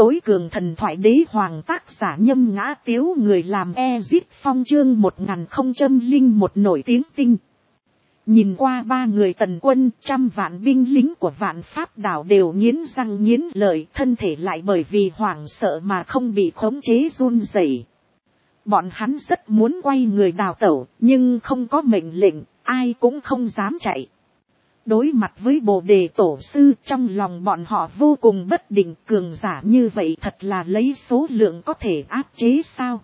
tối cường thần thoại đế hoàng tác giả Nhâm Ngã Tiếu, người làm Ezit Phong, chương 1001 nổi tiếng tinh. Nhìn qua ba người Tần Quân, 100 vạn binh lính của Vạn Pháp đảo đều nghiến răng nghiến lợi, thân thể lại bởi vì hoảng sợ mà không bị khống chế run rẩy. Bọn hắn rất muốn quay người đào tẩu, nhưng không có mệnh lệnh, ai cũng không dám chạy. Đối mặt với Bồ Đề Tổ sư, trong lòng bọn họ vô cùng bất định, cường giả như vậy thật là lấy số lượng có thể áp chế sao?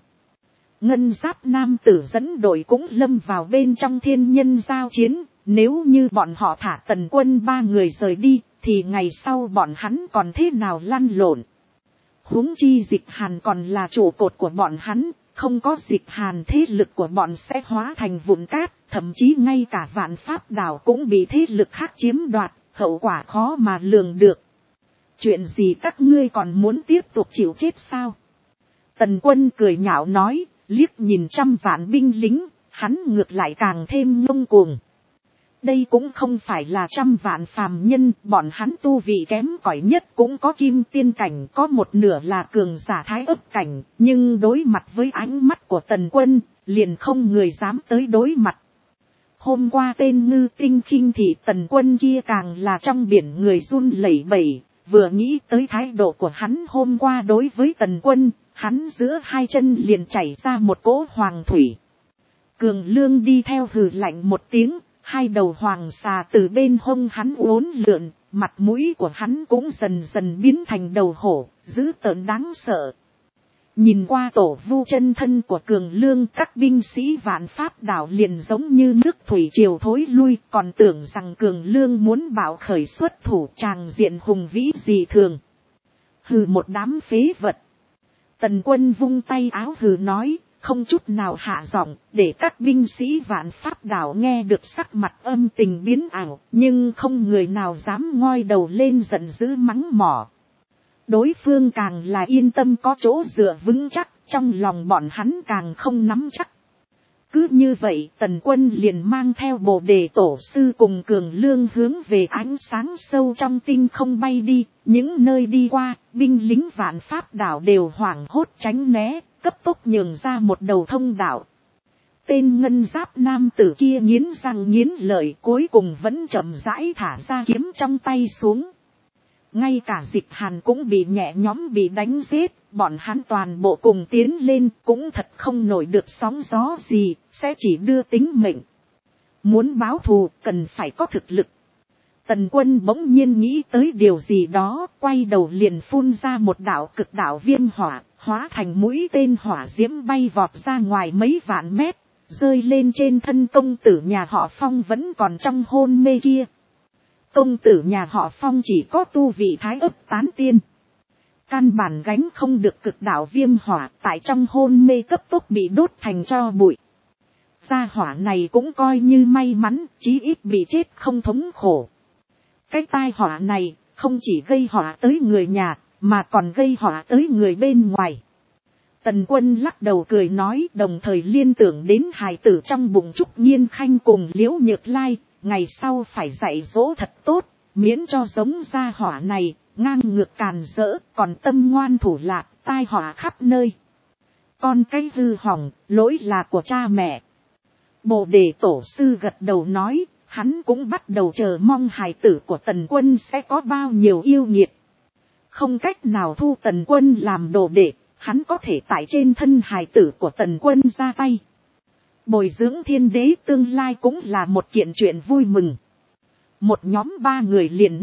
Ngân Giáp nam tử dẫn đội cũng lâm vào bên trong thiên nhân giao chiến, nếu như bọn họ thả Tần Quân ba người rời đi, thì ngày sau bọn hắn còn thế nào lăn lộn? Huống chi Dịch Hàn còn là trụ cột của bọn hắn, không có Dịch Hàn thế lực của bọn sẽ hóa thành vụn cát, thậm chí ngay cả Vạn Pháp đảo cũng bị thế lực khác chiếm đoạt, hậu quả khó mà lường được. Chuyện gì các ngươi còn muốn tiếp tục chịu chết sao? Tần Quân cười nhạo nói, liếc nhìn 100 vạn binh lính, hắn ngược lại càng thêm ngông cuồng. Đây cũng không phải là 100 vạn phàm nhân, bọn hắn tu vị kém cỏi nhất cũng có kim tiên cảnh, có một nửa là cường giả thái ấp cảnh, nhưng đối mặt với ánh mắt của Tần Quân, liền không người dám tới đối mặt. Hôm qua tên Ngư Tinh khinh thị Tần Quân kia càng là trong biển người run lẩy bẩy, vừa nghĩ tới thái độ của hắn hôm qua đối với Tần Quân, hắn giữa hai chân liền chảy ra một cỗ hoàng thủy. Cường Lương đi theo hừ lạnh một tiếng, hai đầu hoàng xà từ bên hông hắn uốn lượn, mặt mũi của hắn cũng dần dần biến thành đầu hổ, dữ tợn đáng sợ. Nhìn qua tổ vu chân thân của Cường Lương, các binh sĩ Vạn Pháp đảo liền giống như nước thủy triều thối lui, còn tưởng rằng Cường Lương muốn bạo khởi xuất thủ, tràng diện hùng vĩ dị thường. Hừ, một đám phế vật. Tần Quân vung tay áo hừ nói, không chút nào hạ giọng, để các binh sĩ Vạn Pháp đảo nghe được sắc mặt âm tình biến ảo, nhưng không người nào dám ngoi đầu lên giận dữ mắng mỏ. Đối phương càng là yên tâm có chỗ dựa vững chắc, trong lòng bọn hắn càng không nắm chắc. Cứ như vậy, Tần Quân liền mang theo Bồ Đề Tổ sư cùng Cường Lương hướng về ánh sáng sâu trong tinh không bay đi, những nơi đi qua, binh lính Vạn Pháp đảo đều hoảng hốt tránh né, cấp tốc nhường ra một đầu thông đạo. Tên Ngân Giáp nam tử kia nghiến răng nghiến lợi, cuối cùng vẫn chậm rãi thả ra kiếm trong tay xuống. Ngay cả Dịch Hàn cũng bị nhẹ nhõm bị đánh giết, bọn hắn toàn bộ cùng tiến lên cũng thật không nổi được sóng gió gì, sẽ chỉ đưa tính mệnh. Muốn báo thù cần phải có thực lực. Tần Quân bỗng nhiên nghĩ tới điều gì đó, quay đầu liền phun ra một đạo cực đạo viêm hỏa, hóa thành mũi tên hỏa diễm bay vọt ra ngoài mấy vạn mét, rơi lên trên thân công tử nhà họ Phong vẫn còn trong hôn mê kia. Công tử nhà họ Phong chỉ có tu vị thái ấp tán tiên. Căn bản gánh không được cực đạo viêm hỏa, tại trong hôn mê cấp tốc bị đốt thành tro bụi. Gia hỏa này cũng coi như may mắn, chí ít bị chết không thống khổ. Cái tai họa này không chỉ gây họa tới người nhà, mà còn gây họa tới người bên ngoài. Tần Quân lắc đầu cười nói, đồng thời liên tưởng đến hài tử trong bụng Trúc Nhiên Khanh cùng Liễu Nhược Lai, ngày sau phải dạy dỗ thật tốt, miễn cho giống gia hỏa này, ngang ngược càn rỡ, còn tâm ngoan thủ lạc, tai họa khắp nơi. Con cái hư hỏng, lỗi là của cha mẹ. Bồ Đề Tổ sư gật đầu nói, hắn cũng bắt đầu chờ mong hài tử của Tần Quân sẽ có bao nhiêu yêu nghiệt. Không cách nào thu Tần Quân làm đồ đệ, hắn có thể tại trên thân hài tử của Tần Quân ra tay. Bồi dưỡng thiên đế tương lai cũng là một kiện chuyện vui mừng. Một nhóm 3 người liền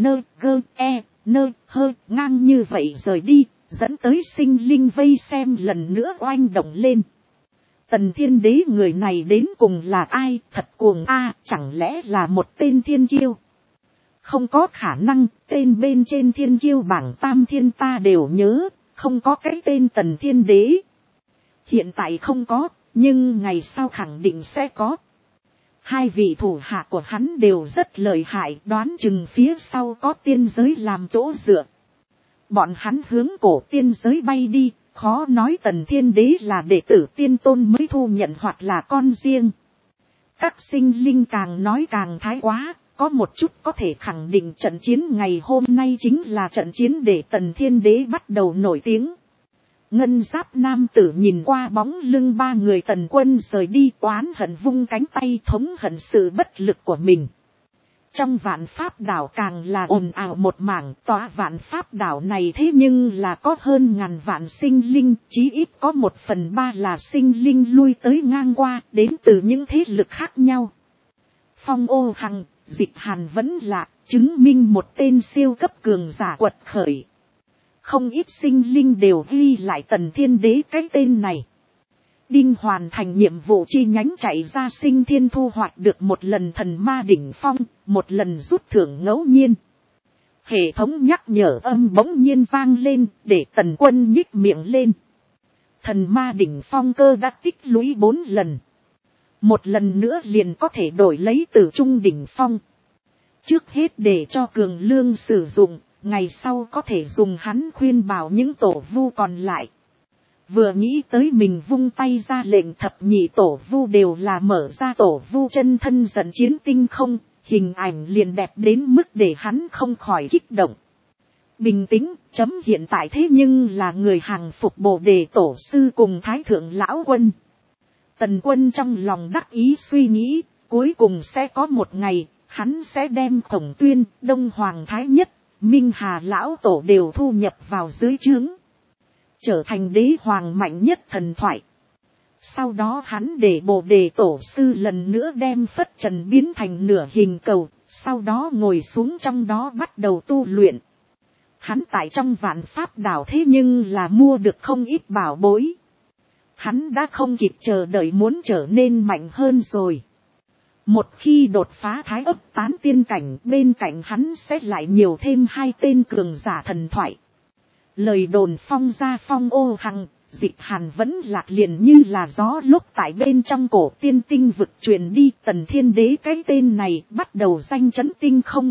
ngang như vậy rời đi, dẫn tới sinh linh vây xem lần nữa oanh động lên. Tần thiên đế người này đến cùng là ai, thật cuồng a, chẳng lẽ là một tên thiên kiêu? Không có khả năng, tên bên trên thiên kiêu bảng tam thiên ta đều nhớ, không có cái tên Tần thiên đế. Hiện tại không có, nhưng ngày sau khẳng định sẽ có. Hai vị thủ hạ của hắn đều rất lợi hại, đoán chừng phía sau có tiên giới làm chỗ dựa. Bọn hắn hướng cổ tiên giới bay đi, khó nói Tần thiên đế là đệ tử tiên tôn mới thu nhận hoặc là con riêng. Các sinh linh càng nói càng thái quá, có một chút có thể khẳng định trận chiến ngày hôm nay chính là trận chiến để Tần Thiên Đế bắt đầu nổi tiếng. Ngân giáp nam tử nhìn qua bóng lưng ba người Tần Quân rời đi, oán hận vung cánh tay thống hận sự bất lực của mình. Trong Vạn Pháp đảo càng là ồn ào một mảng, tòa Vạn Pháp đảo này thế nhưng là có hơn ngàn vạn sinh linh, chí ít có 1/3 là sinh linh lui tới ngang qua, đến từ những thế lực khác nhau. Phong Ô Hằng, Dịch Hàn vẫn lạ, chứng minh một tên siêu cấp cường giả quật khởi. Không ít sinh linh đều ghi lại Tần Thiên Đế cái tên này. Đinh hoàn thành nhiệm vụ chi nhánh chạy ra sinh thiên thu hoạch được một lần thần ma đỉnh phong, một lần rút thưởng ngẫu nhiên. Hệ thống nhắc nhở âm bỗng nhiên vang lên để Tần Quân nhích miệng lên. Thần ma đỉnh phong cơ đã tích lũy 4 lần. Một lần nữa liền có thể đổi lấy tử trung đỉnh phong. Trước hết để cho cường lương sử dụng, ngày sau có thể dùng hắn khuyên bảo những tổ vu còn lại. Vừa nghĩ tới mình vung tay ra lệnh thập nhị tổ vu đều là mở ra tổ vu chân thân dẫn chiến tinh không, hình ảnh liền đẹp đến mức để hắn không khỏi kích động. Bình tĩnh, chấm hiện tại thế nhưng là người hàng phục Bồ Đề Tổ Sư cùng Thái Thượng Lão Quân. Tần Quân trong lòng đắc ý suy nghĩ, cuối cùng sẽ có một ngày, hắn sẽ đem Khổng Tuyên, Đông Hoàng Thái Nhất, Minh Hà Lão Tổ đều thu nhập vào dưới trướng. Trở thành đế hoàng mạnh nhất thần thoại. Sau đó hắn để Bồ Đề Tổ Sư lần nữa đem phất trần biến thành nửa hình cầu, sau đó ngồi xuống trong đó bắt đầu tu luyện. Hắn tại trong Vạn Pháp đảo thế nhưng là mua được không ít bảo bối. Hắn đã không kịp chờ đợi muốn trở nên mạnh hơn rồi. Một khi đột phá Thái Ấp Tán tiên cảnh, bên cạnh hắn sẽ lại nhiều thêm 2 tên cường giả thần thoại. Lời đồn Phong ra Phong Ô Hằng, Dịch Hàn vẫn lạc liền như là gió lúc tại bên trong cổ tiên tinh vực truyền đi. Tần Thiên Đế cái tên này bắt đầu danh chấn tinh không.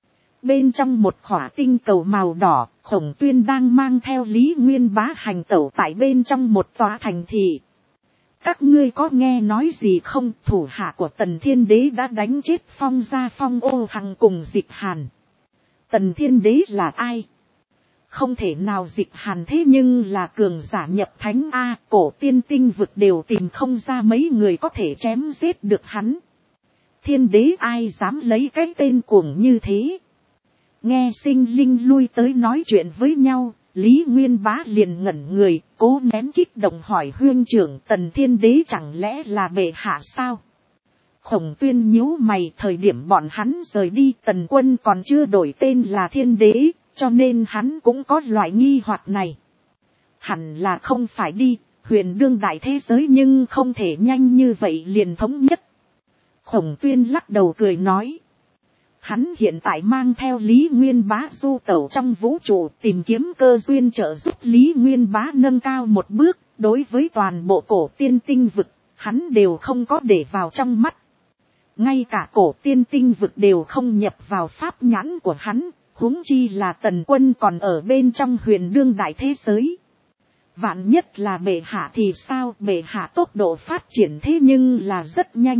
Bên trong một khỏa tinh cầu màu đỏ, Khổng Tuyên đang mang theo Lý Nguyên Bá hành tẩu tại bên trong một tòa thành thị. Các ngươi có nghe nói gì không? Thủ hạ của Tần Thiên Đế đã đánh chết Phong ra Phong Ô Hằng cùng Dịch Hàn. Tần Thiên Đế là ai? Không thể nào, Dịch Hàn thế nhưng là cường giả nhập thánh A, cổ tiên tinh vực đều tìm không ra mấy người có thể chém giết được hắn. Thiên Đế ai dám lấy cái tên cuồng như thế? Nghe sinh linh lui tới nói chuyện với nhau, Lý Nguyên Bá liền ngẩn người, cố nén kích động hỏi huynh trưởng Tần Thiên Đế chẳng lẽ là bệ hạ sao? Khổng Tuyên nhíu mày, thời điểm bọn hắn rời đi Tần Quân còn chưa đổi tên là Thiên Đế, cho nên hắn cũng có loại nghi hoặc này. Hẳn là không phải đi, huyền đương đại thế giới nhưng không thể nhanh như vậy liền thống nhất. Khổng Tuyên lắc đầu cười nói. Hắn hiện tại mang theo Lý Nguyên Bá du tẩu trong vũ trụ tìm kiếm cơ duyên trợ giúp Lý Nguyên Bá nâng cao một bước, đối với toàn bộ cổ tiên tinh vực, hắn đều không có để vào trong mắt. Ngay cả cổ tiên tinh vực đều không nhập vào pháp nhãn của hắn, huống chi là Tần Quân còn ở bên trong huyền đương đại thế giới. Vạn nhất là bệ hạ thì sao? Bệ hạ tốc độ phát triển thế nhưng là rất nhanh.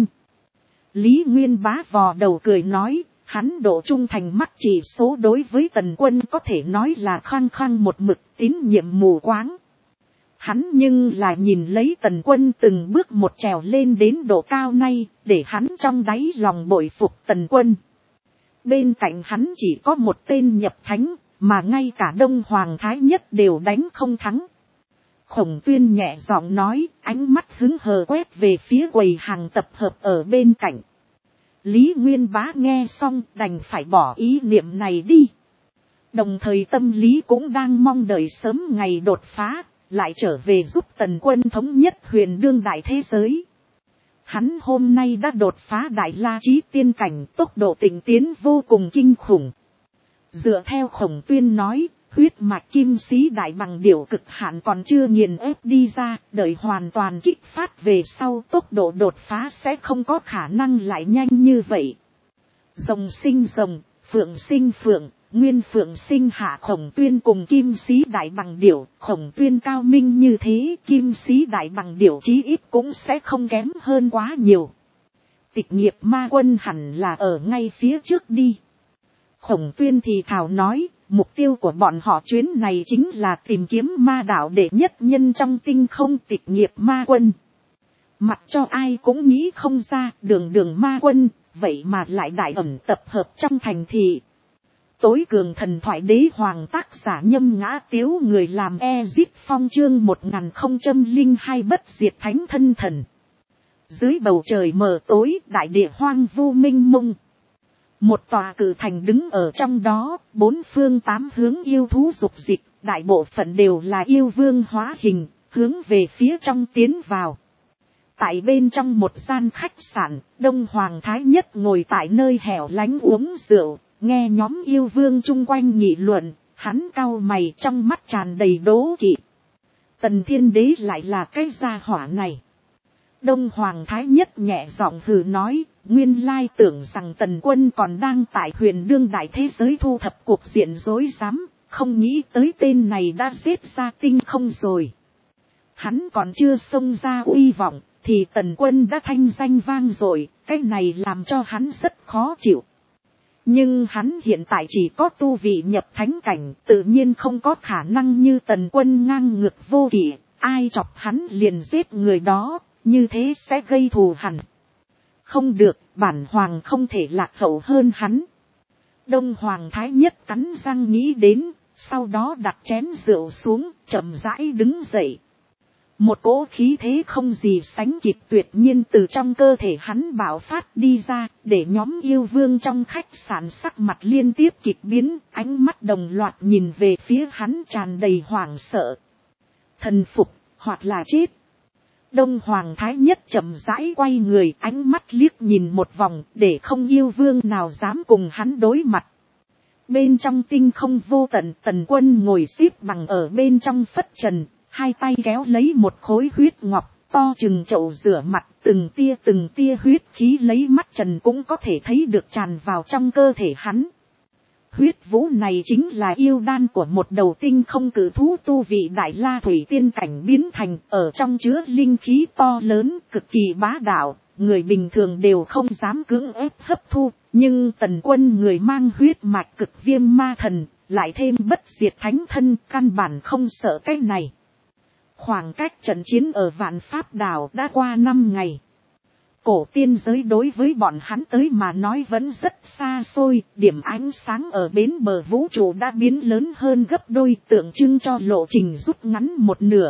Lý Nguyên Bá vò đầu cười nói, hắn độ trung thành mắt chỉ số đối với Tần Quân có thể nói là khăng khăng một mực, tín nhiệm mù quáng. Hắn nhưng là nhìn lấy Tần Quân từng bước một trèo lên đến độ cao này, để hắn trong đáy lòng bội phục Tần Quân. Bên cạnh hắn chỉ có một tên nhập thánh, mà ngay cả Đông Hoàng Thái Nhất đều đánh không thắng. Khổng Tuyên nhẹ giọng nói, ánh mắt hứng hờ quét về phía quầy hàng tập hợp ở bên cạnh. Lý Nguyên Bá nghe xong đành phải bỏ ý niệm này đi. Đồng thời tâm lý cũng đang mong đợi sớm ngày đột phá, lại trở về giúp Tần Quân thống nhất huyền đương đại thế giới. Hắn hôm nay đã đột phá đại la chí tiên cảnh, tốc độ tịnh tiến vô cùng kinh khủng. Dựa theo Khổng Tuyên nói, huyết mạch kim sĩ đại bằng điểu cực hạn còn chưa nghiền ép đi ra, đợi hoàn toàn kích phát về sau tốc độ đột phá sẽ không có khả năng lại nhanh như vậy. Rồng sinh rồng, phượng sinh phượng, nguyên phượng sinh hạ. Khổng Tuyên cùng kim sĩ đại bằng điểu, Khổng Tuyên cao minh như thế, kim sĩ đại bằng điểu chí ít cũng sẽ không kém hơn quá nhiều. tịch nghiệp ma quân hẳn là ở ngay phía trước đi. Khổng Tuyên thì thào nói, mục tiêu của bọn họ chuyến này chính là tìm kiếm ma đạo đệ nhất nhân trong tinh không tịch nghiệp ma quân. Mặc cho ai cũng nghĩ không ra đường ma quân, vậy mà lại đại ẩn tập hợp trong thành thị. Tối cường thần thoại đế hoàng tác giả Nhâm Ngã Tiếu, người làm Ezip Phong chương 1002 bất diệt thánh thân thần. Dưới bầu trời mờ tối, đại địa hoang vu mênh mông. Một tòa cử thành đứng ở trong đó, bốn phương tám hướng yêu thú dục dịch, đại bộ phận đều là yêu vương hóa hình, hướng về phía trong tiến vào. Tại bên trong một gian khách sạn, Đông Hoàng Thái Nhất ngồi tại nơi hẻo lánh uống rượu, nghe nhóm yêu vương chung quanh nghị luận, hắn cau mày trong mắt tràn đầy đố kỵ. Tần Thiên Đế lại là cái gia hỏa này. Đông Hoàng Thái Nhất nhẹ giọng hừ nói, nguyên lai tưởng rằng Tần Quân còn đang tại huyền đương đại thế giới thu thập cuộc diện rối rắm, không nghĩ tới tên này đã giết ra tinh không rồi. Hắn còn chưa xông ra uy vọng, thì Tần Quân đã thanh danh vang rồi, cái này làm cho hắn rất khó chịu. Nhưng hắn hiện tại chỉ có tu vị nhập thánh cảnh, tự nhiên không có khả năng như Tần Quân ngang ngược vô kỷ, ai chọc hắn liền giết người đó, như thế sẽ gây thù hằn. Không được, bản hoàng không thể lạc hậu hơn hắn. Đông Hoàng Thái Nhất cắn răng nghĩ đến, sau đó đặt chén rượu xuống, chậm rãi đứng dậy. Một cỗ khí thế không gì sánh kịp tuyệt nhiên từ trong cơ thể hắn bạo phát đi ra, để nhóm yêu vương trong khách sạn sắc mặt liên tiếp kịch biến, ánh mắt đồng loạt nhìn về phía hắn tràn đầy hoảng sợ. Thần phục, hoặc là chết. Đông Hoàng Thái Nhất chậm rãi quay người, ánh mắt liếc nhìn một vòng, để không yêu vương nào dám cùng hắn đối mặt. Bên trong tinh không vô tận, Tần Quân ngồi xếp bằng ở bên trong phất trần, hai tay kéo lấy một khối huyết ngọc, to chừng chậu rửa mặt, từng tia huyết khí lấy mắt trần cũng có thể thấy được tràn vào trong cơ thể hắn. Huyết vũ này chính là yêu đan của một đầu tinh không cử thú tu vị đại la thủy tiên cảnh biến thành, ở trong chứa linh khí to lớn, cực kỳ bá đạo, người bình thường đều không dám cưỡng ép hấp thu, nhưng Tần Quân người mang huyết mạch cực viêm ma thần, lại thêm bất diệt thánh thân, căn bản không sợ cái này. Khoảng cách trận chiến ở Vạn Pháp Đảo đã qua 5 ngày. Cổ tiên giới đối với bọn hắn tới mà nói vẫn rất xa xôi, điểm ánh sáng ở bến bờ vũ trụ đã biến lớn hơn gấp đôi, tượng trưng cho lộ trình rút ngắn một nửa.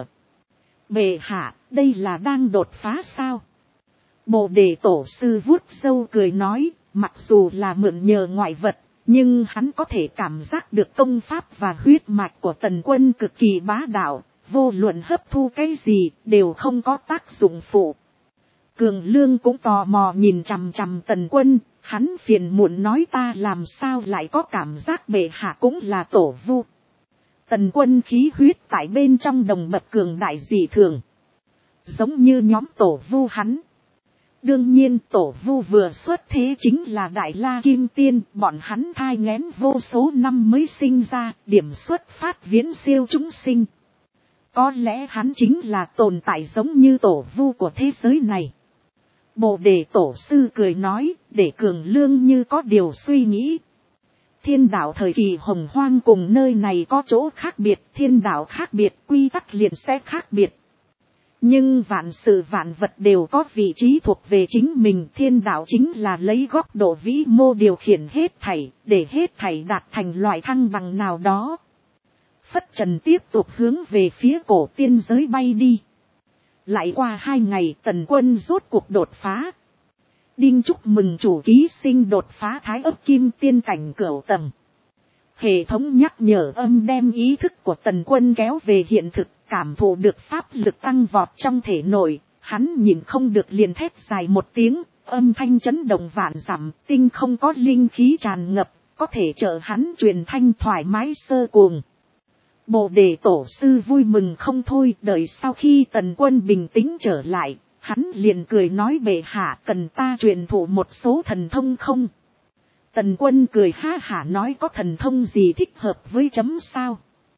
Bệ hạ, đây là đang đột phá sao? Bồ Đề Tổ sư vuốt râu cười nói, mặc dù là mượn nhờ ngoại vật, nhưng hắn có thể cảm giác được công pháp và huyết mạch của Tần Quân cực kỳ bá đạo, vô luận hấp thu cái gì đều không có tác dụng phụ. Cường Lương cũng tò mò nhìn chằm chằm Tần Quân, hắn phiền muộn nói ta làm sao lại có cảm giác bệ hạ cũng là tổ vu. Tần Quân khí huyết tại bên trong đồng bậc cường đại dị thường, giống như nhóm tổ vu hắn. Đương nhiên tổ vu vừa xuất thế chính là Đại La Kim Tiên, bọn hắn thai nghén vô số năm mới sinh ra, điểm xuất phát viễn siêu chúng sinh. Có lẽ hắn chính là tồn tại giống như tổ vu của thế giới này. Bồ Đề Tổ sư cười nói, để Cường Lương như có điều suy nghĩ. Thiên đạo thời kỳ hồng hoang cùng nơi này có chỗ khác biệt, thiên đạo khác biệt, quy tắc liền sẽ khác biệt. Nhưng vạn sự vạn vật đều có vị trí thuộc về chính mình, thiên đạo chính là lấy góc độ vĩ mô điều khiển hết thảy, để hết thảy đạt thành loại thăng bằng nào đó. Phất trần tiếp tục hướng về phía cổ tiên giới bay đi. Lại qua 2 ngày Tần Quân rốt cuộc đột phá. Đinh chúc mừng chủ ký sinh đột phá thái ấp kim tiên cảnh cửu tầng. Hệ thống nhắc nhở âm đem ý thức của Tần Quân kéo về hiện thực, cảm thụ được pháp lực tăng vọt trong thể nội, hắn nhìn không được liền thét dài một tiếng, âm thanh chấn động vạn dặm, tinh không có linh khí tràn ngập, có thể trợ hắn truyền thanh thoải mái sơ cuồng. Bồ Đề Tổ sư vui mừng không thôi, đợi sau khi Tần Quân bình tĩnh trở lại, hắn liền cười nói bệ hạ cần ta truyền thụ một số thần thông không? Tần Quân cười ha hả nói có thần thông gì thích hợp với chấm sao?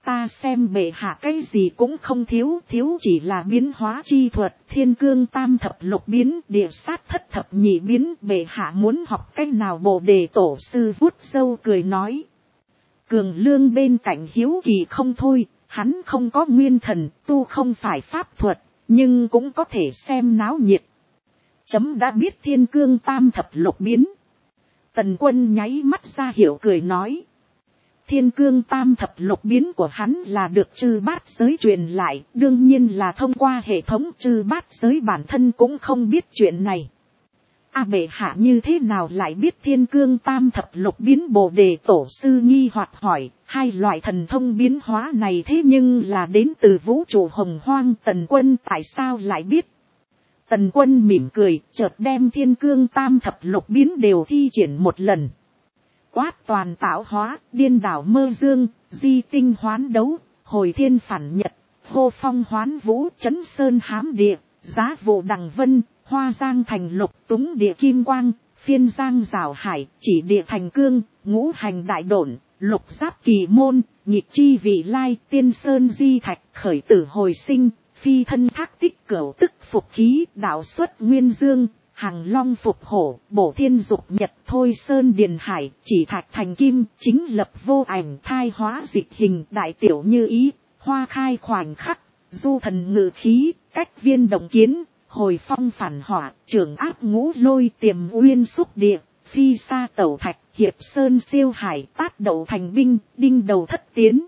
ta xem bệ hạ cái gì cũng không thiếu, thiếu chỉ là biến hóa chi thuật, thiên cương tam thập lục biến, địa sát thất thập nhị biến, bệ hạ muốn học cách nào? Bồ đề tổ sư vuốt râu cười nói. Cường Lương bên cạnh hiếu kỳ không thôi, hắn không có nguyên thần, tu không phải pháp thuật, nhưng cũng có thể xem náo nhiệt. Chấm đã biết thiên cương tam thập lục biến. Tần Quân nháy mắt ra hiểu cười nói. Thiên cương tam thập lục biến của hắn là được chư bát giới truyền lại, đương nhiên là thông qua hệ thống, chư bát giới bản thân cũng không biết chuyện này. Bệ hạ như thế nào lại biết thiên cương tam thập lục biến? Bồ đề tổ sư nghi hoặc hỏi, hai loại thần thông biến hóa này thế nhưng là đến từ vũ trụ hồng hoang, Tần Quân tại sao lại biết? Tần Quân mỉm cười, chợt đem thiên cương tam thập lục biến đều thi triển một lần. Quát toàn tạo hóa, điên đảo mơ dương, di tinh hoán đấu, hồi thiên phản nhật, hô phong hoán vũ, chấn sơn hám địa, giá vụ đằng vân, hoa giang thành lục, túng địa kim quang, phiên giang rào hải, chỉ địa thành cương, ngũ hành đại độn, lục giáp kỳ môn, nhịp chi vị lai, tiên sơn di thạch, khởi tử hồi sinh, phi thân thác tích cửu tức phục khí, đạo xuất nguyên dương, hằng long phục hổ, bổ thiên dục nhật, thôi sơn điền hải, chỉ thạch thành kim, chính lập vô ảnh, thai hóa dịch hình, đại tiểu như ý, hoa khai khoảnh khắc, du thần ngự khí, cách viên đồng kiến, hồi phong phản hỏa, trưởng áp ngũ lôi, tiềm uyên xúc địa, phi sa tẩu thạch, hiệp sơn siêu hải, tát đậu thành binh, đinh đầu thất tiến.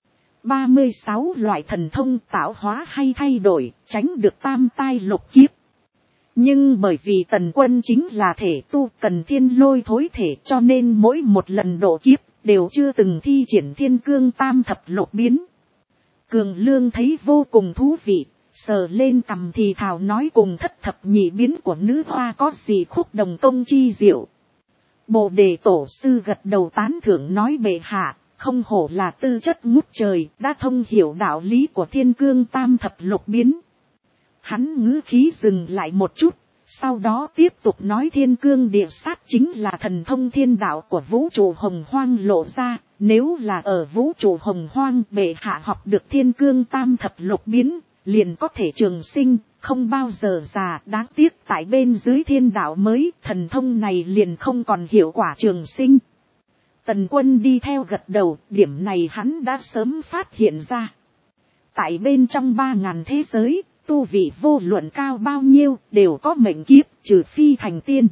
36 loại thần thông tạo hóa hay thay đổi, tránh được tam tai lục kiếp. Nhưng bởi vì Tần Quân chính là thể tu cần thiên lôi thối thể, cho nên mỗi một lần độ kiếp đều chưa từng thi triển thiên cương tam thập lục biến. Cường Lương thấy vô cùng thú vị, sờ lên cằm thì thào nói, cùng thất thập nhị biến của nữ hoa có gì khúc đồng công chi diệu. Bồ đề tổ sư gật đầu tán thưởng nói, bệ hạ, không hổ là tư chất ngút trời, đã thông hiểu đạo lý của thiên cương tam thập lục biến. Hắn ngữ khí dừng lại một chút, sau đó tiếp tục nói, thiên cương địa sát chính là thần thông thiên đạo của vũ trụ hồng hoang lộ ra. Nếu là ở vũ trụ hồng hoang, bệ hạ học được thiên cương tam thập lục biến, liền có thể trường sinh, không bao giờ già. Đáng tiếc tại bên dưới thiên đạo mới, thần thông này liền không còn hiệu quả trường sinh. Tần Quân đi theo gật đầu, điểm này hắn đã sớm phát hiện ra. Tại bên trong 3000 thế giới, tu vị vô luận cao bao nhiêu, đều có mệnh kiếp, trừ phi thành tiên.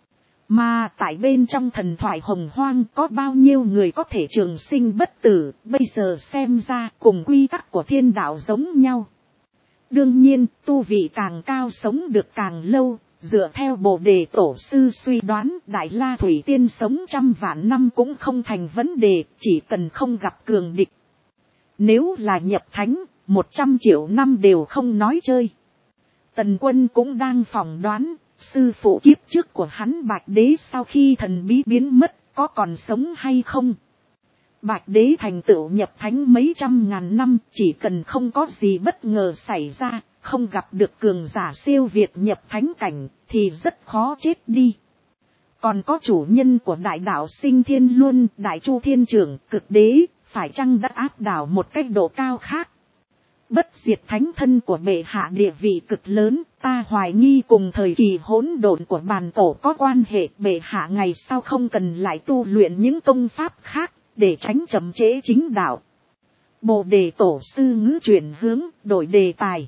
Mà tại bên trong thần thoại hồng hoang, có bao nhiêu người có thể trường sinh bất tử, bây giờ xem ra cùng quy tắc của thiên đạo giống nhau. Đương nhiên, tu vị càng cao sống được càng lâu, dựa theo Bồ đề tổ sư suy đoán, Đại La Thủy Tiên sống 100 vạn năm cũng không thành vấn đề, chỉ cần không gặp cường địch. Nếu là nhập thánh, 100 triệu năm đều không nói chơi. Tần Quân cũng đang phỏng đoán, sư phụ kiếp trước của hắn Bạch Đế sau khi thần bí biến mất, có còn sống hay không? Bạch Đế thành tựu nhập thánh mấy trăm ngàn năm, chỉ cần không có gì bất ngờ xảy ra, không gặp được cường giả siêu việt nhập thánh cảnh, thì rất khó chết đi. Còn có chủ nhân của đại đạo Sinh Thiên Luân, Đại Chu Thiên Trưởng, Cực Đế, phải chăng đã áp đảo một cách độ cao khác? Bất diệt thánh thân của bệ hạ địa vị cực lớn, ta hoài nghi cùng thời kỳ hỗn độn của bàn cổ có quan hệ. Bệ hạ ngày sau không cần lại tu luyện những công pháp khác, để tránh chậm trễ chính đạo. Bồ đề tổ sư ngữ chuyển hướng, đổi đề tài.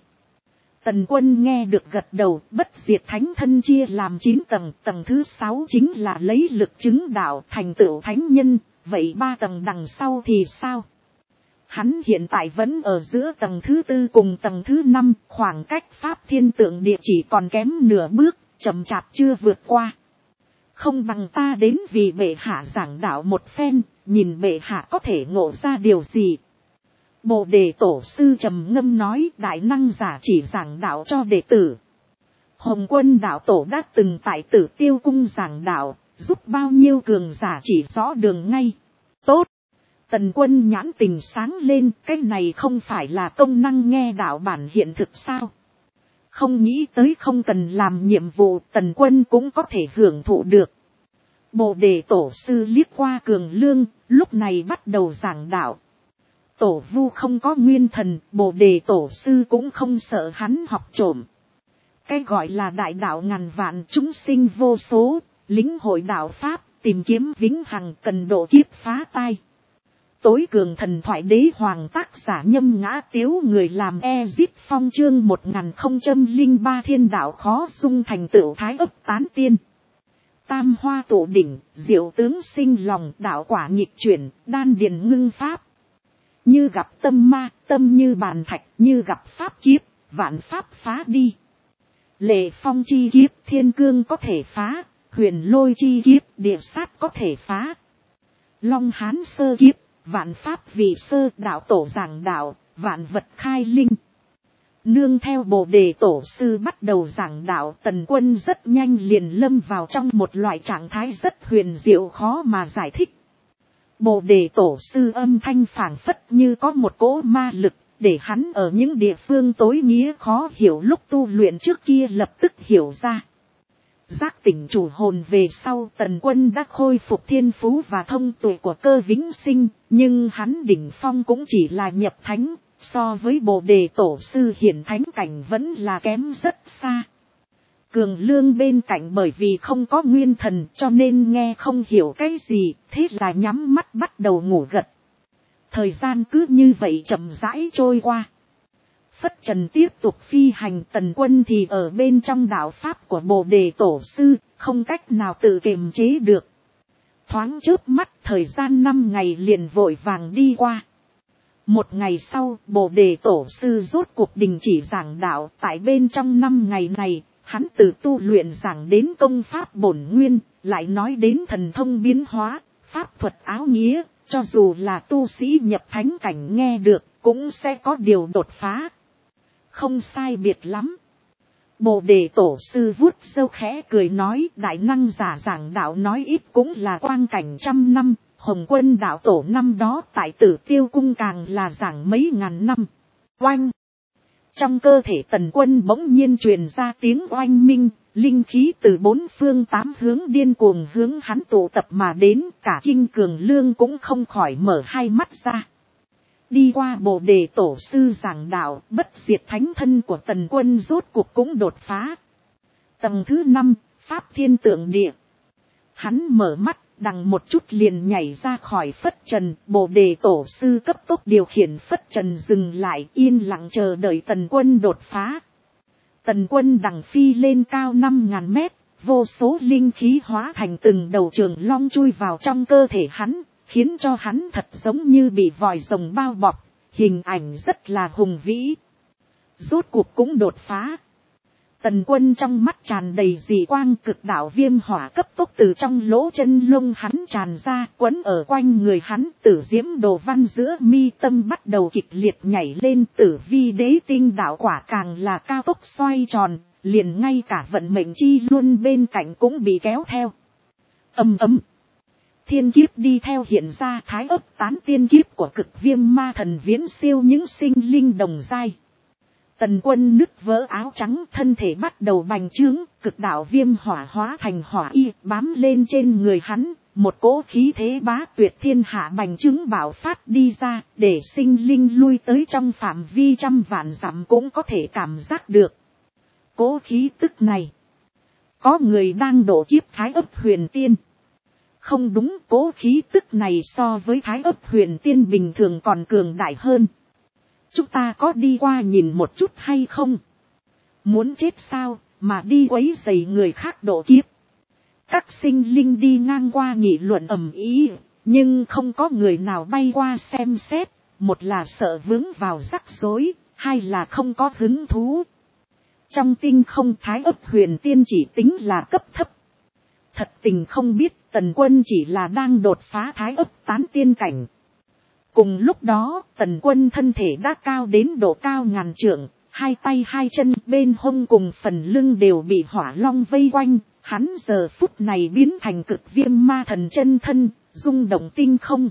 Tần Quân nghe được gật đầu, bất diệt thánh thân chia làm 9 tầng, tầng thứ 6 chính là lấy lực chứng đạo thành tựu thánh nhân, vậy 3 tầng đằng sau thì sao? Hắn hiện tại vẫn ở giữa tầng thứ 4 cùng tầng thứ 5, khoảng cách pháp thiên tượng địa chỉ còn kém nửa bước, chậm chạp chưa vượt qua. Không bằng ta đến vì bệ hạ giảng đạo một phen, nhìn bệ hạ có thể ngộ ra điều gì. Bồ đề tổ sư trầm ngâm nói, đại năng giả chỉ giảng đạo cho đệ tử. Hồng Quân đạo tổ đã từng tại Tử Tiêu cung giảng đạo, giúp bao nhiêu cường giả chỉ rõ đường ngay. Tốt! Tần Quân nhãn tình sáng lên, cái này không phải là công năng nghe đạo bản hiện thực sao? Không nghĩ tới không cần làm nhiệm vụ, Tần Quân cũng có thể hưởng thụ được. Bồ đề tổ sư liếc qua Cường Lương, lúc này bắt đầu giảng đạo. Tổ vu không có nguyên thần, Bồ đề tổ sư cũng không sợ hắn học trộm. Cái gọi là đại đạo ngàn vạn, chúng sinh vô số, lĩnh hội đạo pháp, tìm kiếm vĩnh hằng, cần độ kiếp phá tai. Tối cường thần thoại đế hoàng, tác giả Nhâm Ngã Tiếu, người làm Ezip Phong, chương 1003 thiên đạo khó dung thành tựu thái ấp tán tiên. Tam hoa tụ đỉnh, diệu tướng sinh lòng, đạo quả nghịch chuyển, đan điền ngưng pháp. Như gặp tâm ma, tâm như bàn thạch, như gặp pháp kiếp, vạn pháp phá đi. Lệ phong chi kiếp, thiên cương có thể phá, huyền lôi chi kiếp, địa sát có thể phá. Long hán sơ kiếp, vạn pháp vì sơ, đạo tổ giảng đạo, vạn vật khai linh. Nương theo Bồ đề tổ sư bắt đầu giảng đạo, Tần Quân rất nhanh liền lâm vào trong một loại trạng thái rất huyền diệu khó mà giải thích. Bồ đề tổ sư âm thanh phảng phất như có một cỗ ma lực, để hắn ở những địa phương tối nghĩa khó hiểu lúc tu luyện trước kia lập tức hiểu ra. Giác tỉnh chủ hồn về sau, Tần Quân đã khôi phục thiên phú và thông tuệ của cơ vĩnh sinh, nhưng hắn đỉnh phong cũng chỉ là nhập thánh, so với Bồ đề tổ sư hiển thánh cảnh vẫn là kém rất xa. Cường Lương bên cạnh bởi vì không có nguyên thần cho nên nghe không hiểu cái gì, thế là nhắm mắt bắt đầu ngủ gật. Thời gian cứ như vậy chậm rãi trôi qua. Phất trần tiếp tục phi hành, Tần Quân thì ở bên trong đạo pháp của Bồ đề tổ sư, không cách nào tự kiềm chế được. Thoáng chớp mắt, thời gian 5 ngày liền vội vàng đi qua. Một ngày sau, Bồ đề tổ sư rốt cuộc đình chỉ giảng đạo. Tại bên trong 5 ngày này, hắn từ tu luyện giảng đến công pháp bổn nguyên, lại nói đến thần thông biến hóa, pháp thuật áo nghĩa, cho dù là tu sĩ nhập thánh cảnh nghe được, cũng sẽ có điều đột phá. Không sai biệt lắm. Bồ đề tổ sư vuốt râu khẽ cười nói, đại năng giả giảng đạo nói ít cũng là quang cảnh 100 năm, Hồng Quân đạo tổ năm đó tại Tử Tiêu cung càng là giảng mấy ngàn năm. Oanh! Trong cơ thể Tần Quân bỗng nhiên truyền ra tiếng oanh minh, linh khí từ 4 phương 8 hướng điên cuồng hướng hắn tụ tập mà đến, cả kinh Cường Lương cũng không khỏi mở hai mắt ra. Đi qua Bồ đề tổ sư giảng đạo, bất diệt thánh thân của Tần Quân rốt cuộc cũng đột phá. Tầng thứ 5, Pháp Thiên Tượng Địa. Hắn mở mắt, đằng một chút liền nhảy ra khỏi phất trần, Bồ đề tổ sư cấp tốc điều khiển phất trần dừng lại, yên lặng chờ đợi Tần Quân đột phá. Tần Quân đằng phi lên cao 5.000 mét, vô số linh khí hóa thành từng đầu trường long chui vào trong cơ thể hắn, khiến cho hắn thật giống như bị vòi rồng bao bọc, hình ảnh rất là hùng vĩ. Rốt cuộc cũng đột phá. Tần Quân trong mắt tràn đầy dị quang, cực đạo viêm hỏa cấp tốc từ trong lỗ chân lông hắn tràn ra, quấn ở quanh người hắn. Tử diễm đồ văn giữa mi tâm bắt đầu kịch liệt nhảy lên, tử vi đế tinh đạo quả càng là cao tốc xoay tròn, liền ngay cả vận mệnh chi luôn bên cạnh cũng bị kéo theo. Ầm ầm. Thiên kiếp đi theo hiện ra, thái ấp tán tiên kiếp của cực viêm ma thần viễn siêu những sinh linh đồng giai. Tần Quân nứt vỡ áo trắng, thân thể bắt đầu bành trướng, cực đạo viêm hỏa hóa thành hỏa y, bám lên trên người hắn, một cỗ khí thế bá tuyệt thiên hạ bành trướng bạo phát đi ra, để sinh linh lui tới trong phạm vi 100 vạn dặm cũng có thể cảm giác được. Cỗ khí tức này, có người đang độ kiếp thái ấp huyền tiên. Không đúng, cỗ khí tức này so với thái ấp huyền tiên bình thường còn cường đại hơn. Chúng ta có đi qua nhìn một chút hay không? Muốn chết sao, mà đi quấy rầy người khác độ kiếp. Các sinh linh đi ngang qua nghị luận ầm ĩ, nhưng không có người nào bay qua xem xét. Một là sợ vướng vào rắc rối, hai là không có hứng thú. Trong tinh không thái ấp huyền tiên chỉ tính là cấp thấp. Thật tình không biết Tần Quân chỉ là đang đột phá thái ấp tán tiên cảnh. Cùng lúc đó, Tần Quân thân thể đã cao đến độ cao ngàn trượng, hai tay hai chân bên hông cùng phần lưng đều bị hỏa long vây quanh, hắn giờ phút này biến thành cực viêm ma thần chân thân, rung động tinh không.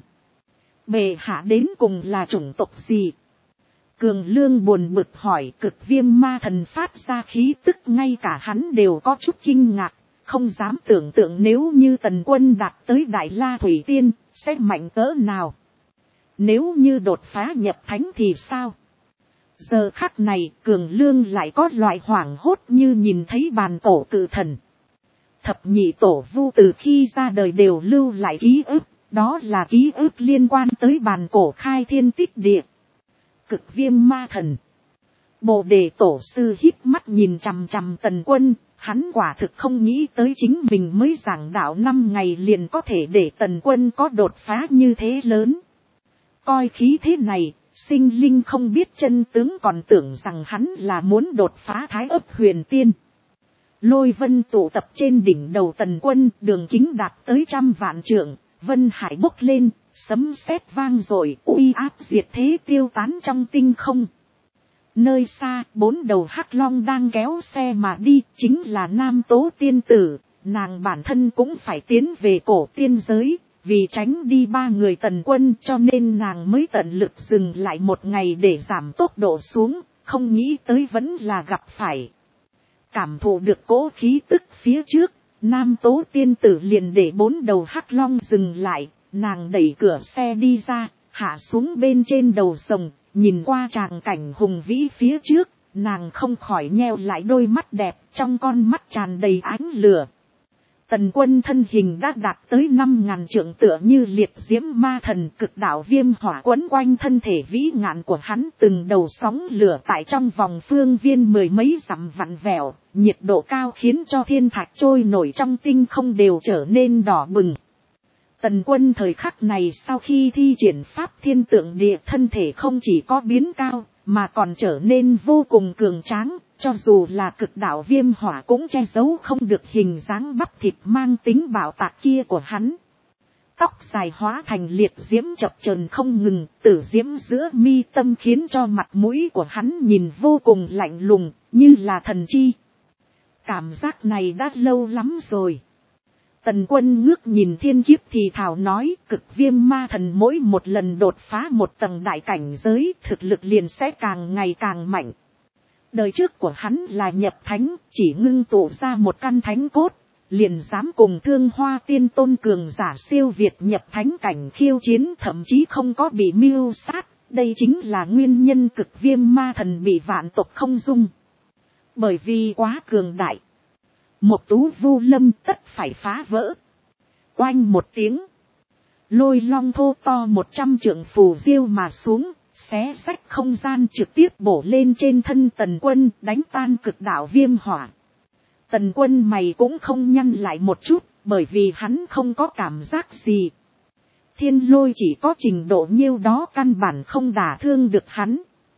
Bệ hạ đến cùng là chủng tộc gì? Cường Lương buồn bực hỏi. Cực viêm ma thần phát ra khí tức ngay cả hắn đều có chút kinh ngạc, không dám tưởng tượng nếu như Tần Quân đạt tới Đại La Thủy Tiên, sẽ mạnh cỡ nào. Nếu như đột phá nhập thánh thì sao? Giờ khắc này Cường Lương lại có loại hoảng hốt như nhìn thấy bàn cổ cự thần. Thập nhị tổ vu từ khi ra đời đều lưu lại ký ức, đó là ký ức liên quan tới bàn cổ khai thiên tích địa. Cực Viêm Ma Thần. Bồ Đề tổ sư híp mắt nhìn chằm chằm Tần Quân, hắn quả thực không nghĩ tới chính mình mới giảng đạo 5 ngày liền có thể để Tần Quân có đột phá như thế lớn. Coi khí thế này, sinh linh không biết chân tướng còn tưởng rằng hắn là muốn đột phá Thái Ấp Huyền Tiên. Lôi vân tụ tập trên đỉnh đầu Tần Quân, đường kính đạt tới 100 vạn trượng, vân hải bốc lên, sấm sét vang rồi, uy áp diệt thế tiêu tán trong tinh không. Nơi xa, 4 đầu hắc long đang kéo xe mà đi, chính là Nam Tố tiên tử, nàng bản thân cũng phải tiến về cổ tiên giới, vì tránh đi 3 người Tần Quân cho nên nàng mới tận lực dừng lại 1 ngày để giảm tốc độ xuống, không nghĩ tới vẫn là gặp phải. Cảm thụ được cỗ khí tức phía trước, Nam Tố tiên tử liền để 4 đầu hắc long dừng lại, nàng đẩy cửa xe đi ra, hạ xuống bên trên đầu rồng, nhìn qua tràng cảnh hùng vĩ phía trước, nàng không khỏi nheo lại đôi mắt đẹp, trong con mắt tràn đầy ánh lửa. Tần Quân thân hình đã đạt tới 5.000 trượng tựa như liệt diễm ma thần, cực đạo viêm hỏa quấn quanh thân thể vĩ ngạn của hắn, từng đầu sóng lửa tại trong vòng phương viên 10 mấy dặm vặn vẹo, nhiệt độ cao khiến cho thiên thạch trôi nổi trong tinh không đều trở nên đỏ bừng. Tần Quân thời khắc này sau khi thi triển pháp thiên tượng địa, thân thể không chỉ có biến cao, mà còn trở nên vô cùng cường tráng, cho dù là cực đạo viêm hỏa cũng che giấu không được hình dáng bắp thịt mang tính bạo tạc kia của hắn. Tóc dài hóa thành liệt diễm chập chờn không ngừng, tử diễm giữa mi tâm khiến cho mặt mũi của hắn nhìn vô cùng lạnh lùng, như là thần chi. Cảm giác này đã lâu lắm rồi. Tần Quân ngước nhìn thiên kiếp thì thào nói, cực viêm ma thần mỗi một lần đột phá một tầng đại cảnh giới, thực lực liền sẽ càng ngày càng mạnh. Đời trước của hắn là nhập thánh, chỉ ngưng tụ ra một căn thánh cốt, liền dám cùng Thương Hoa Tiên Tôn cường giả siêu việt nhập thánh cảnh khiêu chiến, thậm chí không có bị mưu sát, đây chính là nguyên nhân cực viêm ma thần bị vạn tộc không dung. Bởi vì quá cường đại. Một tú vu lâm tất phải phá vỡ. Oanh một tiếng. Lôi long thô to 100 trượng phù diêu mà xuống, xé xách không gian trực tiếp bổ lên trên thân Tần Quân, đánh tan cực đạo viêm hỏa. Tần Quân mày cũng không nhăn lại một chút, bởi vì hắn không có cảm giác gì. Thiên lôi chỉ có trình độ nhiêu đó căn bản không đả thương được hắn.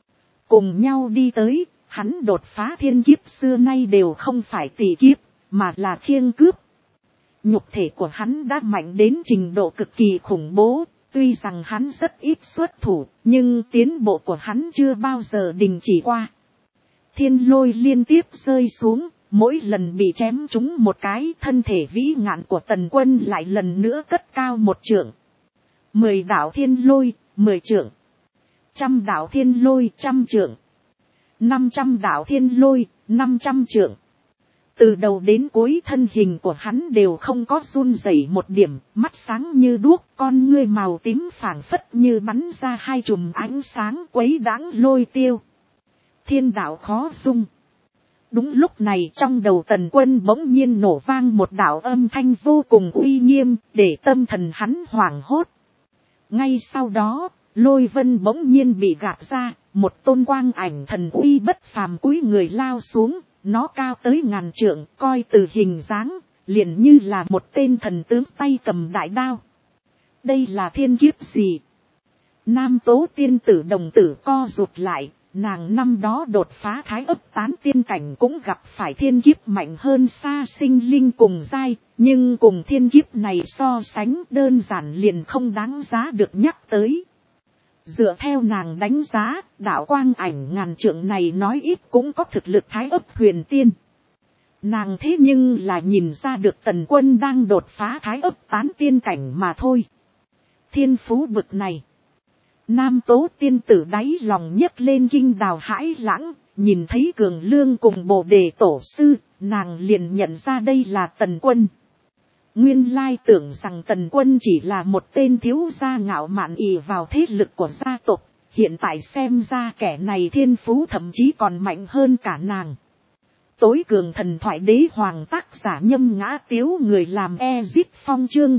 Cùng nhau đi tới, hắn đột phá thiên kiếp xưa nay đều không phải tỷ kiếp, mà là khiêng cướp. Nhục thể của hắn đã mạnh đến trình độ cực kỳ khủng bố, tuy rằng hắn rất ít xuất thủ, nhưng tiến bộ của hắn chưa bao giờ đình chỉ qua. Thiên lôi liên tiếp rơi xuống, mỗi lần bị chém trúng một cái, thân thể vĩ ngạn của Tần Quân lại lần nữa cất cao 1 trượng. 10 đạo thiên lôi, 10 trượng. 100 đạo thiên lôi, 100 trượng. 500 đạo thiên lôi, 500 trượng. Từ đầu đến cuối thân hình của hắn đều không có run rẩy một điểm, mắt sáng như đuốc, con ngươi màu tím phảng phất như bắn ra 2 chùm ánh sáng quấy đãng lôi tiêu. Thiên đạo khó dung. Đúng lúc này trong đầu Tần Quân bỗng nhiên nổ vang một đạo âm thanh vô cùng uy nghiêm, để tâm thần hắn hoảng hốt. Ngay sau đó, lôi vân bỗng nhiên bị gạt ra, một tôn quang ảnh thần uy bất phàm cúi người lao xuống. Nó cao tới 1000 trượng, coi từ hình dáng, liền như là một tên thần tướng tay cầm đại đao. Đây là thiên kiếp gì? Nam Tố tiên tử đồng tử co rụt lại, nàng năm đó đột phá Thái Ấp Tán tiên cảnh cũng gặp phải thiên kiếp mạnh hơn xa sinh linh cùng giai, nhưng cùng thiên kiếp này so sánh đơn giản liền không đáng giá được nhắc tới. Dựa theo nàng đánh giá, đạo quang ảnh 1000 trượng này nói ít cũng có thực lực Thái Ấp Huyền Tiên. Nàng thế nhưng là nhìn ra được Tần Quân đang đột phá Thái Ấp Tán tiên cảnh mà thôi. Thiên phú bực này. Nam Tố tiên tử đáy lòng nhấc lên kinh đào hãi lãng, nhìn thấy Cường Lương cùng Bồ Đề tổ sư, nàng liền nhận ra đây là Tần Quân. Nguyên lai tưởng rằng Tần Quân chỉ là một tên thiếu gia ngạo mạn ỷ vào thế lực của gia tộc, hiện tại xem ra kẻ này thiên phú thậm chí còn mạnh hơn cả nàng. Tối cường thần thoại đế hoàng tác giả Nhâm Ngã Tiếu, người làm Ezit Phong chương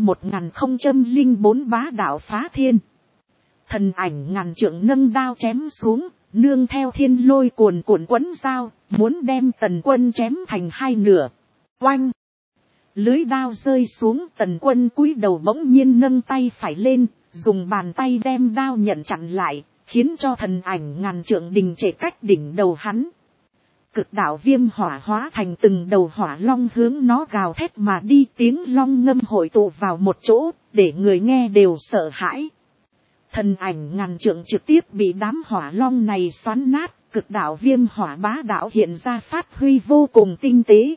1004 bá đạo phá thiên. Thần ảnh ngàn trượng nâng đao chém xuống, nương theo thiên lôi cuồn cuộn quấn dao, muốn đem Tần Quân chém thành hai nửa. Oanh! Lưới đao rơi xuống, Tần Quân cúi đầu bỗng nhiên nâng tay phải lên, dùng bàn tay đem đao nhận chặn lại, khiến cho thần ảnh ngàn trượng đình trệ cách đỉnh đầu hắn. Cực đạo viêm hỏa hóa thành từng đầu hỏa long hướng nó gào thét mà đi, tiếng long ngâm hội tụ vào một chỗ, để người nghe đều sợ hãi. Thần ảnh ngàn trượng trực tiếp bị đám hỏa long này xoắn nát, cực đạo viêm hỏa bá đạo hiện ra phát huy vô cùng tinh tế.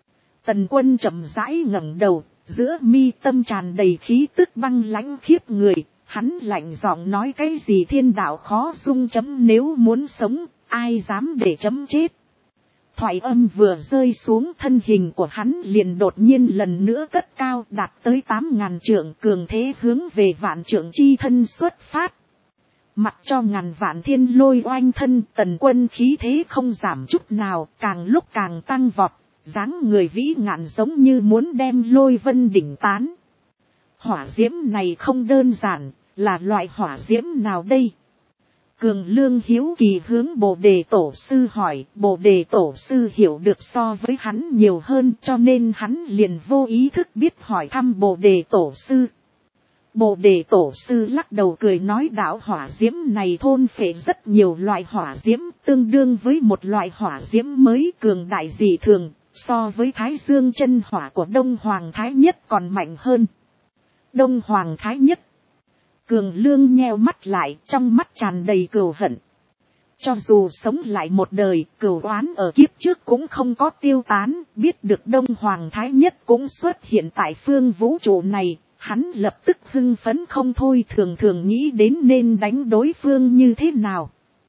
Tần Quân chậm rãi ngẩng đầu, giữa mi tâm tràn đầy khí tức băng lãnh khiếp người, hắn lạnh giọng nói cái gì thiên đạo khó dung chấm, nếu muốn sống, ai dám để chấm chết. Thoại âm vừa rơi xuống, thân hình của hắn liền đột nhiên lần nữa cất cao, đạt tới 8.000 trượng, cường thế hướng về vạn trượng chi thân xuất phát. Mặc cho ngàn vạn thiên lôi oanh thân, Tần Quân khí thế không giảm chút nào, càng lúc càng tăng vọt, dáng người vĩ ngạn giống như muốn đem lôi vân đỉnh tán. Hỏa diễm này không đơn giản, là loại hỏa diễm nào đây? Cường Lương hiếu kỳ hướng Bồ Đề Tổ sư hỏi, Bồ Đề Tổ sư hiểu được so với hắn nhiều hơn, cho nên hắn liền vô ý thức biết hỏi thăm Bồ Đề Tổ sư. Bồ Đề Tổ sư lắc đầu cười nói, đạo hỏa diễm này thôn phệ rất nhiều loại hỏa diễm, tương đương với một loại hỏa diễm mới cường đại dị thường, so với Thái Dương chân hỏa của Đông Hoàng Thái Nhất còn mạnh hơn. Đông Hoàng Thái Nhất. Cường Lương nheo mắt lại, trong mắt tràn đầy cừu hận. Cho dù sống lại một đời, cừu oán ở kiếp trước cũng không có tiêu tán, biết được Đông Hoàng Thái Nhất cũng xuất hiện tại phương vũ trụ này, hắn lập tức hưng phấn không thôi, thường thường nghĩ đến nên đánh đối phương như thế nào.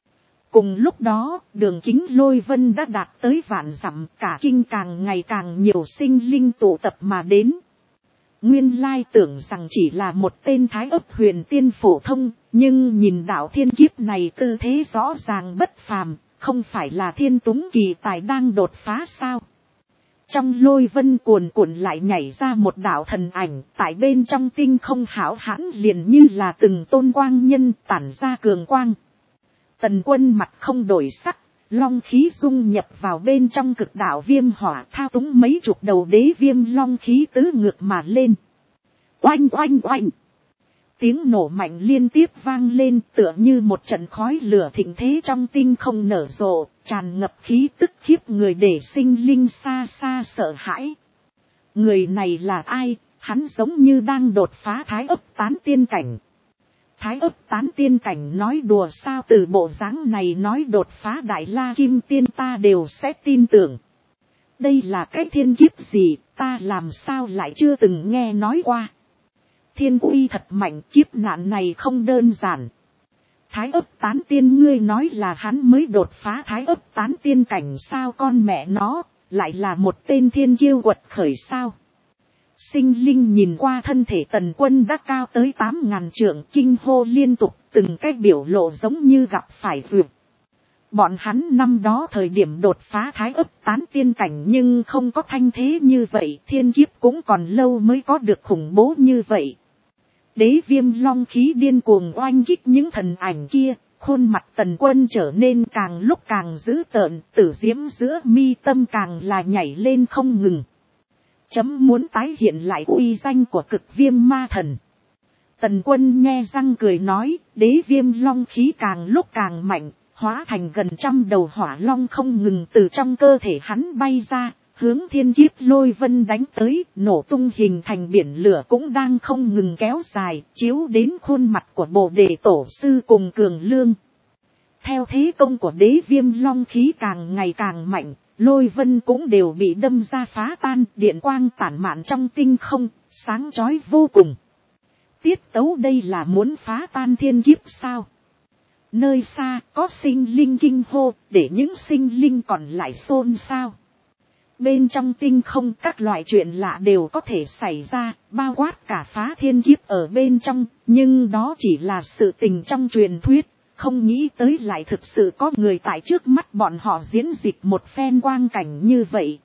Cùng lúc đó, đường kính lôi vân đã đạt tới vạn dặm, cả kinh càng ngày càng nhiều sinh linh tụ tập mà đến. Nguyên lai tưởng rằng chỉ là một tên thái ấp huyền tiên phổ thông, nhưng nhìn đạo thiên kiếp này tư thế rõ ràng bất phàm, không phải là thiên túng kỳ tài đang đột phá sao. Trong lôi vân cuồn cuộn lại nhảy ra một đạo thần ảnh, tại bên trong tinh không hão hãn liền như là từng tôn quang nhân tản ra cường quang. Tần Quân mặt không đổi sắc, long khí dung nhập vào bên trong cực đạo viêm hỏa, thao túng mấy chục đầu đế viêm long khí tứ ngược mà lên. Oanh oanh oanh! Tiếng nổ mạnh liên tiếp vang lên, tựa như một trận khói lửa thịnh thế trong tinh không nở rộ, tràn ngập khí tức khiếp người để sinh linh xa xa sợ hãi. Người này là ai? Hắn giống như đang đột phá thái ấp tán tiên cảnh. Thái ấp tán tiên cảnh nói đùa sao, từ bộ dáng này nói đột phá đại la kim tiên ta đều sẽ tin tưởng. Đây là cái thiên kiếp gì, ta làm sao lại chưa từng nghe nói qua. Thiên uy thật mạnh, kiếp nạn này không đơn giản. Thái ấp tán tiên, ngươi nói là hắn mới đột phá thái ấp tán tiên cảnh sao, con mẹ nó, lại là một tên thiên kiêu quật khởi sao. Sinh linh nhìn qua thân thể Tần Quân đã cao tới 8.000 trượng, kinh hô liên tục, từng cái biểu lộ giống như gặp phải duyệt. Bọn hắn năm đó thời điểm đột phá thái ấp tán tiên cảnh nhưng không có thanh thế như vậy, thiên kiếp cũng còn lâu mới có được khủng bố như vậy. Đế viêm long khí điên cuồng oanh kích những thần ảnh kia, khuôn mặt Tần Quân trở nên càng lúc càng dữ tợn, tử diễm giữa mi tâm càng là nhảy lên không ngừng. Chấm muốn tái hiện lại uy danh của cực viêm ma thần. Tần Quân nhe răng cười nói, đế viêm long khí càng lúc càng mạnh, hóa thành gần 100 đầu hỏa long không ngừng từ trong cơ thể hắn bay ra, hướng thiên kiếp lôi vân đánh tới, nổ tung hình thành biển lửa cũng đang không ngừng kéo dài, chiếu đến khuôn mặt của Bồ Đề Tổ sư cùng Cường Lương. Theo thế công của đế viêm long khí càng ngày càng mạnh, lôi vân cũng đều bị đâm ra phá tan, điện quang tản mạn trong tinh không, sáng chói vô cùng. Tiết tấu đây là muốn phá tan thiên kiếp sao? Nơi xa có sinh linh kinh hô, để những sinh linh còn lại xôn xao. Bên trong tinh không các loại chuyện lạ đều có thể xảy ra, bao quát cả phá thiên kiếp ở bên trong, nhưng đó chỉ là sự tình trong truyền thuyết, không nghĩ tới lại thực sự có người tại trước mắt bọn họ diễn dịch một phen quang cảnh như vậy.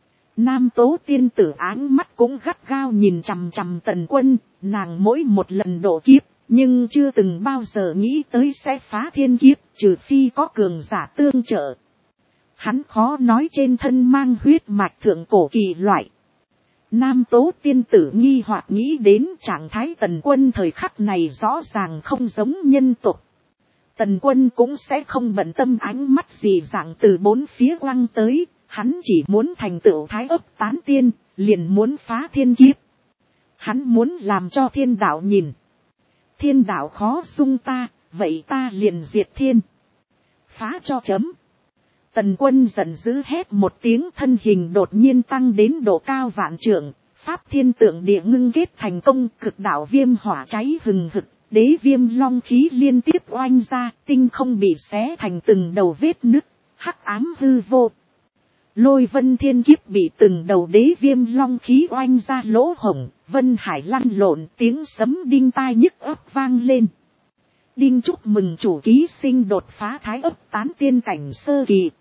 Nam Tố tiên tử áng mắt cũng gắt gao nhìn chằm chằm Tần Quân, nàng mỗi một lần độ kiếp, nhưng chưa từng bao giờ nghĩ tới sẽ phá thiên kiếp, trừ phi có cường giả tương trợ. Hắn khó nói trên thân mang huyết mạch thượng cổ kỳ loại. Nam Tố tiên tử nghi hoặc nghĩ đến trạng thái Tần Quân thời khắc này rõ ràng không giống nhân tộc. Tần Quân cũng sẽ không bận tâm ánh mắt gì dạng từ bốn phía quăng tới, hắn chỉ muốn thành tựu thái ấp tán tiên, liền muốn phá thiên kiếp. Hắn muốn làm cho thiên đạo nhìn. Thiên đạo khó dung ta, vậy ta liền diệt thiên. Phá cho chấm. Tần Quân giận dữ hét một tiếng, thân hình đột nhiên tăng đến độ cao vạn trượng, pháp thiên tượng địa ngưng kết thành công, cực đạo viêm hỏa cháy hừng hực, đế viêm long khí liên tiếp oanh ra, tinh không bị xé thành từng đầu vết nứt, hắc ám hư vô. Lôi vân thiên kiếp bị từng đầu đế viêm long khí oanh ra lỗ hổng, vân hải lăn lộn, tiếng sấm đinh tai nhức óc vang lên. Đinh chúc mừng chủ ký sinh đột phá thái ấp tán tiên cảnh sơ kỳ.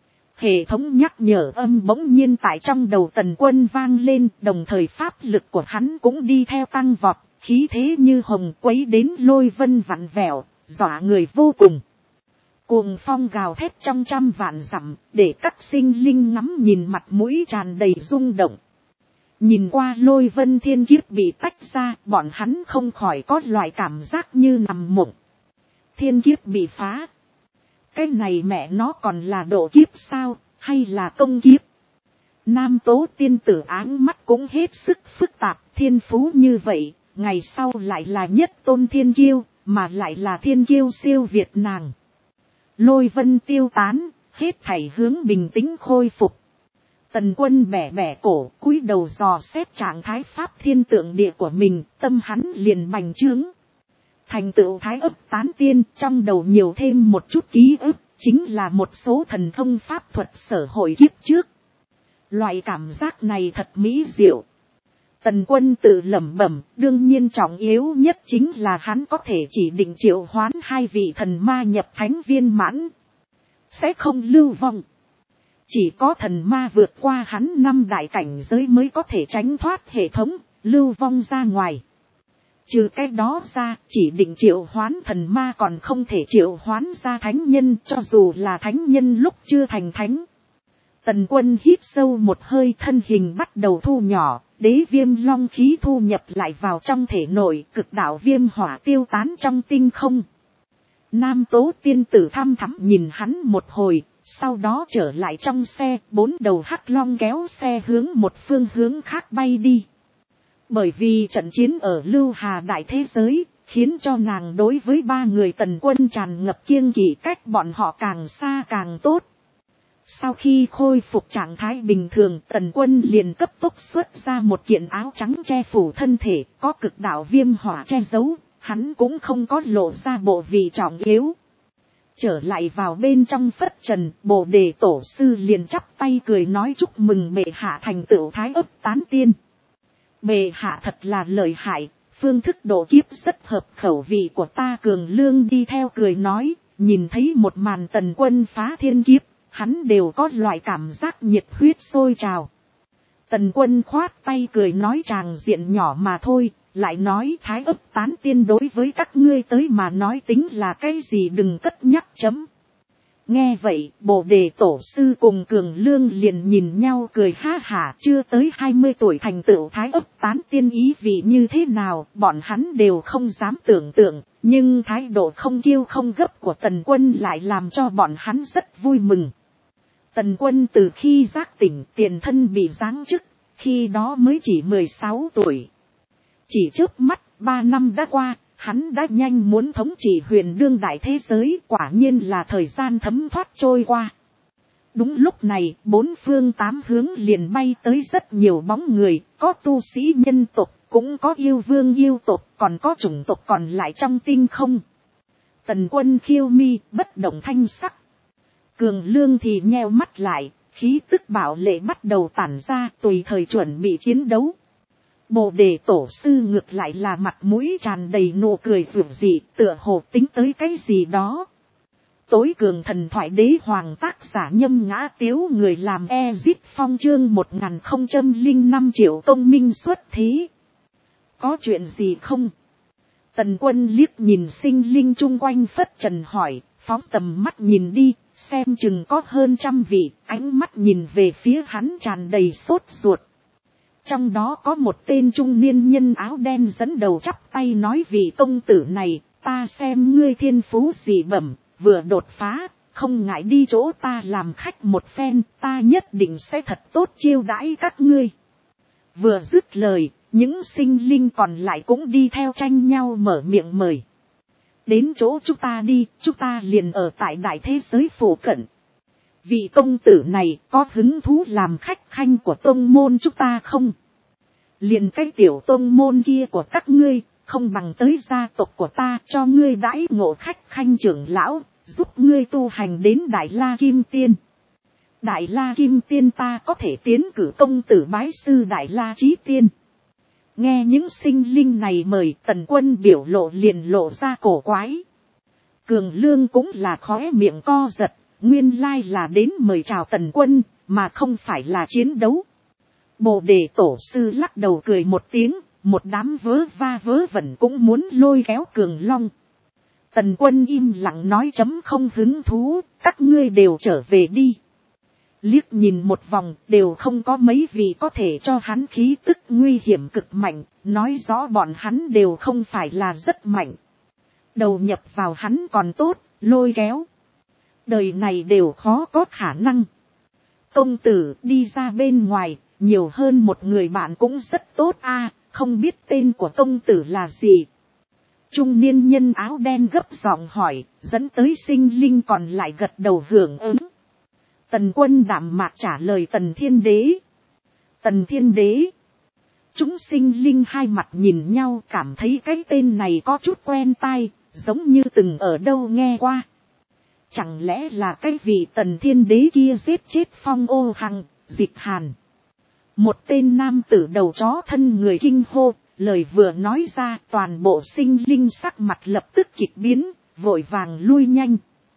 Hệ thống nhắc nhở âm bỗng nhiên tại trong đầu Tần Quân vang lên, đồng thời pháp lực của hắn cũng đi theo tăng vọt, khí thế như hồng quấy đến lôi vân vặn vẹo, dọa người vô cùng. Cuồng phong gào thét trong trăm vạn dặm, để các sinh linh ngắm nhìn mặt mũi tràn đầy rung động. Nhìn qua lôi vân thiên kiếp bị tách ra, bọn hắn không khỏi có loại cảm giác như nằm mộng. Thiên kiếp bị phá. Cái này mẹ nó còn là độ kiếp sao, hay là công kiếp? Nam Tố tiên tử áng mắt cũng hết sức phức tạp, thiên phú như vậy, ngày sau lại là nhất tôn thiên kiêu, mà lại là thiên kiêu siêu việt nàng. Lôi vân tiêu tán, hết thảy hướng bình tĩnh khôi phục. Tần Quân bẻ bẻ cổ, cúi đầu dò xét trạng thái pháp thiên tượng địa của mình, tâm hắn liền bành trướng. Thành tựu thái ấp tán tiên, trong đầu nhiều thêm một chút ký ức, chính là một số thần thông pháp thuật sở hội kiếp trước. Loại cảm giác này thật mỹ diệu. Tần Quân tự lẩm bẩm, đương nhiên trọng yếu nhất chính là hắn có thể chỉ định triệu hoán hai vị thần ma nhập thánh viên mãn. Sẽ không lưu vong. Chỉ có thần ma vượt qua hắn 5 đại cảnh giới mới có thể tránh thoát hệ thống, lưu vong ra ngoài. Trừ cái đó ra, chỉ định triệu hoán thần ma còn không thể triệu hoán ra thánh nhân, cho dù là thánh nhân lúc chưa thành thánh. Tần Quân hít sâu một hơi, thân hình bắt đầu thu nhỏ, đế viêm long khí thu nhập lại vào trong thể nội, cực đạo viêm hỏa tiêu tán trong tinh không. Nam Tố tiên tử thăm thắm nhìn hắn một hồi, sau đó trở lại trong xe, 4 đầu hắc long kéo xe hướng một phương hướng khác bay đi. Bởi vì trận chiến ở Lưu Hà đại thế giới, khiến cho nàng đối với 3 người Tần Quân tràn ngập kiêng kỵ, cách bọn họ càng xa càng tốt. Sau khi khôi phục trạng thái bình thường, Tần Quân liền cấp tốc xuất ra một kiện áo trắng che phủ thân thể, có cực đạo viêm hỏa che giấu, hắn cũng không có lộ ra bộ vị trọng yếu. Trở lại vào bên trong phất trần, Bồ Đề tổ sư liền chắp tay cười nói chúc mừng bệ hạ thành tựu thái ấp tán tiên. Bệ hạ thật là lợi hại, phương thức độ kiếp rất hợp khẩu vị của ta. Cường Lương đi theo cười nói, nhìn thấy một màn Tần Quân phá thiên kiếp, hắn đều có loại cảm giác nhiệt huyết sôi trào. Tần Quân khoát tay cười nói tràng diện nhỏ mà thôi, lại nói thái ấp tán tiên đối với các ngươi tới mà nói tính là cái gì, đừng cất nhắc chấm. Nghe vậy, Bồ Đề tổ sư cùng Cường Lương liền nhìn nhau cười ha hả, chưa tới 20 tuổi thành tựu thái ấp tán tiên ý vị như thế nào, bọn hắn đều không dám tưởng tượng, nhưng thái độ không kiêu không gấp của Tần Quân lại làm cho bọn hắn rất vui mừng. Tần Quân từ khi giác tỉnh, tiền thân bị giáng chức, khi đó mới chỉ 16 tuổi. Chỉ trước mắt, 3 năm đã qua, hắn đã nhanh muốn thống trị huyền đương đại thế giới, quả nhiên là thời gian thấm thoát trôi qua. Đúng lúc này, 4 phương 8 hướng liền bay tới rất nhiều bóng người, có tu sĩ nhân tộc, cũng có yêu vương yêu tộc, còn có chủng tộc còn lại trong tinh không. Tần Quân khiêu mi, bất động thanh sắc. Cường Lương thì nheo mắt lại, khí tức bạo lệ bắt đầu tản ra, tùy thời chuẩn bị chiến đấu. Bồ đề tổ sư ngược lại là mặt mũi tràn đầy nụ cười rực dị, tựa hồ tính tới cái gì đó. Tối cường thần thoại đế hoàng tác giả Nhâm Ngã Tiếu, người làm Ezit Phong chương 1005 Triệu Tông Minh xuất thế. Có chuyện gì không? Tần Quân liếc nhìn sinh linh chung quanh phất trần hỏi, phóng tầm mắt nhìn đi, xem chừng có hơn 100 vị, ánh mắt nhìn về phía hắn tràn đầy sốt ruột. Trong đó có một tên trung niên nhân áo đen dẫn đầu chắp tay nói, vị công tử này, ta xem ngươi thiên phú dị bẩm, vừa đột phá, không ngại đi chỗ ta làm khách một phen, ta nhất định sẽ thật tốt chiêu đãi các ngươi. Vừa dứt lời, những sinh linh còn lại cũng đi theo tranh nhau mở miệng mời. Đến chỗ chúng ta đi, chúng ta liền ở tại đại thế giới phổ cận. Vị công tử này có hứng thú làm khách khanh của tông môn chúng ta không? Liền cái tiểu tông môn kia của các ngươi, không bằng tới gia tộc của ta, cho ngươi đãi ngộ khách khanh trưởng lão, giúp ngươi tu hành đến Đại La Kim Tiên. Đại La Kim Tiên ta có thể tiến cử công tử bái sư Đại La Chí Tiên. Nghe những sinh linh này mời, Tần Quân biểu lộ liền lộ ra cổ quái. Cường Lương cũng là khóe miệng co giật, nguyên lai là đến mời chào Tần Quân, mà không phải là chiến đấu. Bồ đề tổ sư lắc đầu cười một tiếng, một đám vớ va vớ vẩn cũng muốn lôi kéo Cường Long. Tần Quân im lặng nói, chấm không hứng thú, các ngươi đều trở về đi. Liếc nhìn một vòng, đều không có mấy vị có thể cho hắn khí tức nguy hiểm cực mạnh, nói rõ bọn hắn đều không phải là rất mạnh. Đầu nhập vào hắn còn tốt, lôi kéo. Đời này đều khó có khả năng. Công tử đi ra bên ngoài, nhiều hơn một người bạn cũng rất tốt a, không biết tên của công tử là gì. Trung niên nhân áo đen gấp giọng hỏi, dẫn tới sinh linh còn lại gật đầu hưởng ứng. Tần Quân đạm mạc trả lời, Tần Thiên Đế. Tần Thiên Đế. Chúng sinh linh hai mặt nhìn nhau, cảm thấy cái tên này có chút quen tai, giống như từng ở đâu nghe qua. Chẳng lẽ là cái vị Tần Thiên Đế kia giết chết Phong Ô Hằng, Dịch Hàn. Một tên nam tử đầu chó thân người kinh hô, lời vừa nói ra, toàn bộ sinh linh sắc mặt lập tức kịch biến, vội vàng lui nhanh.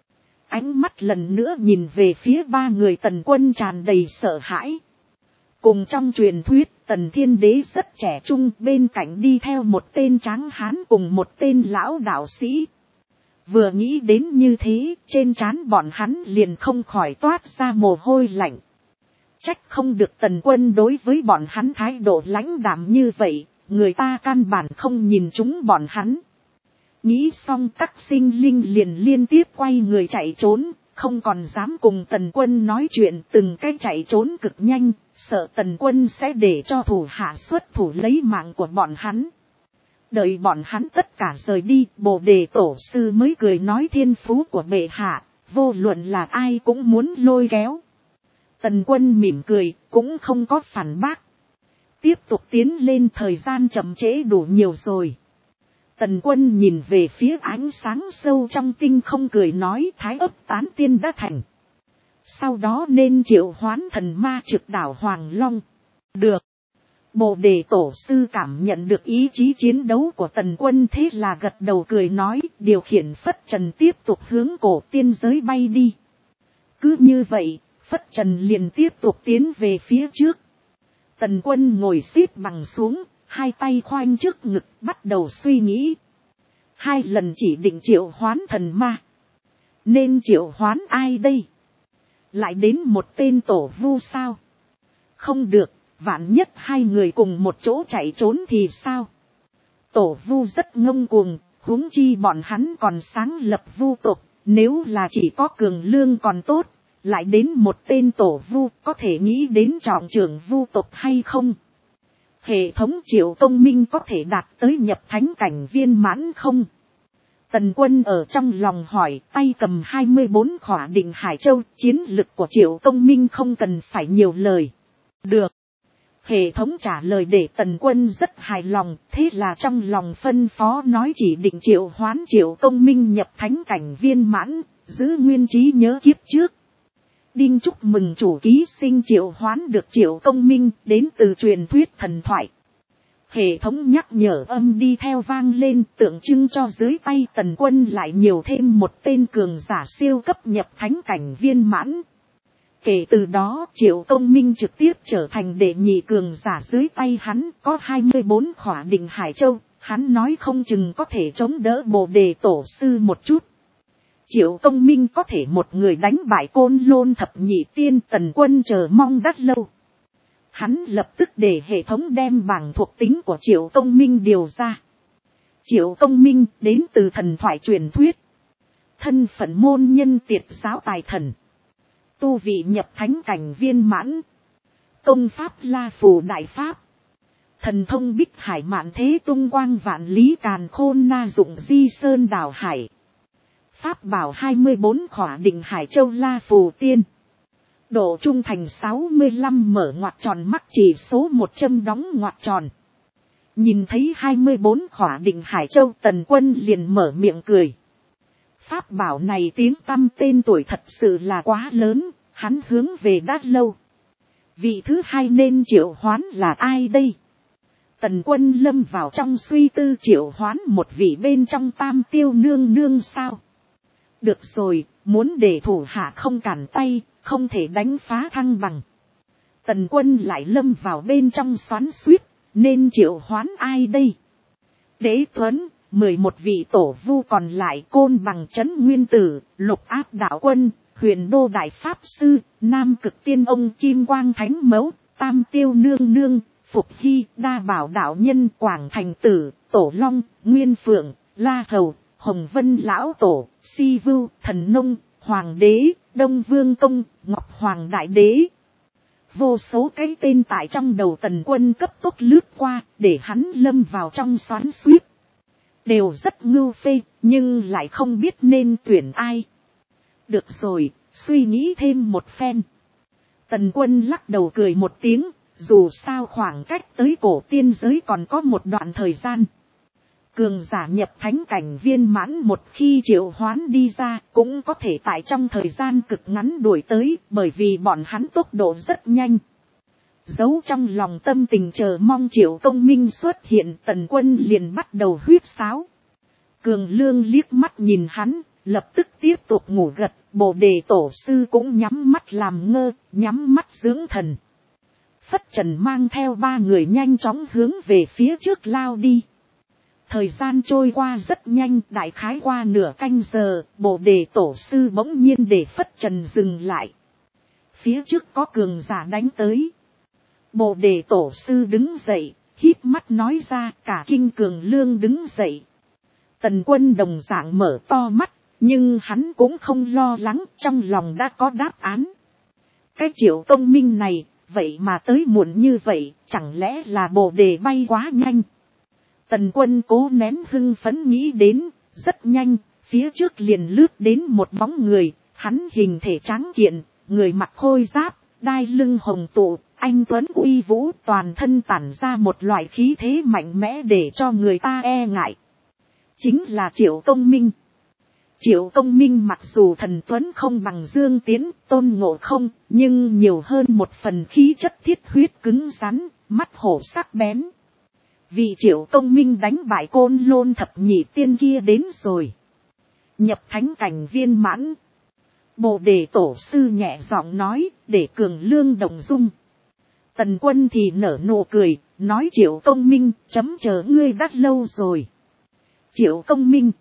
Ánh mắt lần nữa nhìn về phía ba người Tần Quân tràn đầy sợ hãi. Cùng trong truyền thuyết, Tần Thiên Đế rất trẻ trung, bên cạnh đi theo một tên tráng hán cùng một tên lão đạo sĩ. Vừa nghĩ đến như thế, trên trán bọn hắn liền không khỏi toát ra mồ hôi lạnh. Trách không được Tần Quân đối với bọn hắn thái độ lãnh đạm như vậy, người ta căn bản không nhìn chúng bọn hắn. Nghĩ xong, các sinh linh liền liên tiếp quay người chạy trốn, không còn dám cùng Tần Quân nói chuyện, từng cái chạy trốn cực nhanh, sợ Tần Quân sẽ để cho thủ hạ xuất thủ lấy mạng của bọn hắn. Đợi bọn hắn tất cả rời đi, Bồ đề tổ sư mới cười nói, thiên phú của bệ hạ, vô luận là ai cũng muốn lôi kéo. Tần Quân mỉm cười, cũng không có phản bác. Tiếp tục tiến lên, thời gian chậm trễ đủ nhiều rồi. Tần Quân nhìn về phía ánh sáng sâu trong tinh không cười nói, Thái Ấp Tán Tiên đã thành. Sau đó nên triệu hoán thần ma trực đảo Hoàng Long. Được. Bồ đề tổ sư cảm nhận được ý chí chiến đấu của Tần Quân, thế là gật đầu cười nói, điều khiển phất trần tiếp tục hướng cổ tiên giới bay đi. Cứ như vậy, phất trần liền tiếp tục tiến về phía trước. Tần Quân ngồi xếp bằng xuống, hai tay khoanh trước ngực, bắt đầu suy nghĩ. 2 lần chỉ định triệu hoán thần ma. Nên triệu hoán ai đây? Lại đến một tên tổ vu sao? Không được, vạn nhất 2 người cùng một chỗ chạy trốn thì sao? Tổ vu rất ngông cuồng, huống chi bọn hắn còn sáng lập vu tộc. Nếu là chỉ có Cường Lương còn tốt, lại đến một tên tổ vu, có thể nghĩ đến trọng trưởng vu tộc hay không? Hệ thống Triệu Tông Minh có thể đạt tới nhập thánh cảnh viên mãn không? Tần Quân ở trong lòng hỏi, tay cầm 24 khỏa định Hải Châu, chiến lực của Triệu Tông Minh không cần phải nhiều lời. Được. Hệ thống trả lời để Tần Quân rất hài lòng, thế là trong lòng phân phó nói chỉ định triệu hoán Triệu Tông Minh nhập thánh cảnh viên mãn, giữ nguyên trí nhớ kiếp trước. Đinh chúc mừng chủ ký sinh Triệu Hoán được Triệu Công Minh đến từ truyền thuyết thần thoại. Hệ thống nhắc nhở âm đi theo vang lên, tượng trưng cho dưới tay Tần Quân lại nhiều thêm một tên cường giả siêu cấp nhập thánh cảnh viên mãn. Kể từ đó Triệu Công Minh trực tiếp trở thành đệ nhị cường giả, dưới tay hắn có 24 khỏa định hải châu, hắn nói không chừng có thể chống đỡ Bồ Đề Tổ sư một chút. Triệu Công Minh có thể một người đánh bại Côn Lôn thập nhị tiên, Tần Quân chờ mong đắt lâu. Hắn lập tức để hệ thống đem bảng thuộc tính của Triệu Công Minh điều ra. Triệu Công Minh đến từ thần thoại truyền thuyết. Thân phận môn nhân Tiệt giáo tài thần. Tu vị nhập thánh cảnh viên mãn. Công pháp La Phù Đại Pháp. Thần thông Bích Hải Mạn Thế Tung Quang Vạn Lý Càn Khôn Na Dụng Di Sơn Đảo Hải. Pháp bảo 24 khỏa định Hải Châu La Phù Tiên. Độ trung thành 65 mở ngoặc tròn mắc chỉ số 100 đóng ngoặc tròn. Nhìn thấy 24 khỏa định Hải Châu, Tần Quân liền mở miệng cười. Pháp bảo này tiếng tăm tên tuổi thật sự là quá lớn, hắn hướng về đã lâu. Vị thứ hai nên triệu hoán là ai đây? Tần Quân lâm vào trong suy tư, triệu hoán một vị bên trong Tam Tiêu nương nương sao? Được rồi, muốn để thủ hạ không cản tay, không thể đánh phá thăng bằng. Tần Quân lại lâm vào bên trong xoắn xuýt, nên triệu hoán ai đây? Đế Tuấn, 11 vị tổ vu còn lại, Côn Bằng Trấn Nguyên Tử, Lục Áp Đạo Quân, Huyền Đô Đại Pháp Sư, Nam Cực Tiên Ông, Kim Quang Thánh Mẫu, Tam Tiêu Nương Nương, Phục Hy, Đa Bảo Đạo Nhân, Quảng Thành Tử, Tổ Long, Nguyên Phượng, La Hầu, Hồng Vân Lão Tổ, Si Vưu, Thần Nông, Hoàng Đế, Đông Vương Công, Ngọc Hoàng Đại Đế. Vô số cái tên tại trong đầu Tần Quân cấp tốc lướt qua, để hắn lâm vào trong xoắn xuýt. Đều rất ngưu phê, nhưng lại không biết nên tuyển ai. Được rồi, suy nghĩ thêm một phen. Tần Quân lắc đầu cười một tiếng, dù sao khoảng cách tới cổ tiên giới còn có một đoạn thời gian. Cường giả nhập thánh cảnh viên mãn một khi triệu hoán đi ra cũng có thể tại trong thời gian cực ngắn đuổi tới, bởi vì bọn hắn tốc độ rất nhanh. Giấu trong lòng tâm tình chờ mong Triệu Công Minh xuất hiện, Tần Quân liền bắt đầu huýt sáo. Cường Lương liếc mắt nhìn hắn, lập tức tiếp tục ngủ gật, Bồ Đề Tổ sư cũng nhắm mắt làm ngơ, nhắm mắt dưỡng thần. Phất Trần mang theo 3 người nhanh chóng hướng về phía trước lao đi. Thời gian trôi qua rất nhanh, đại khái qua nửa canh giờ, Bồ Đề Tổ sư bỗng nhiên để Phất Trần dừng lại. Phía trước có cường giả đánh tới. Bồ Đề Tổ sư đứng dậy, híp mắt nói ra, cả kinh Cường Lương đứng dậy. Tần Quân đồng dạng mở to mắt, nhưng hắn cũng không lo lắng, trong lòng đã có đáp án. Cái Triệu Công Minh này, vậy mà tới muộn như vậy, chẳng lẽ là Bồ Đề bay quá nhanh? Tần Quân cố nén hưng phấn nghĩ đến, rất nhanh, phía trước liền lướt đến một bóng người, hắn hình thể tráng kiện, người mặc khôi giáp, đai lưng hồng tụ, anh tuấn uy vũ, toàn thân tản ra một loại khí thế mạnh mẽ để cho người ta e ngại. Chính là Triệu Công Minh. Triệu Công Minh mặc dù thần tuấn không bằng Dương Tiến, Tôn Ngộ Không, nhưng nhiều hơn một phần khí chất thiết huyết cứng rắn, mắt hổ sắc bén. Vì Triệu Công Minh đánh bại Côn Lôn thập nhị tiên kia đến rồi. Nhập thánh cảnh viên mãn. Bồ Đề Tổ sư nhẹ giọng nói, để Cường Lương đồng dung. Tần Quân thì nở nụ cười, nói Triệu Công Minh, chấm chờ ngươi đã lâu rồi. Triệu Công Minh.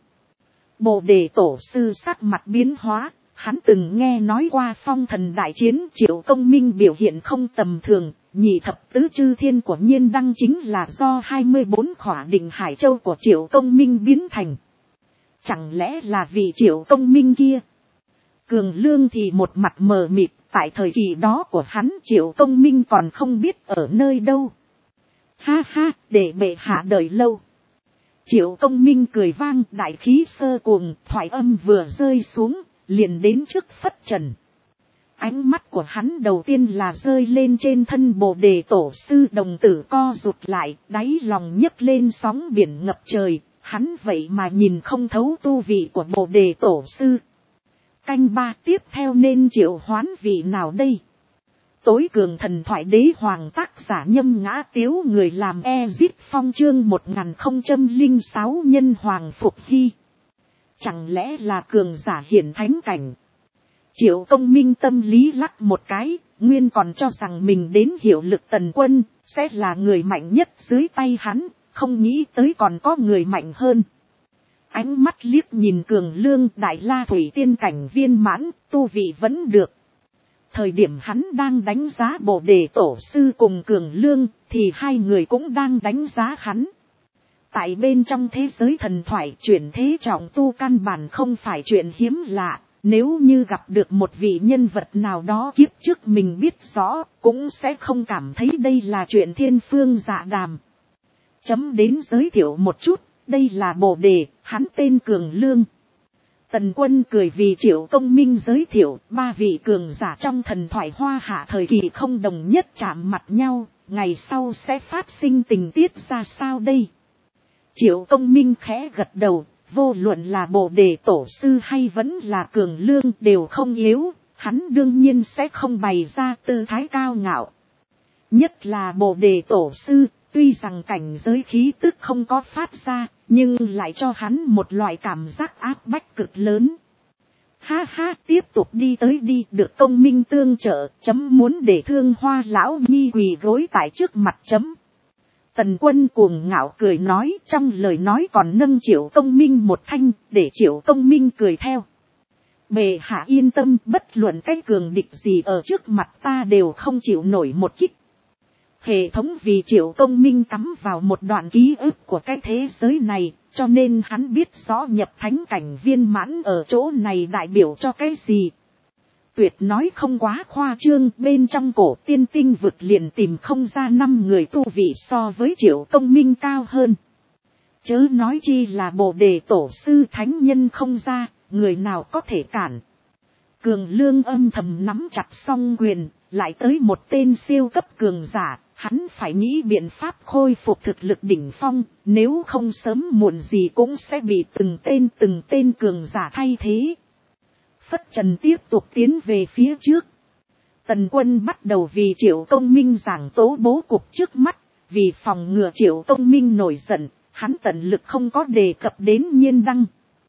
Bồ Đề Tổ sư sắc mặt biến hóa, hắn từng nghe nói qua phong thần đại chiến, Triệu Công Minh biểu hiện không tầm thường, nhị thập tứ chư thiên của Nhiên Đăng chính là do 24 khỏa định Hải Châu của Triệu Công Minh biến thành. Chẳng lẽ là vì Triệu Công Minh kia? Cường Lương thì một mặt mờ mịt, tại thời kỳ đó của hắn Triệu Công Minh còn không biết ở nơi đâu. Ha ha, để bệ hạ đợi lâu. Triệu Công Minh cười vang, đại khí sơ cuồng, thoại âm vừa rơi xuống, liền đến trước Phất Trần. Ánh mắt của hắn đầu tiên là rơi lên trên thân Bồ Đề Tổ sư, đồng tử co rụt lại, đáy lòng nhấc lên sóng biển ngập trời, hắn vậy mà nhìn không thấu tu vị của Bồ Đề Tổ sư. canh 3 tiếp theo nên triệu hoán vị nào đây? Tối cường thần thoại đế hoàng tác giả Nhâm Ngã Tiếu, người làm Ezit Phong chương 1006 nhân hoàng phục hy. Chẳng lẽ là cường giả hiển thánh cảnh? Triệu Công Minh tâm lý lắc một cái, nguyên còn cho rằng mình đến hiệu lực Tần Quân, sẽ là người mạnh nhất dưới tay hắn, không nghĩ tới còn có người mạnh hơn. Ánh mắt liếc nhìn Cường Lương, Đại La Thủy Tiên cảnh viên mãn, tu vị vẫn được. Thời điểm hắn đang đánh giá Bồ Đề Tổ Sư cùng Cường Lương, thì hai người cũng đang đánh giá hắn. Tại bên trong thế giới thần thoại, chuyển thế trọng tu căn bản không phải chuyện hiếm lạ. Nếu như gặp được một vị nhân vật nào đó kiếp trước mình biết rõ, cũng sẽ không cảm thấy đây là chuyện thiên phương dạ đàm. Chấm đến giới thiệu một chút, đây là Bồ Đề, hắn tên Cường Lương. Tần Quân cười vì Triệu Công Minh giới thiệu, ba vị cường giả trong thần thoại Hoa Hạ thời kỳ không đồng nhất chạm mặt nhau, ngày sau sẽ phát sinh tình tiết ra sao đây? Triệu Công Minh khẽ gật đầu, vô luận là Bồ Đề Tổ Sư hay vẫn là Cường Lương đều không yếu, hắn đương nhiên sẽ không bày ra tư thái cao ngạo. Nhất là Bồ Đề Tổ Sư, tuy rằng cảnh giới khí tức không có phát ra, nhưng lại cho hắn một loại cảm giác áp bách cực lớn. Ha ha, tiếp tục đi tới đi, được Công Minh tương trợ, chấm muốn để Thương Hoa lão nhi quỳ gối tại trước mặt chấm. Tần Quân cuồng ngạo cười nói, trong lời nói còn nâng Triệu Công Minh một thanh, để Triệu Công Minh cười theo. Bệ hạ yên tâm, bất luận cái cường địch gì ở trước mặt ta đều không chịu nổi một kích. Hệ thống vì Triệu Công Minh cắm vào một đoạn ký ức của cái thế giới này, cho nên hắn biết rõ nhập thánh cảnh viên mãn ở chỗ này đại biểu cho cái gì. Tuyệt nói không quá khoa trương, bên trong cổ tiên tinh vực liền tìm không ra 5 người tu vị so với Triệu Công Minh cao hơn. Chớ nói chi là Bồ Đề Tổ Sư thánh nhân không ra, người nào có thể cản. Cường Lương âm thầm nắm chặt song quyền, lại tới một tên siêu cấp cường giả, hắn phải nghĩ biện pháp khôi phục thực lực đỉnh phong, nếu không sớm muộn gì cũng sẽ bị từng tên cường giả thay thế. Phất trần tiếp tục tiến về phía trước. Tần Quân bắt đầu vì Triệu Công Minh giảng tố bố cục trước mắt, vì phòng ngừa Triệu Công Minh nổi giận, hắn tận lực không có đề cập đến Nhiên Đăng.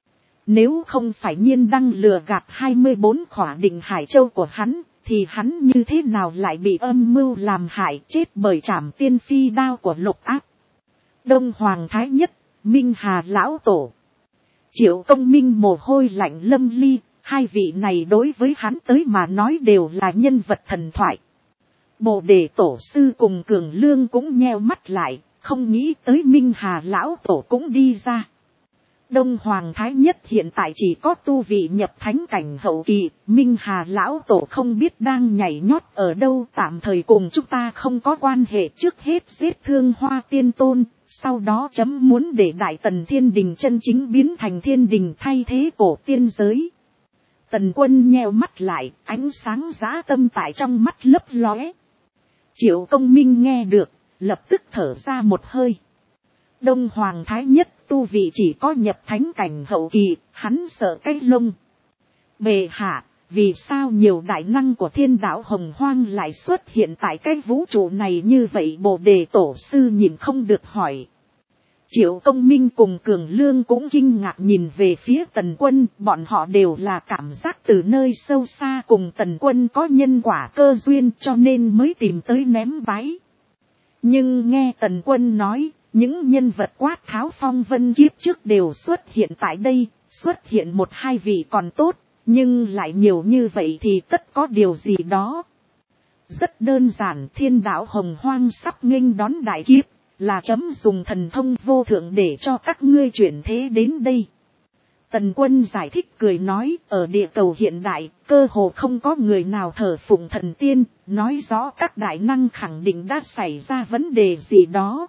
Nếu không phải Nhiên Đăng lừa gạt 24 khỏa định Hải Châu của hắn, thì hắn như thế nào lại bị âm mưu làm hại chết bởi trảm tiên phi đao của Lục Áp. Đông Hoàng Thái Nhất, Minh Hà Lão Tổ. Triệu Công Minh mồ hôi lạnh lâm ly, hai vị này đối với hắn tới mà nói đều là nhân vật thần thoại. Bồ Đề Tổ Sư cùng Cường Lương cũng nheo mắt lại, không nghĩ tới Minh Hà Lão Tổ cũng đi ra. Đông Hoàng Thái Nhất hiện tại chỉ có tu vị nhập thánh cảnh hậu kỳ, Minh Hà Lão Tổ không biết đang nhảy nhót ở đâu, tạm thời cùng chúng ta không có quan hệ, trước hết giết Thương Hoa Tiên Tôn, sau đó chấm muốn để Đại Tần Thiên Đình chân chính biến thành thiên đình thay thế cổ tiên giới. Tần Quân nheo mắt lại, ánh sáng dã tâm tại trong mắt lấp lóe. Triệu Công Minh nghe được, lập tức thở ra một hơi. Đông Hoàng Thái Nhất tu vị chỉ có nhập thánh cảnh hậu kỳ, hắn sợ cái lông. Bệ hạ, vì sao nhiều đại năng của Thiên Đạo Hồng Hoang lại xuất hiện tại cái vũ trụ này như vậy? Bồ Đề Tổ Sư nhìn không được hỏi. Triệu Công Minh cùng Cường Lương cũng kinh ngạc nhìn về phía Tần Quân, bọn họ đều là cảm giác từ nơi sâu xa cùng Tần Quân có nhân quả cơ duyên cho nên mới tìm tới ném bái. Nhưng nghe Tần Quân nói, những nhân vật quát tháo phong vân kiếp trước đều xuất hiện tại đây, xuất hiện một hai vị còn tốt, nhưng lại nhiều như vậy thì tất có điều gì đó. Rất đơn giản, Thiên Đạo Hồng Hoang sắp nghênh đón đại kiếp, là chấm dùng thần thông vô thượng để cho các ngươi chuyển thế đến đây. Tần Quân giải thích cười nói, ở địa cầu hiện đại, cơ hồ không có người nào thờ phụng thần tiên, nói rõ các đại năng khẳng định đã xảy ra vấn đề gì đó.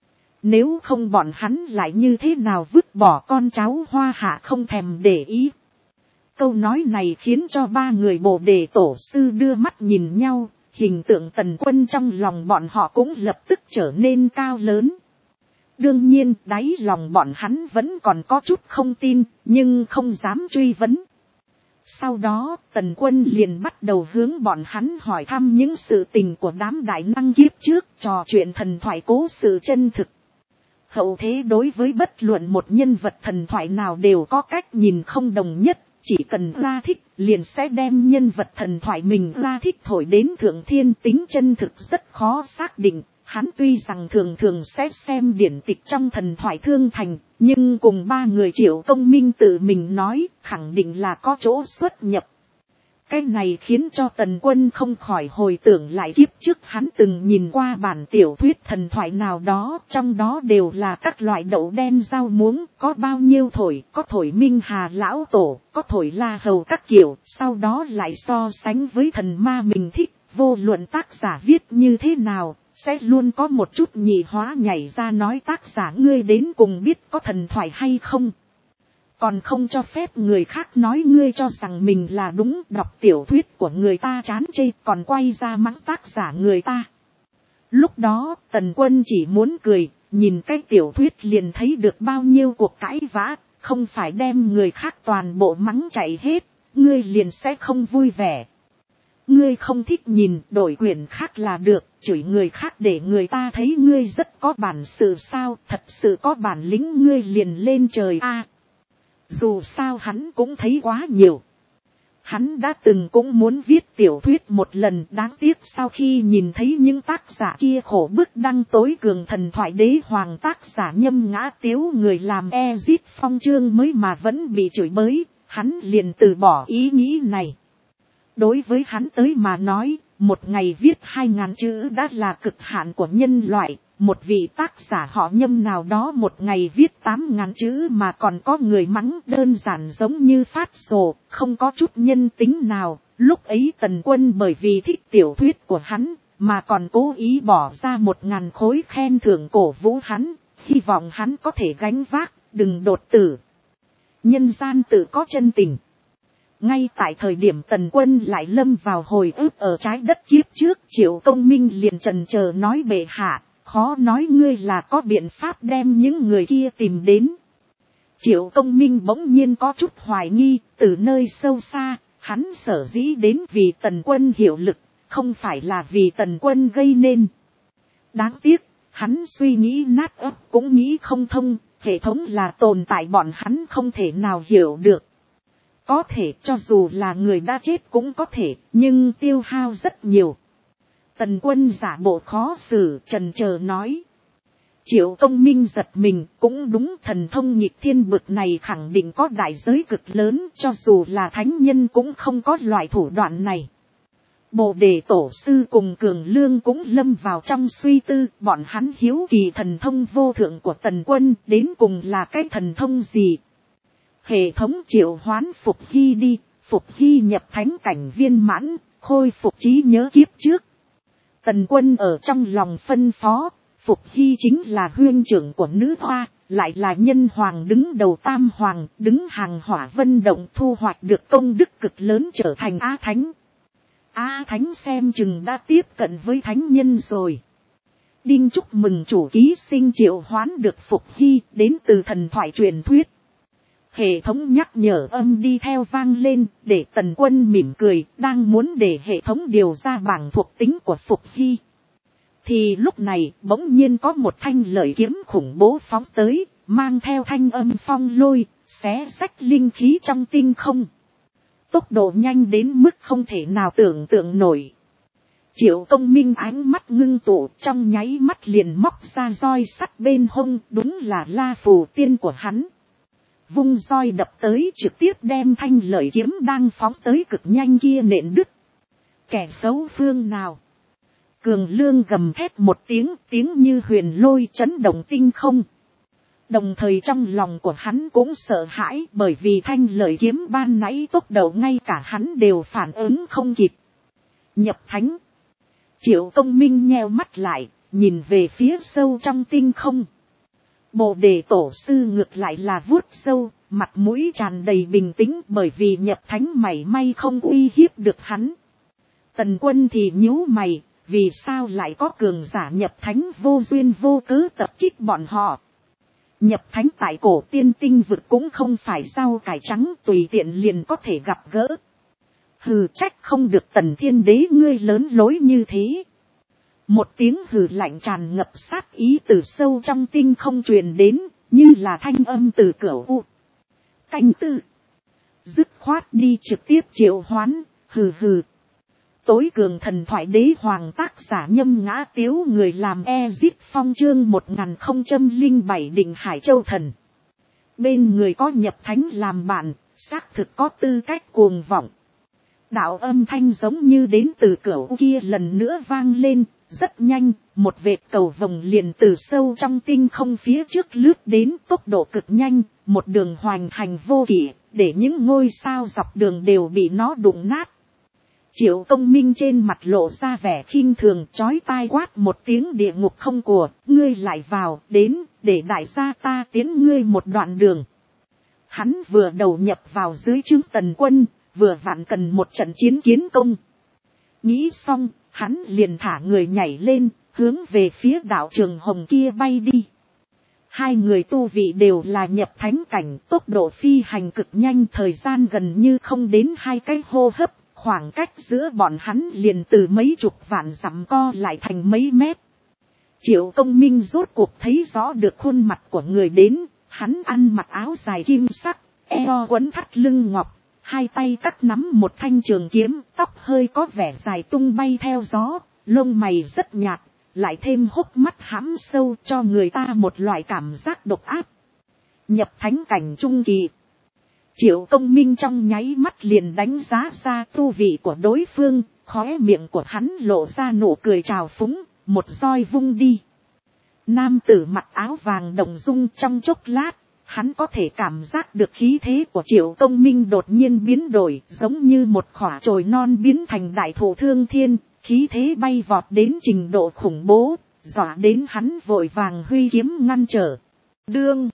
Nếu không bọn hắn lại như thế nào vứt bỏ con cháu Hoa Hạ không thèm để ý. Câu nói này khiến cho ba người Bồ Đề Tổ Sư đưa mắt nhìn nhau, hình tượng Tần Quân trong lòng bọn họ cũng lập tức trở nên cao lớn. Đương nhiên, đáy lòng bọn hắn vẫn còn có chút không tin, nhưng không dám truy vấn. Sau đó Tần Quân liền bắt đầu hướng bọn hắn hỏi thăm những sự tình của đám đại năng kiếp trước, trò chuyện thần thoại cố sự chân thực. Hậu thế đối với bất luận một nhân vật thần thoại nào đều có cách nhìn không đồng nhất, chỉ cần ra thích liền sẽ đem nhân vật thần thoại mình ra thích thổi đến thượng thiên, tính chân thực rất khó xác định. Hắn tuy rằng thường thường sẽ xem điển tịch trong thần thoại thương thành, nhưng cùng ba người Triệu Công Minh tự mình nói, khẳng định là có chỗ xuất nhập. Cái này khiến cho Tần Quân không khỏi hồi tưởng lại kiếp trước hắn từng nhìn qua bản tiểu thuyết thần thoại nào đó, trong đó đều là các loại đậu đen rau muống, có bao nhiêu thổi, có thổi Minh Hà Lão Tổ, có thổi La Hầu các kiểu, sau đó lại so sánh với thần ma mình thích, vô luận tác giả viết như thế nào, sẽ luôn có một chút nhị hóa nhảy ra nói tác giả ngươi đến cùng biết có thần thoại hay không. Còn không cho phép người khác nói ngươi cho rằng mình là đúng, đọc tiểu thuyết của người ta chán chê còn quay ra mắng tác giả người ta. Lúc đó Tần Quân chỉ muốn cười, nhìn cái tiểu thuyết liền thấy được bao nhiêu cuộc cãi vã, không phải đem người khác toàn bộ mắng chạy hết, ngươi liền sẽ không vui vẻ. Ngươi không thích nhìn, đổi quyển khác là được, chửi người khác để người ta thấy ngươi rất có bản sự sao, thật sự có bản lĩnh ngươi liền lên trời a. Dù sao hắn cũng thấy quá nhiều. Hắn đã từng cũng muốn viết tiểu thuyết một lần, đáng tiếc sau khi nhìn thấy những tác giả kia khổ bức đăng tối cường thần thoại đế hoàng tác giả nhâm ngã tiếu người làm Ezit Phong chương mới mà vẫn bị chửi bới, hắn liền từ bỏ ý nghĩ này. Đối với hắn tới mà nói, một ngày viết 2000 chữ đã là cực hạn của nhân loại. Một vị tác giả họ Nhâm nào đó một ngày viết 8000 chữ mà còn có người mắng, đơn giản giống như phát sổ, không có chút nhân tính nào. Lúc ấy Tần Quân bởi vì thích tiểu thuyết của hắn, mà còn cố ý bỏ ra 1000 khối khen thưởng cổ vũ hắn, hy vọng hắn có thể gánh vác, đừng đột tử. Nhân gian tự có chân tình. Ngay tại thời điểm Tần Quân lại lâm vào hồi ức ở trái đất kiếp trước, Triệu Công Minh liền chần chờ nói bệ hạ, khó nói ngươi là có biện pháp đem những người kia tìm đến. Triệu Công Minh bỗng nhiên có chút hoài nghi, từ nơi sâu xa, hắn sở dĩ đến vì Tần Quân hiệu lực, không phải là vì Tần Quân gây nên. Đáng tiếc, hắn suy nghĩ nát óc cũng nghĩ không thông, hệ thống là tồn tại bọn hắn không thể nào hiểu được. Có thể cho dù là người đã chết cũng có thể, nhưng tiêu hao rất nhiều. Tần Quân giả bộ khó xử, chần chờ nói. Triệu Công Minh giật mình, cũng đúng, thần thông nghịch thiên bực này khẳng định có đại giới cực lớn, cho dù là thánh nhân cũng không có loại thủ đoạn này. Bồ Đề Tổ Sư cùng Cường Lương cũng lâm vào trong suy tư, bọn hắn hiếu kỳ thần thông vô thượng của Tần Quân đến cùng là cái thần thông gì. Hệ thống triệu hoán Phục Hy đi, Phục Hy nhập thánh cảnh viên mãn, khôi phục trí nhớ kiếp trước. Tần Quân ở trong lòng phân phó, Phục Hy chính là huynh trưởng của nữ hoa, lại là nhân hoàng đứng đầu tam hoàng, đứng hàng hỏa vân động, thu hoạch được công đức cực lớn trở thành Á Thánh. Á Thánh xem chừng đã tiếp cận với thánh nhân rồi. Đinh chúc mừng chủ ký sinh triệu hoán được Phục Hy đến từ thần thoại truyền thuyết. Hệ thống nhắc nhở âm đi theo vang lên, để Tần Quân mỉm cười, đang muốn để hệ thống điều ra bảng thuộc tính của Phục Hy. Thì lúc này, bỗng nhiên có một thanh lợi kiếm khủng bố phóng tới, mang theo thanh âm phong lôi, xé rách linh khí trong tinh không. Tốc độ nhanh đến mức không thể nào tưởng tượng nổi. Triệu Công Minh ánh mắt ngưng tụ, trong nháy mắt liền móc ra roi sắt bên hông, đúng là La Phù tiên của hắn. Vung roi đập tới, trực tiếp đem thanh lợi kiếm đang phóng tới cực nhanh kia nện đứt. Kẻ xấu phương nào? Cường Lương gầm thét một tiếng, tiếng như huyền lôi chấn động tinh không. Đồng thời trong lòng của hắn cũng sợ hãi, bởi vì thanh lợi kiếm ban nãy tốc độ ngay cả hắn đều phản ứng không kịp. Nhập thánh. Triệu Công Minh nheo mắt lại, nhìn về phía sâu trong tinh không. Bồ Đề Tổ Sư ngược lại là vuốt sâu, mặt mũi tràn đầy bình tĩnh, bởi vì nhập thánh mảy may không uy hiếp được hắn. Tần Quân thì nhíu mày, vì sao lại có cường giả nhập thánh vô duyên vô cớ tập kích bọn họ. Nhập thánh tại cổ tiên tinh vực cũng không phải rau cải trắng tùy tiện liền có thể gặp gỡ. Hừ, trách không được Tần Thiên Đế ngươi lớn lối như thế. Một tiếng hừ lạnh tràn ngập sát ý từ sâu trong tinh không truyền đến, như là thanh âm từ cửu u. Canh tư. Dứt khoát đi trực tiếp triệu hoán, hừ hừ. Tối cường thần thoại đế hoàng tác giả Nhâm Ngã Tiếu, người làm Ezit Phong chương 1007 Định Hải Châu Thần. Bên người có nhập thánh làm bạn, xác thực có tư cách cuồng vọng. Đạo âm thanh giống như đến từ cửu kia lần nữa vang lên, rất nhanh, một vệt cầu vồng liền từ sâu trong tinh không phía trước lướt đến, tốc độ cực nhanh, một đường hoành hành vô kỷ, để những ngôi sao dọc đường đều bị nó đụng nát. Triệu Công Minh trên mặt lộ ra vẻ khinh thường, chói tai quát một tiếng địa ngục không của, ngươi lại vào, đến, để đại gia ta tiến ngươi một đoạn đường. Hắn vừa đầu nhập vào dưới trướng Tần Quân, vừa vặn cần một trận chiến kiến công. Nghĩ xong, hắn liền thả người nhảy lên, hướng về phía đảo Trường Hồng kia bay đi. Hai người tu vị đều là nhập thánh cảnh, tốc độ phi hành cực nhanh, thời gian gần như không đến 2 cái hô hấp, khoảng cách giữa bọn hắn liền từ mấy chục vạn dặm co lại thành mấy mét. Triệu Công Minh rốt cuộc thấy rõ được khuôn mặt của người đến, hắn ăn mặc áo dài kim sắc, eo quấn thắt lưng ngọc, hai tay cắt nắm một thanh trường kiếm, tóc hơi có vẻ dài tung bay theo gió, lông mày rất nhạt, lại thêm hốc mắt hãm sâu cho người ta một loại cảm giác độc ác. Nhập thánh cảnh trung kỳ. Triệu Công Minh trong nháy mắt liền đánh giá ra tu vị của đối phương, khóe miệng của hắn lộ ra nụ cười trào phúng, một roi vung đi. Nam tử mặc áo vàng đồng dung, trong chốc lát, hắn có thể cảm giác được khí thế của Triệu Công Minh đột nhiên biến đổi, giống như một khỏa chồi non biến thành đại thụ thương thiên, khí thế bay vọt đến trình độ khủng bố, dọa đến hắn vội vàng huy kiếm ngăn trở. Đương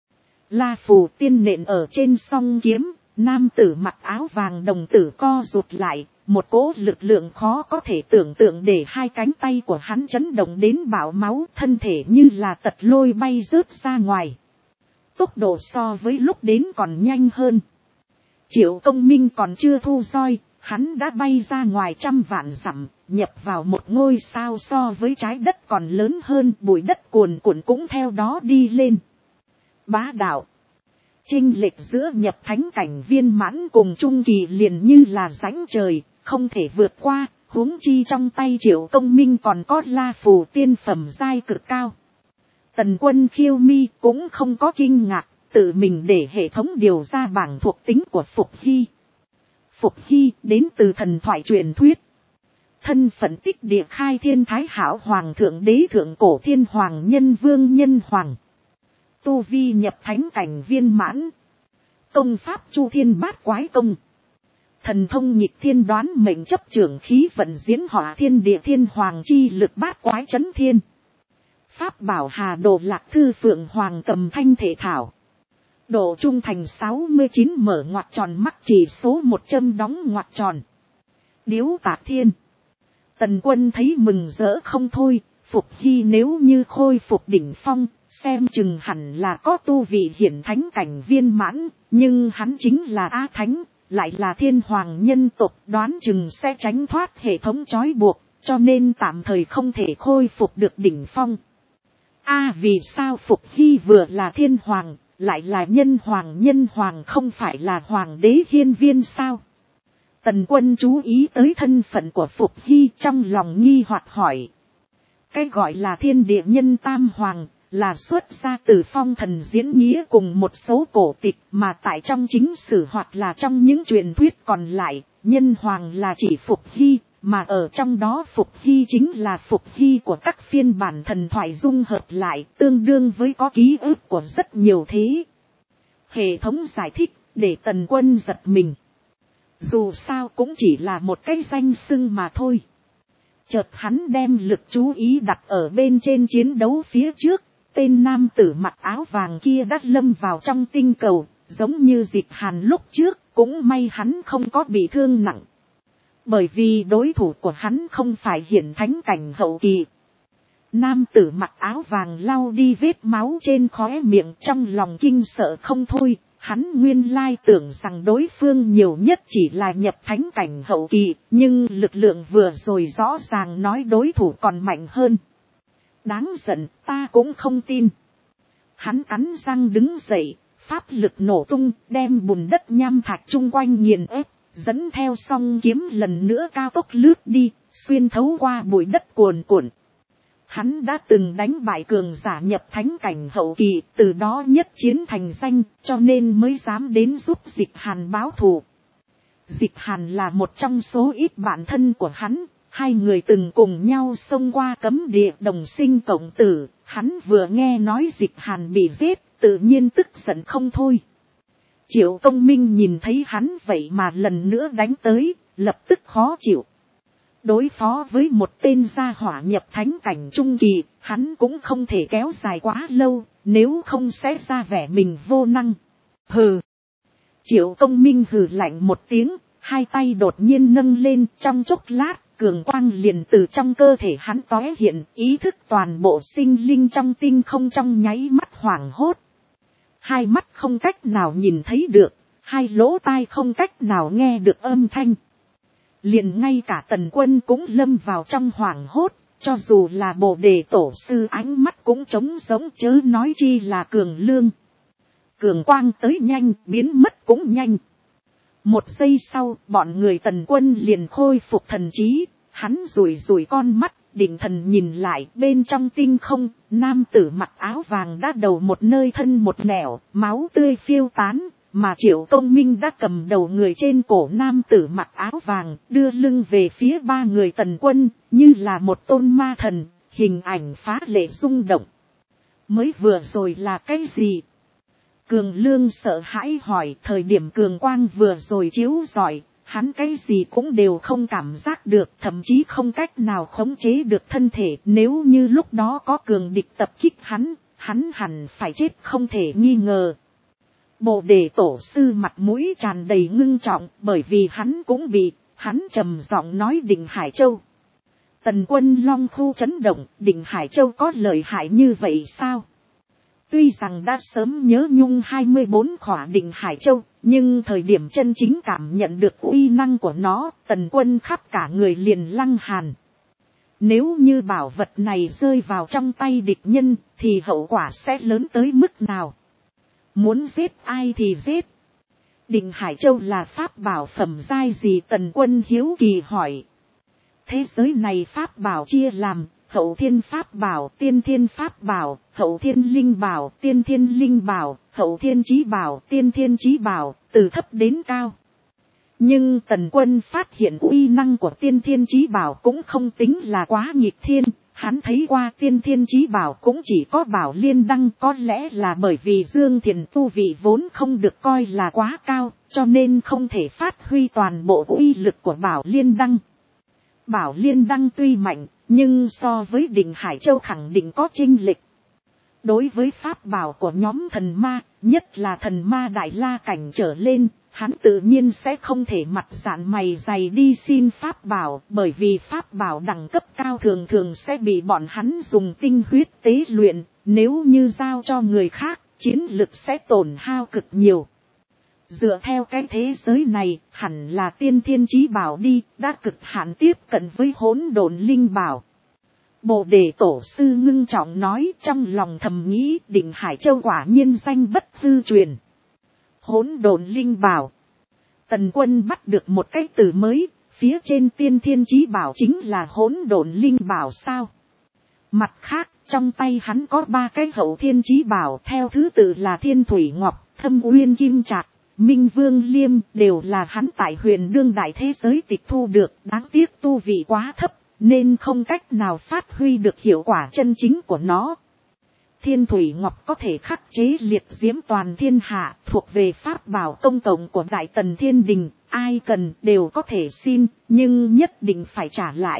La Phù tiên nện ở trên song kiếm, nam tử mặc áo vàng đồng tử co rụt lại, một cỗ lực lượng khó có thể tưởng tượng để hai cánh tay của hắn chấn động đến bạo máu, thân thể như là tật lôi bay rớt ra ngoài. Tốc độ so với lúc đến còn nhanh hơn. Triệu Công Minh còn chưa thu roi, hắn đã bay ra ngoài trăm vạn dặm, nhập vào một ngôi sao so với trái đất còn lớn hơn, bụi đất cuồn cuộn cũng theo đó đi lên. Bá đạo. Chênh lệch giữa nhập thánh cảnh viên mãn cùng trung kỳ liền như là rãnh trời, không thể vượt qua, huống chi trong tay Triệu Công Minh còn có La Phù tiên phẩm giai cực cao. Tần Quân khiêu mi cũng không có kinh ngạc, tự mình để hệ thống điều ra bảng thuộc tính của Phục Hy. Phục Hy đến từ thần thoại truyền thuyết. Thân phận tích địa khai thiên thái hảo hoàng thượng đế thượng cổ thiên hoàng nhân vương nhân hoàng. Tu vi nhập thánh cảnh viên mãn. Công pháp chu thiên bát quái công. Thần thông nhịp thiên đoán mệnh chấp trưởng khí vận diễn hỏa thiên địa thiên hoàng chi lực bát quái chấn thiên. Pháp bảo Hà Đồ Lạc Thư Phượng Hoàng cầm thanh thể thảo. Độ trung thành 69 mở ngoặc tròn mắc chỉ số 100 đóng ngoặc tròn. Điếu Tạc Thiên. Tần Quân thấy mừng rỡ không thôi, Phục Hy nếu như khôi phục đỉnh phong, xem chừng hẳn là có tu vị hiển thánh cảnh viên mãn, nhưng hắn chính là A Thánh, lại là thiên hoàng nhân tộc, đoán chừng sẽ tránh thoát hệ thống trói buộc, cho nên tạm thời không thể khôi phục được đỉnh phong. Vì sao Phục Hy vừa là thiên hoàng, lại là nhân hoàng không phải là hoàng đế hiên viên sao? Tần Quân chú ý tới thân phận của Phục Hy, trong lòng nghi hoặc hỏi. Cái gọi là thiên địa nhân tam hoàng, là xuất ra từ phong thần diễn nghĩa cùng một số cổ tịch, mà tại trong chính sử hoặc là trong những truyền thuyết còn lại, nhân hoàng là chỉ Phục Hy, mà ở trong đó Phục Hy chính là Phục Hy của các phiên bản thần thoại dung hợp lại, tương đương với có ký ức của rất nhiều thế. Hệ thống giải thích, để Tần Quân giật mình. Dù sao cũng chỉ là một cái danh xưng mà thôi. Chợt hắn đem lực chú ý đặt ở bên trên chiến đấu phía trước, tên nam tử mặc áo vàng kia đã lâm vào trong tinh cầu, giống như Dịch Hàn lúc trước, cũng may hắn không có bị thương nặng. Bởi vì đối thủ của hắn không phải hiển thánh cảnh hậu kỳ. Nam tử mặc áo vàng lau đi vết máu trên khóe miệng, trong lòng kinh sợ không thôi. Hắn nguyên lai tưởng rằng đối phương nhiều nhất chỉ là nhập thánh cảnh hậu kỳ, nhưng lực lượng vừa rồi rõ ràng nói đối thủ còn mạnh hơn. Đáng giận, ta cũng không tin. Hắn cắn răng đứng dậy, pháp lực nổ tung, đem bùn đất nham thạch chung quanh nghiền ép, dẫn theo song kiếm lần nữa cao tốc lướt đi, xuyên thấu qua bụi đất cuồn cuộn. Hắn đã từng đánh bại cường giả nhập thánh cảnh hậu kỳ, từ đó nhất chiến thành danh, cho nên mới dám đến giúp Dịch Hàn báo thù. Dịch Hàn là một trong số ít bạn thân của hắn, hai người từng cùng nhau xông qua cấm địa đồng sinh cộng tử. Hắn vừa nghe nói Dịch Hàn bị giết, tự nhiên tức giận không thôi. Triệu Công Minh nhìn thấy hắn vậy mà lần nữa đánh tới, lập tức khó chịu. Đối phó với một tên gia hỏa nhập thánh cảnh trung kỳ, hắn cũng không thể kéo dài quá lâu, nếu không sẽ ra vẻ mình vô năng. Hừ. Triệu Công Minh hừ lạnh một tiếng, hai tay đột nhiên nâng lên, trong chốc lát, cường quang liền từ trong cơ thể hắn tóe hiện, ý thức toàn bộ sinh linh trong tinh không trong nháy mắt hoảng hốt. Hai mắt không cách nào nhìn thấy được, hai lỗ tai không cách nào nghe được âm thanh. Liền ngay cả Tần Quân cũng lâm vào trong hoảng hốt, cho dù là Bồ Đề tổ sư ánh mắt cũng trống rỗng, chớ nói chi là Cường Lương. Cường quang tới nhanh, biến mất cũng nhanh. Một giây sau, bọn người Tần Quân liền khôi phục thần trí, hắn rủi rủi con mắt, định thần nhìn lại, bên trong tinh không, nam tử mặc áo vàng đã đầu một nơi thân một nẻo, máu tươi phiêu tán. Mà Triệu Công Minh đã cầm đầu người trên cổ nam tử mặc áo vàng, đưa lưng về phía ba người Tần Quân, như là một tôn ma thần, hình ảnh phá lệ rung động. Mới vừa rồi là cái gì? Cường Lương sợ hãi hỏi, thời điểm cường quang vừa rồi chiếu rọi, hắn cái gì cũng đều không cảm giác được, thậm chí không cách nào khống chế được thân thể. Nếu như lúc đó có cường địch tập kích hắn hẳn phải chết không thể nghi ngờ. Bồ Đề tổ sư mặt mũi tràn đầy ngưng trọng, bởi vì hắn cũng bị, hắn trầm giọng nói Định Hải Châu. Tần Quân long khu chấn động, Định Hải Châu có lợi hại như vậy sao? Tuy rằng đã sớm nhớ nhung 24 khỏa Định Hải Châu, nhưng thời điểm chân chính cảm nhận được uy năng của nó, Tần Quân khắp cả người liền lăng hàn. Nếu như bảo vật này rơi vào trong tay địch nhân, thì hậu quả sẽ lớn tới mức nào? Muốn giết ai thì giết. Định Hải Châu là pháp bảo phẩm giai gì? Tần Quân hiếu kỳ hỏi. Thế giới này pháp bảo chia làm hậu thiên pháp bảo, tiên thiên pháp bảo, hậu thiên linh bảo, tiên thiên linh bảo, hậu thiên chí bảo, tiên thiên chí bảo, từ thấp đến cao. Nhưng Tần Quân phát hiện uy năng của tiên thiên chí bảo cũng không tính là quá nghịch thiên. Hắn thấy qua tiên thiên chí bảo cũng chỉ có Bảo Liên Đăng, có lẽ là bởi vì Dương Thiền tu vị vốn không được coi là quá cao, cho nên không thể phát huy toàn bộ uy lực của Bảo Liên Đăng. Bảo Liên Đăng tuy mạnh, nhưng so với Định Hải Châu khẳng định có chênh lệch. Đối với pháp bảo của nhóm thần ma, nhất là thần ma Đại La cảnh trở lên, hắn tự nhiên sẽ không thể mặt dạn mày dày đi xin pháp bảo, bởi vì pháp bảo đẳng cấp cao thường thường sẽ bị bọn hắn dùng tinh huyết tế luyện, nếu như giao cho người khác, chiến lực sẽ tổn hao cực nhiều. Dựa theo cái thế giới này, hẳn là tiên thiên chí bảo đi, đã cực hạn tiếp cận với hỗn độn linh bảo. Bồ Đề tổ sư ngưng trọng nói, trong lòng thầm nghĩ Định Hải Châu quả nhiên danh bất hư truyền. Hỗn độn linh bảo. Tần Quân bắt được một cái từ mới, phía trên tiên thiên chí bảo chính là hỗn độn linh bảo sao? Mặt khác, trong tay hắn có 3 cái hậu thiên chí bảo, theo thứ tự là Thiên Thủy Ngọc, Thâm Uyên Kim Trạc, Minh Vương Liêm, đều là hắn tại Huyền đương đại thế giới tịch thu được, đáng tiếc tu vị quá thấp, nên không cách nào phát huy được hiệu quả chân chính của nó. Thiên Thủy Ngọc có thể khắc chế liệt diễm toàn thiên hạ, thuộc về pháp bảo công cộng của Đại Tần Thiên Đình, ai cần đều có thể xin, nhưng nhất định phải trả lại.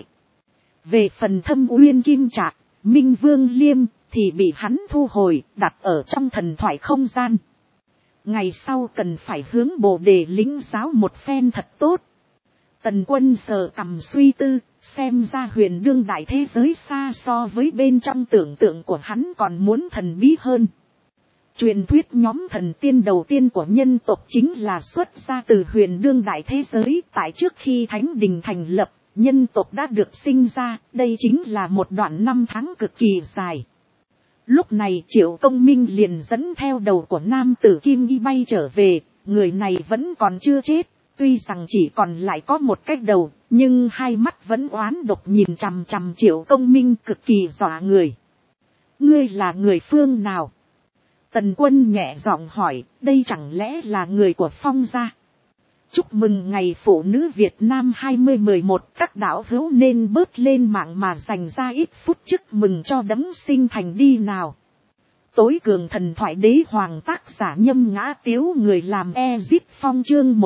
Về phần Thâm Uyên Kim Trạc, Minh Vương Liêm, thì bị hắn thu hồi, đặt ở trong thần thoại không gian. Ngày sau cần phải hướng Bồ Đề lĩnh giáo một phen thật tốt. Tần Quân sờ cằm suy tư, xem ra huyền đương đại thế giới xa so với bên trong tưởng tượng của hắn còn muốn thần bí hơn. Truyền thuyết nhóm thần tiên đầu tiên của nhân tộc chính là xuất ra từ huyền đương đại thế giới. Tại trước khi Thánh Đình thành lập, nhân tộc đã được sinh ra, đây chính là một đoạn năm tháng cực kỳ dài. Lúc này Triệu Công Minh liền dẫn theo đầu của nam tử Kim Y bay trở về, người này vẫn còn chưa chết, tuy rằng chỉ còn lại có một cái đầu, nhưng hai mắt vẫn oán độc nhìn chằm chằm Triệu Công Minh cực kỳ dọa người. Ngươi là người phương nào? Tần Quân nhẹ giọng hỏi, đây chẳng lẽ là người của Phong gia? Chúc mừng ngày phụ nữ Việt Nam 2011, các đạo hữu nên bớt lên mạng mà dành ra ít phút chúc mừng cho đấng sinh thành đi nào. Tối cường thần thoại đế hoàng tác giả Nhâm Ngã Tiếu, người làm Ezit Phong chương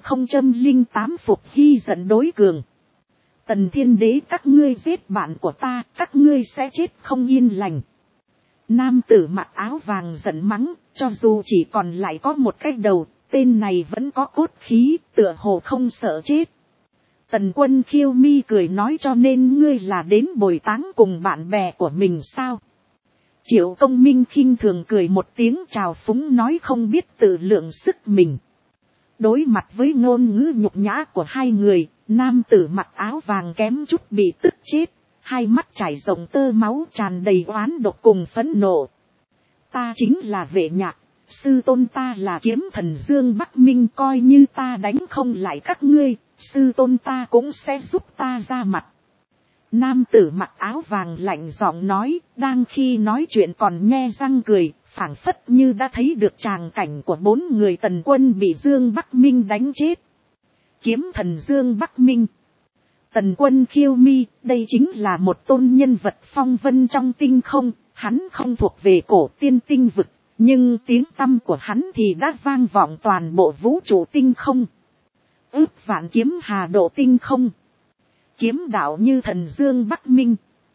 1008 phục hy giận đối cường. Tần Thiên Đế, các ngươi giết bạn của ta, các ngươi sẽ chết không yên lành. Nam tử mặc áo vàng giận mắng, cho dù chỉ còn lại có một cái đầu, tên này vẫn có cốt khí, tựa hồ không sợ chết. Tần Quân khiêu mi cười nói, cho nên ngươi là đến bồi táng cùng bạn bè của mình sao? Triệu Công Minh khinh thường cười một tiếng chào phúng nói, không biết tự lượng sức mình. Đối mặt với ngôn ngữ nhục nhã của hai người, nam tử mặc áo vàng kém chút bị tức chết, hai mắt chảy rộng tơ máu tràn đầy oán độc cùng phẫn nộ. Ta chính là Vệ Nhạc, sư tôn ta là kiếm thần Dương Bắc Minh, coi như ta đánh không lại các ngươi, sư tôn ta cũng sẽ giúp ta ra mặt. Nam tử mặc áo vàng lạnh giọng nói, đang khi nói chuyện còn nhe răng cười, phảng phất như đã thấy được tràng cảnh của 4 người Tần Quân bị Dương Bắc Minh đánh chết. Kiếm thần Dương Bắc Minh. Tần Quân khiêu mi, đây chính là một tôn nhân vật phong vân trong tinh không, hắn không thuộc về cổ tiên tinh vực, nhưng tiếng tăm của hắn thì đã vang vọng toàn bộ vũ trụ tinh không. Ước vạn kiếm hà độ tinh không. Kiếm đạo như thần Dương Bắc Minh.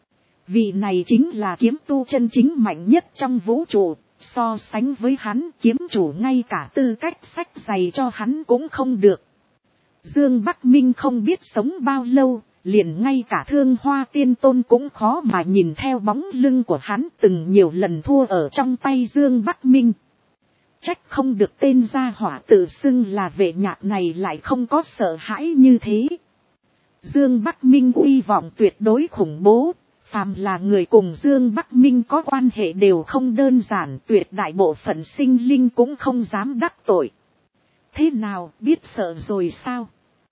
Vị này chính là kiếm tu chân chính mạnh nhất trong vũ trụ, so sánh với hắn kiếm chủ ngay cả tư cách sách giày cho hắn cũng không được. Dương Bắc Minh không biết sống bao lâu, liền ngay cả Thương Hoa Tiên Tôn cũng khó mà nhìn theo bóng lưng của hắn, từng nhiều lần thua ở trong tay Dương Bắc Minh. Trách không được tên gia hỏa tự xưng là Vệ Nhạc này lại không có sợ hãi như thế. Dương Bắc Minh uy vọng tuyệt đối khủng bố, phàm là người cùng Dương Bắc Minh có quan hệ đều không đơn giản, tuyệt đại bộ phận sinh linh cũng không dám đắc tội. Thế nào, biết sợ rồi sao?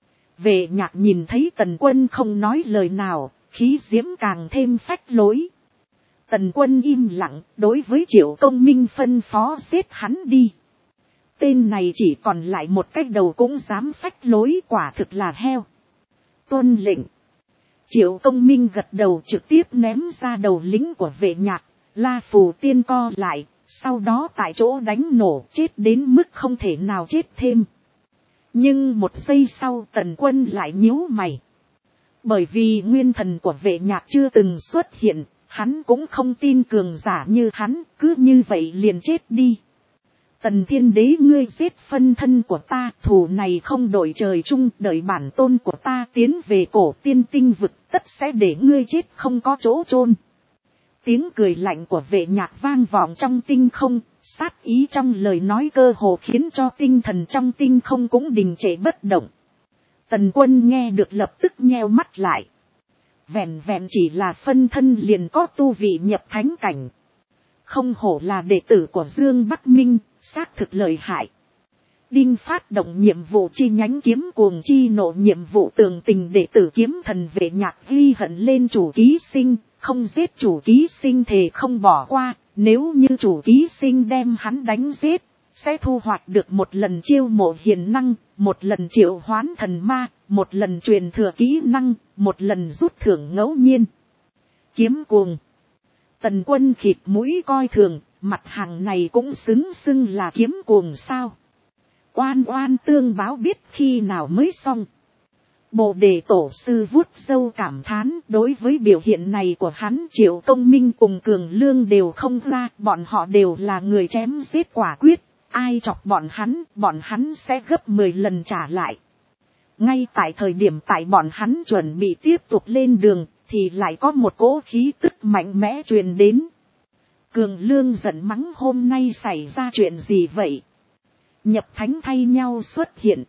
Vệ Nhạc nhìn thấy Tần Quân không nói lời nào, khí diễm càng thêm phách lối. Tần Quân im lặng, đối với Triệu Công Minh phân phó giết hắn đi. Tên này chỉ còn lại một cái đầu cũng dám phách lối, quả thực là heo. Tuân lệnh. Triệu Công Minh gật đầu trực tiếp ném ra đầu lính của Vệ Nhạc, La Phù Tiên co lại, sau đó tại chỗ đánh nổ, chết đến mức không thể nào chết thêm. Nhưng một giây sau Tần Quân lại nhíu mày. Bởi vì nguyên thần của Vệ Nhạc chưa từng xuất hiện, hắn cũng không tin cường giả như hắn, cứ như vậy liền chết đi. Tần Thiên Đế, ngươi giết phân thân của ta, thù này không đổi trời chung, đợi bản tôn của ta tiến về cổ tiên tinh vực, tất sẽ để ngươi chết không có chỗ chôn. Tiếng cười lạnh của Vệ Nhạc vang vọng trong tinh không, sát ý trong lời nói cơ hồ khiến cho tinh thần trong tinh không cũng đình trệ bất động. Tần Quân nghe được lập tức nheo mắt lại. Vẹn vẹn chỉ là phân thân liền có tu vị nhập thánh cảnh. Không hổ là đệ tử của Dương Bắc Minh, xác thực lợi hại. Đinh phát động nhiệm vụ chi nhánh kiếm cuồng chi nộ, nhiệm vụ tường tình đệ tử kiếm thần Vệ Nhạc ghi hận lên chủ ký sinh, không giết chủ ký sinh thề không bỏ qua, nếu như chủ ký sinh đem hắn đánh giết, sẽ thu hoạch được một lần chiêu mộ hiền năng, một lần triệu hoán thần ma, một lần truyền thừa kỹ năng, một lần rút thưởng ngẫu nhiên. Kiếm cuồng. Tần Quân khịt mũi coi thường, mặt hàng này cũng xưng là kiếm cuồng sao? Oan oan tương báo biết khi nào mới xong. Bồ Đề tổ sư vuốt râu cảm thán, đối với biểu hiện này của hắn Triệu Công Minh cùng Cường Lương đều không ra, bọn họ đều là người chém giết quả quyết, ai chọc bọn hắn sẽ gấp 10 lần trả lại. Ngay tại thời điểm tại bọn hắn chuẩn bị tiếp tục lên đường, thì lại có một cỗ khí tức mạnh mẽ truyền đến. Cường Lương giận mắng hôm nay xảy ra chuyện gì vậy? Nhập thánh thay nhau xuất hiện.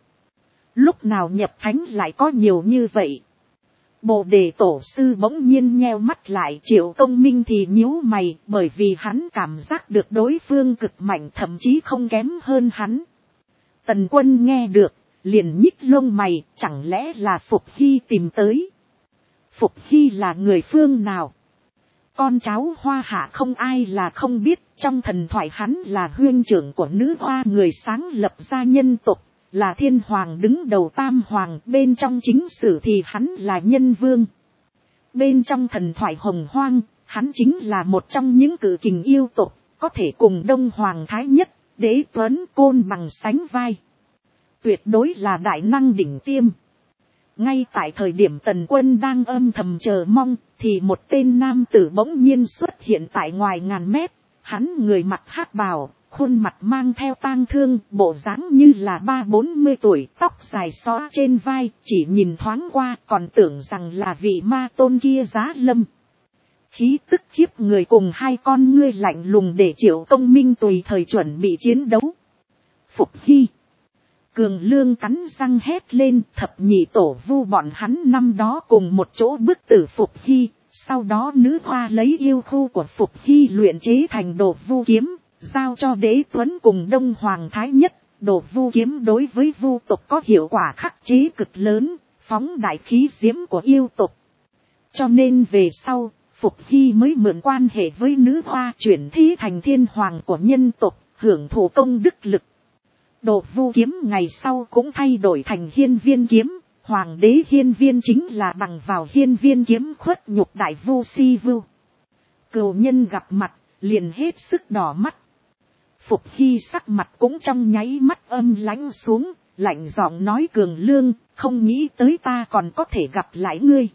Lúc nào nhập thánh lại có nhiều như vậy? Bồ đề tổ sư bỗng nhiên nheo mắt lại, Triệu Công Minh thì nhíu mày, bởi vì hắn cảm giác được đối phương cực mạnh, thậm chí không kém hơn hắn. Tần Quân nghe được, liền nhích lông mày, chẳng lẽ là Phục Hy tìm tới? Phục Hy là người phương nào? Con cháu Hoa Hạ không ai là không biết, trong thần thoại hắn là huynh trưởng của nữ hoa người sáng lập ra nhân tộc, là thiên hoàng đứng đầu tam hoàng, bên trong chính sử thì hắn là nhân vương. Bên trong thần thoại hồng hoang, hắn chính là một trong những cự kình yêu tộc, có thể cùng Đông Hoàng Thái Nhất, Đế Tuấn Côn bằng sánh vai. Tuyệt đối là đại năng đỉnh tiêm. Ngay tại thời điểm Tần Quân đang âm thầm chờ mong, thì một tên nam tử bỗng nhiên xuất hiện tại ngoài ngàn mét. Hắn người mặc hắc bào, khuôn mặt mang theo tang thương, bộ dáng như là 30-40 tuổi, tóc dài xõa trên vai, chỉ nhìn thoáng qua còn tưởng rằng là vị ma tôn kia Giá Lâm. Khí tức khiếp người cùng hai con ngươi lạnh lùng để Triệu Công Minh tùy thời chuẩn bị chiến đấu. Phục Hy. Cường Lương cắn răng hét lên, thập nhị tổ vu bọn hắn năm đó cùng một chỗ bức tử Phục Hy, sau đó nữ hoa lấy yêu khu của Phục Hy luyện chế thành Đồ Vu kiếm, giao cho Đế Tuấn cùng Đông Hoàng Thái Nhất. Đồ Vu kiếm đối với vu tộc có hiệu quả khắc chế cực lớn, phóng đại khí diễm của yêu tộc. Cho nên về sau, Phục Hy mới mượn quan hệ với nữ hoa chuyển thế thành thiên hoàng của nhân tộc, hưởng thụ công đức lực. Đồ Vu kiếm ngày sau cũng thay đổi thành Hiên Viên kiếm, hoàng đế Hiên Viên chính là bằng vào Hiên Viên kiếm khuất nhục đại vu si vu. Cừu nhân gặp mặt, liền hết sức đỏ mắt. Phục Hy sắc mặt cũng trong nháy mắt âm lãnh xuống, lạnh giọng nói Cường Lương, không nghĩ tới ta còn có thể gặp lại ngươi.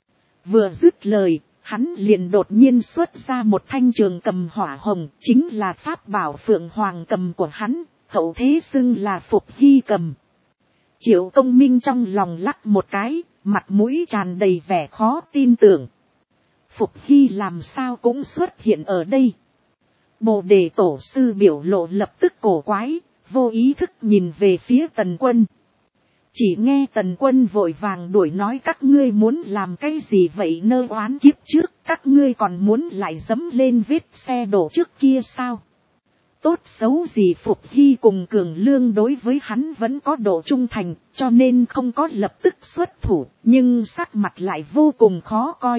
Vừa dứt lời, hắn liền đột nhiên xuất ra một thanh trường cầm hỏa hồng, chính là pháp bảo Phượng Hoàng cầm của hắn, hậu thế xưng là Phục Hy cầm. Triệu Công Minh trong lòng lắc một cái, mặt mũi tràn đầy vẻ khó tin tưởng. Phục Hy làm sao cũng xuất hiện ở đây. Bồ đề tổ sư biểu lộ lập tức cổ quái, vô ý thức nhìn về phía Tần Quân. Chỉ nghe Tần Quân vội vàng đuổi nói các ngươi muốn làm cái gì vậy nơ oán kiếp trước, các ngươi còn muốn lại dẫm lên vết xe đổ trước kia sao? Tốt xấu gì Phục Hy cùng Cường Lương đối với hắn vẫn có độ trung thành, cho nên không có lập tức xuất thủ, nhưng sắc mặt lại vô cùng khó coi.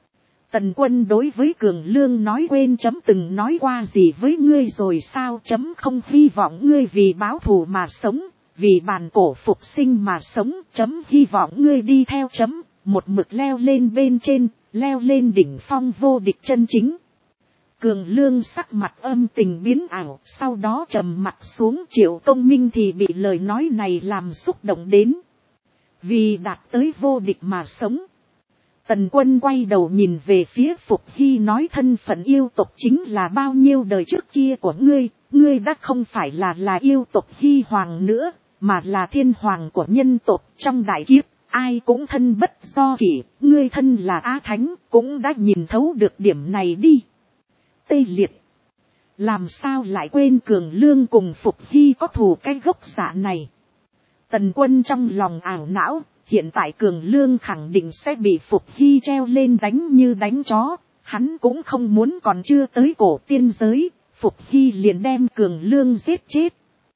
Tần Quân đối với Cường Lương nói quên chấm từng nói qua gì với ngươi rồi sao, chấm không hy vọng ngươi vì báo thù mà sống, vì bàn cổ phục sinh mà sống, chấm hy vọng ngươi đi theo chấm, một mực leo lên bên trên, leo lên đỉnh phong vô địch chân chính. Cường Lương sắc mặt âm tình biến ảo, sau đó trầm mặt xuống. Triệu Công Minh thì bị lời nói này làm xúc động đến. Vì đạt tới vô địch mà sống. Tần Quân quay đầu nhìn về phía Phục Hy nói thân phận yêu tộc chính là bao nhiêu đời trước kia của ngươi, ngươi đã không phải là yêu tộc Hy Hoàng nữa, mà là thiên hoàng của nhân tộc. Trong đại kiếp, ai cũng thân bất do kỷ, ngươi thân là Á Thánh, cũng đã nhìn thấu được điểm này đi. Tê liệt. Làm sao lại quên Cường Lương cùng Phục Hy có thù cái gốc dạ này. Tần Quân trong lòng ảo não, hiện tại Cường Lương khẳng định sẽ bị Phục Hy treo lên đánh như đánh chó, hắn cũng không muốn còn chưa tới cổ tiên giới, Phục Hy liền đem Cường Lương giết chết.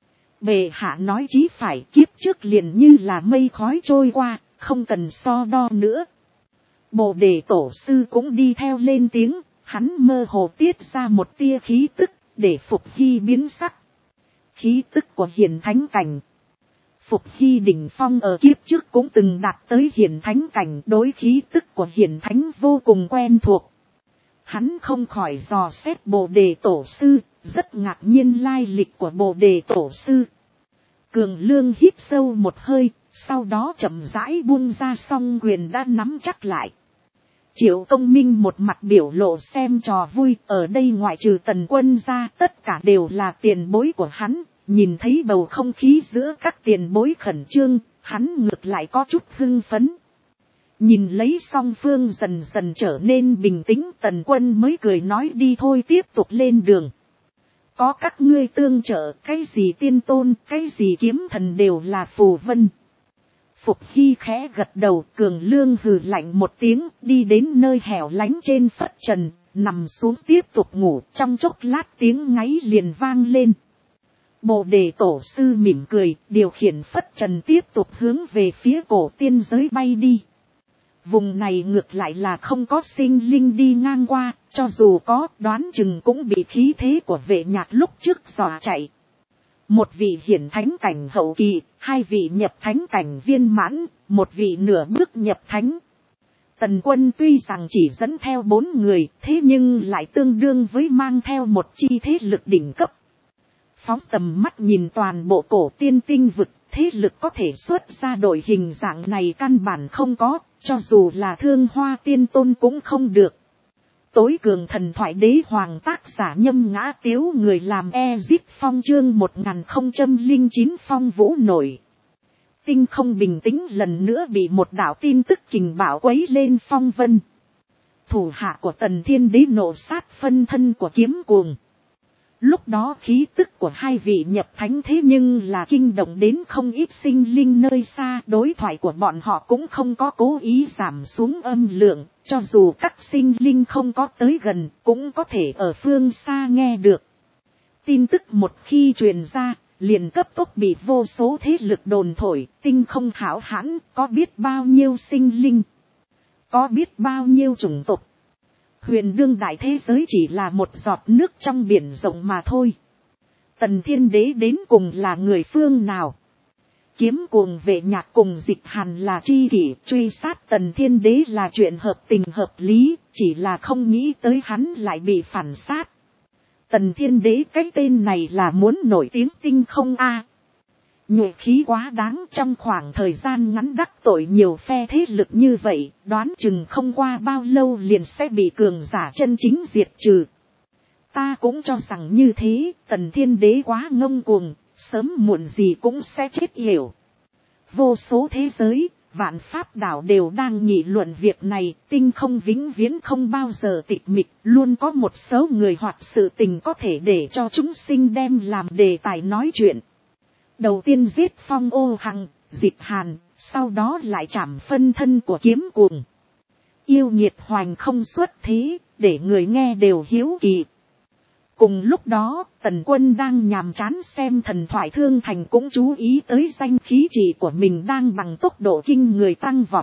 Bệ hạ nói chí phải, kiếp trước liền như là mây khói trôi qua, không cần so đo nữa. Bồ đề tổ sư cũng đi theo lên tiếng. Hắn mơ hồ tiết ra một tia khí tức, để Phục Hy biến sắc. Khí tức của hiển thánh cảnh. Phục Hy đỉnh phong ở kiếp trước cũng từng đạt tới hiển thánh cảnh, đối khí tức của hiển thánh vô cùng quen thuộc. Hắn không khỏi dò xét Bồ đề tổ sư, rất ngạc nhiên lai lịch của Bồ đề tổ sư. Cường Lương hít sâu một hơi, sau đó chậm rãi buông ra song quyền đã nắm chắc lại. Triệu Công Minh một mặt biểu lộ xem trò vui, ở đây ngoại trừ Tần Quân ra tất cả đều là tiền bối của hắn, nhìn thấy bầu không khí giữa các tiền bối khẩn trương, hắn ngược lại có chút hưng phấn. Nhìn lấy song phương dần dần trở nên bình tĩnh, Tần Quân mới cười nói đi thôi tiếp tục lên đường. Có các ngươi tương trợ, cái gì tiên tôn, cái gì kiếm thần đều là phù vân. Phục Hy khẽ gật đầu, Cường Lương hừ lạnh một tiếng, đi đến nơi hẻo lánh trên phất trần, nằm xuống tiếp tục ngủ. Trong chốc lát tiếng ngáy liền vang lên. Bồ Đề Tổ sư mỉm cười, điều khiển phất trần tiếp tục hướng về phía cổ tiên giới bay đi. Vùng này ngược lại là không có sinh linh đi ngang qua, cho dù có, đoán chừng cũng bị khí thế của Vệ Nhạc lúc trước dọa chạy. Một vị hiển thánh cảnh hậu kỳ, hai vị nhập thánh cảnh viên mãn, một vị nửa bước nhập thánh. Tần Quân tuy rằng chỉ dẫn theo 4 người, thế nhưng lại tương đương với mang theo một chi thế lực đỉnh cấp. Phóng tầm mắt nhìn toàn bộ cổ tiên tinh vực, thế lực có thể xuất ra đội hình dạng này căn bản không có, cho dù là Thương Hoa Tiên Tôn cũng không được. Tối cường thần thoại đế hoàng tác giả Nhâm Ngã Tiếu, người làm Ezip Phong chương 1009 phong vũ nổi. Tinh không bình tĩnh lần nữa bị một đạo tin tức kình bạo quấy lên phong vân. Thủ hạ của Tần Thiên Đế nổ sát phân thân của Kiếm Cuồng. Lúc đó khí tức của hai vị nhập thánh thế nhưng là kinh động đến không ít sinh linh nơi xa. Đối thoại của bọn họ cũng không có cố ý giảm xuống âm lượng. Cho dù các sinh linh không có tới gần cũng có thể ở phương xa nghe được. Tin tức một khi truyền ra, liền cấp tốc bị vô số thế lực đồn thổi. Tinh không hão hãn, có biết bao nhiêu sinh linh, có biết bao nhiêu chủng tộc. Huyền đương đại thế giới chỉ là một giọt nước trong biển rộng mà thôi. Tần Thiên Đế đến cùng là người phương nào? Kiếm Cuồng Vệ Nhạc cùng Dịch Hàn là tri kỷ, truy sát Tần Thiên Đế là chuyện hợp tình hợp lý, chỉ là không nghĩ tới hắn lại bị phản sát. Tần Thiên Đế cái tên này là muốn nổi tiếng tinh không a? Nhuệ khí quá đáng, trong khoảng thời gian ngắn đắc tội nhiều phe thế lực như vậy, đoán chừng không qua bao lâu liền sẽ bị cường giả chân chính diệt trừ. Ta cũng cho rằng như thế, Tần Thiên Đế quá ngông cuồng, sớm muộn gì cũng sẽ chết yểu. Vô số thế giới, vạn pháp đảo đều đang nghị luận việc này, tinh không vĩnh viễn không bao giờ tịch mịch, luôn có một số người hoặc sự tình có thể để cho chúng sinh đem làm đề tài nói chuyện. Đầu tiên giết Phong Ô Hằng, Dịch Hàn, sau đó lại trảm phân thân của Kiếm Cuồng. Yêu nghiệt hoành không xuất thế, để người nghe đều hiếu kỳ. Cùng lúc đó, Tần Quân đang nhàm chán xem thần thoại Thương Thành cũng chú ý tới danh khí trị của mình đang bằng tốc độ kinh người tăng vọt.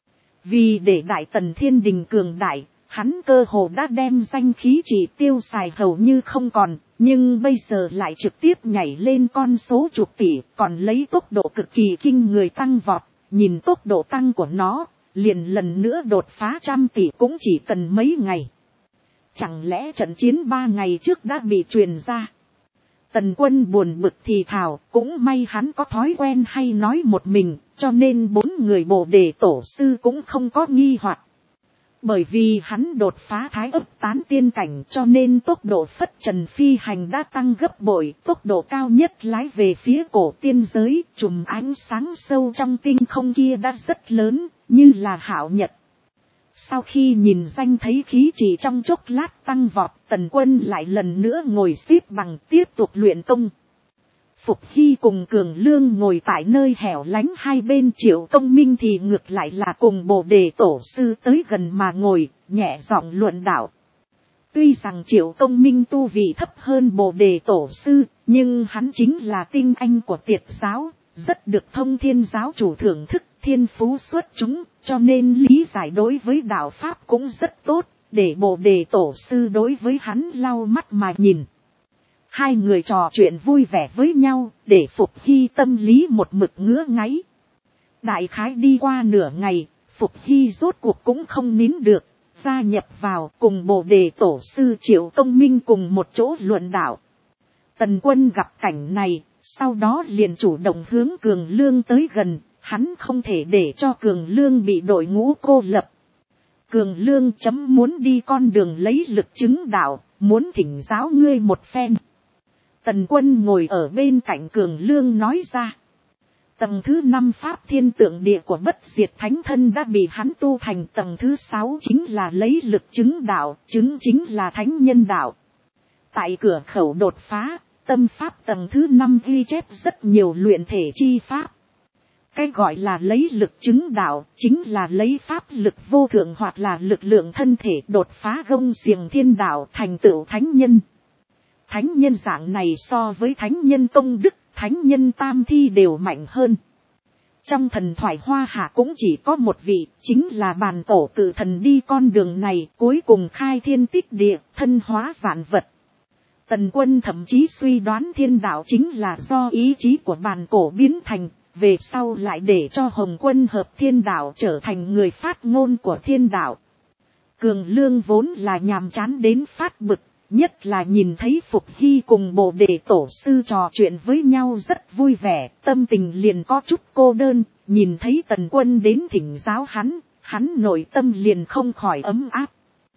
Vì để Đại Tần Thiên Đình cường đại, hắn cơ hồ đã đem danh khí trị tiêu xài hầu như không còn, nhưng bây giờ lại trực tiếp nhảy lên con số chục tỷ, còn lấy tốc độ cực kỳ kinh người tăng vọt. Nhìn tốc độ tăng của nó, liền lần nữa đột phá 100 tỷ cũng chỉ cần mấy ngày. Chẳng lẽ trận chiến 3 ngày trước đã bị truyền ra? Tần Quân buồn bực thì thào, cũng may hắn có thói quen hay nói một mình, cho nên 4 người Bồ Đề Tổ sư cũng không có nghi hoặc. Bởi vì hắn đột phá thái ấp tán tiên cảnh, cho nên tốc độ phất trần phi hành đã tăng gấp bội, tốc độ cao nhất lái về phía cổ tiên giới, chùm ánh sáng sâu trong tinh không kia đã rất lớn, như là hạo nhật. Sau khi nhìn danh thấy khí chỉ trong chốc lát tăng vọt, Tần Quân lại lần nữa ngồi xếp bằng tiếp tục luyện công. Phục Hy cùng Cường Lương ngồi tại nơi hẻo lánh hai bên, Triệu Công Minh thì ngược lại là cùng Bồ Đề Tổ sư tới gần mà ngồi, nhẹ giọng luận đạo. Tuy rằng Triệu Công Minh tu vị thấp hơn Bồ Đề Tổ sư, nhưng hắn chính là tinh anh của Tiệt giáo, rất được Thông Thiên giáo chủ thưởng thức, thiên phú xuất chúng, cho nên lý giải đối với đạo pháp cũng rất tốt, để Bồ Đề Tổ sư đối với hắn lau mắt mà nhìn. Hai người trò chuyện vui vẻ với nhau, để Phục Hy tâm lý một mực ngứa ngáy. Đại khái đi qua nửa ngày, Phục Hy rốt cuộc cũng không nín được, gia nhập vào cùng Bồ Đề Tổ sư Triệu Công Minh cùng một chỗ luận đạo. Tần Quân gặp cảnh này, sau đó liền chủ động hướng Cường Lương tới gần, hắn không thể để cho Cường Lương bị đội ngũ cô lập. Cường Lương muốn đi con đường lấy lực chứng đạo, muốn thỉnh giáo ngươi một phen. Tần Quân ngồi ở bên cạnh Cường Lương nói ra. Tầng thứ 5 pháp thiên tượng địa của bất diệt thánh thân đã bị hắn tu thành. Tầng thứ 6 chính là lấy lực chứng đạo, chứng chính là thánh nhân đạo. Tại cửa khẩu đột phá, tâm pháp tầng thứ 5 ghi chép rất nhiều luyện thể chi pháp. Cái gọi là lấy lực chứng đạo, chính là lấy pháp lực vô thượng hoặc là lực lượng thân thể đột phá gông xiềng thiên đạo thành tựu thánh nhân. Thánh nhân dạng này so với thánh nhân công đức, thánh nhân tam thi đều mạnh hơn. Trong thần thoại Hoa Hạ cũng chỉ có một vị, chính là bàn cổ cự thần đi con đường này, cuối cùng khai thiên tích địa, thân hóa vạn vật. Tần Quân thậm chí suy đoán thiên đạo chính là do ý chí của bàn cổ biến thành, về sau lại để cho Hồng Quân hợp thiên đạo trở thành người phát ngôn của thiên đạo. Cường Lương vốn là nhàm chán đến phát bực, nhất là nhìn thấy Phục Hy cùng Bồ Đề tổ sư trò chuyện với nhau rất vui vẻ, tâm tình liền có chút cô đơn, nhìn thấy Tần Quân đến thỉnh giáo hắn nội tâm liền không khỏi ấm áp.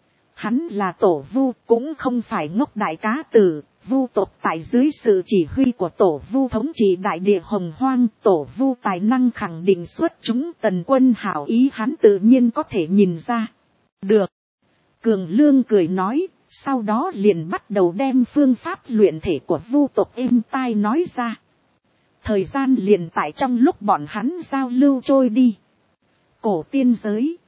Hắn là tổ Vu, cũng không phải ngốc đại cá tử, Vu tộc tại dưới sự chỉ huy của tổ Vu thống trị đại địa hồng hoang, tổ Vu tài năng khẳng định xuất chúng. Tần Quân hảo ý hắn tự nhiên có thể nhìn ra. Được. Cường Lương cười nói, sau đó liền bắt đầu đem phương pháp luyện thể của Vu tộc êm tai nói ra. Thời gian liền tại trong lúc bọn hắn giao lưu trôi đi. Cổ tiên giới.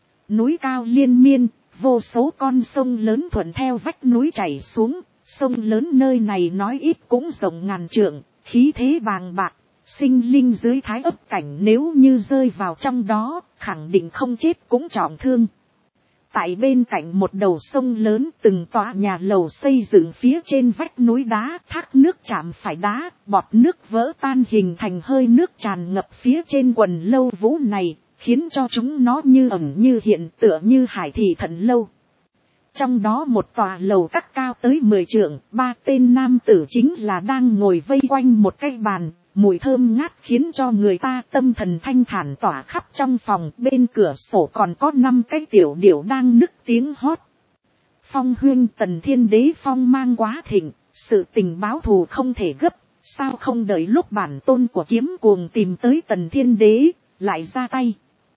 Núi cao liên miên, vô số con sông lớn thuận theo vách núi chảy xuống. Sông lớn nơi này nói ít cũng rộng ngàn trượng, khí thế bàng bạc, sinh linh dưới thái ấp cảnh nếu như rơi vào trong đó, khẳng định không chết cũng trọng thương. Tại bên cạnh một đầu sông lớn, từng tòa nhà lầu xây dựng phía trên vách núi đá, thác nước chạm phải đá, bọt nước vỡ tan hình thành hơi nước tràn ngập phía trên quần lâu vũ này, khiến cho chúng nó như ẩn như hiện, tựa như hải thị thần lâu. Trong đó một tòa lầu các cao tới 10 trượng, 3 tên nam tử chính là đang ngồi vây quanh một cái bàn, mùi thơm ngát khiến cho người ta tâm thần thanh thản tỏa khắp trong phòng. Bên cửa sổ còn có 5 cái tiểu điểu đang nức tiếng hót. Phong huynh, Tần Thiên Đế phong mang quá thịnh, sự tình báo thù không thể gấp, sao không đợi lúc bản tôn của kiếm cuồng tìm tới Tần Thiên Đế, lại ra tay.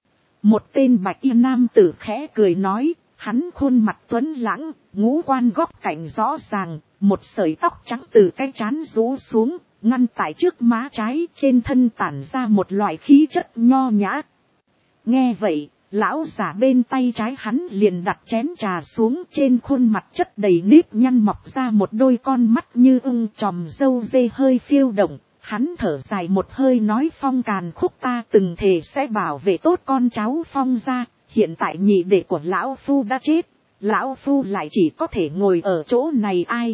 Một tên bạch y nam tử khẽ cười nói. Hắn khuôn mặt tuấn lãng, ngũ quan góc cạnh rõ ràng, một sợi tóc trắng từ cái trán rũ xuống, ngăn tại trước má trái, trên thân tản ra một loại khí chất nho nhã. Nghe vậy, lão giả bên tay trái hắn liền đặt chén trà xuống, trên khuôn mặt chất đầy nếp nhăn mọc ra một đôi con mắt như ưng, tròm râu dê hơi phiêu động. Hắn thở dài một hơi nói, Phong Càn Khúc ta từng thề sẽ bảo vệ tốt con cháu Phong gia. Hiện tại nhị đệ của lão phu đã chết, lão phu lại chỉ có thể ngồi ở chỗ này ai?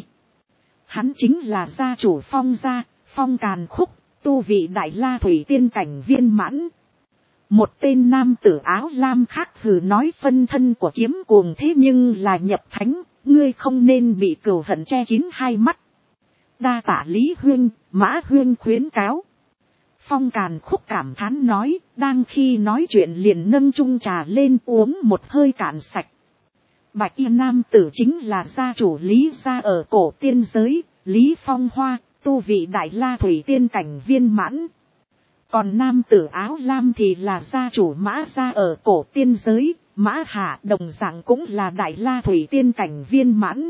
Hắn chính là gia chủ Phong gia, Phong Càn Khúc, tu vị đại la thủy tiên cảnh viên mãn. Một tên nam tử áo lam khác hừ nói, phân thân của kiếm cuồng thế nhưng là nhập thánh, ngươi không nên bị cừu hận che kín hai mắt. Đa tạ Lý huynh, Mã huynh khuyến cáo. Phong Càn Khúc cảm thán nói, đang khi nói chuyện liền nâng chung trà lên uống một hơi cạn sạch. Bạch y nam tử chính là gia chủ Lý gia ở cổ tiên giới, Lý Phong Hoa, tu vị đại la thủy tiên cảnh viên mãn. Còn nam tử áo lam thì là gia chủ Mã gia ở cổ tiên giới, Mã Hạ đồng dạng cũng là đại la thủy tiên cảnh viên mãn.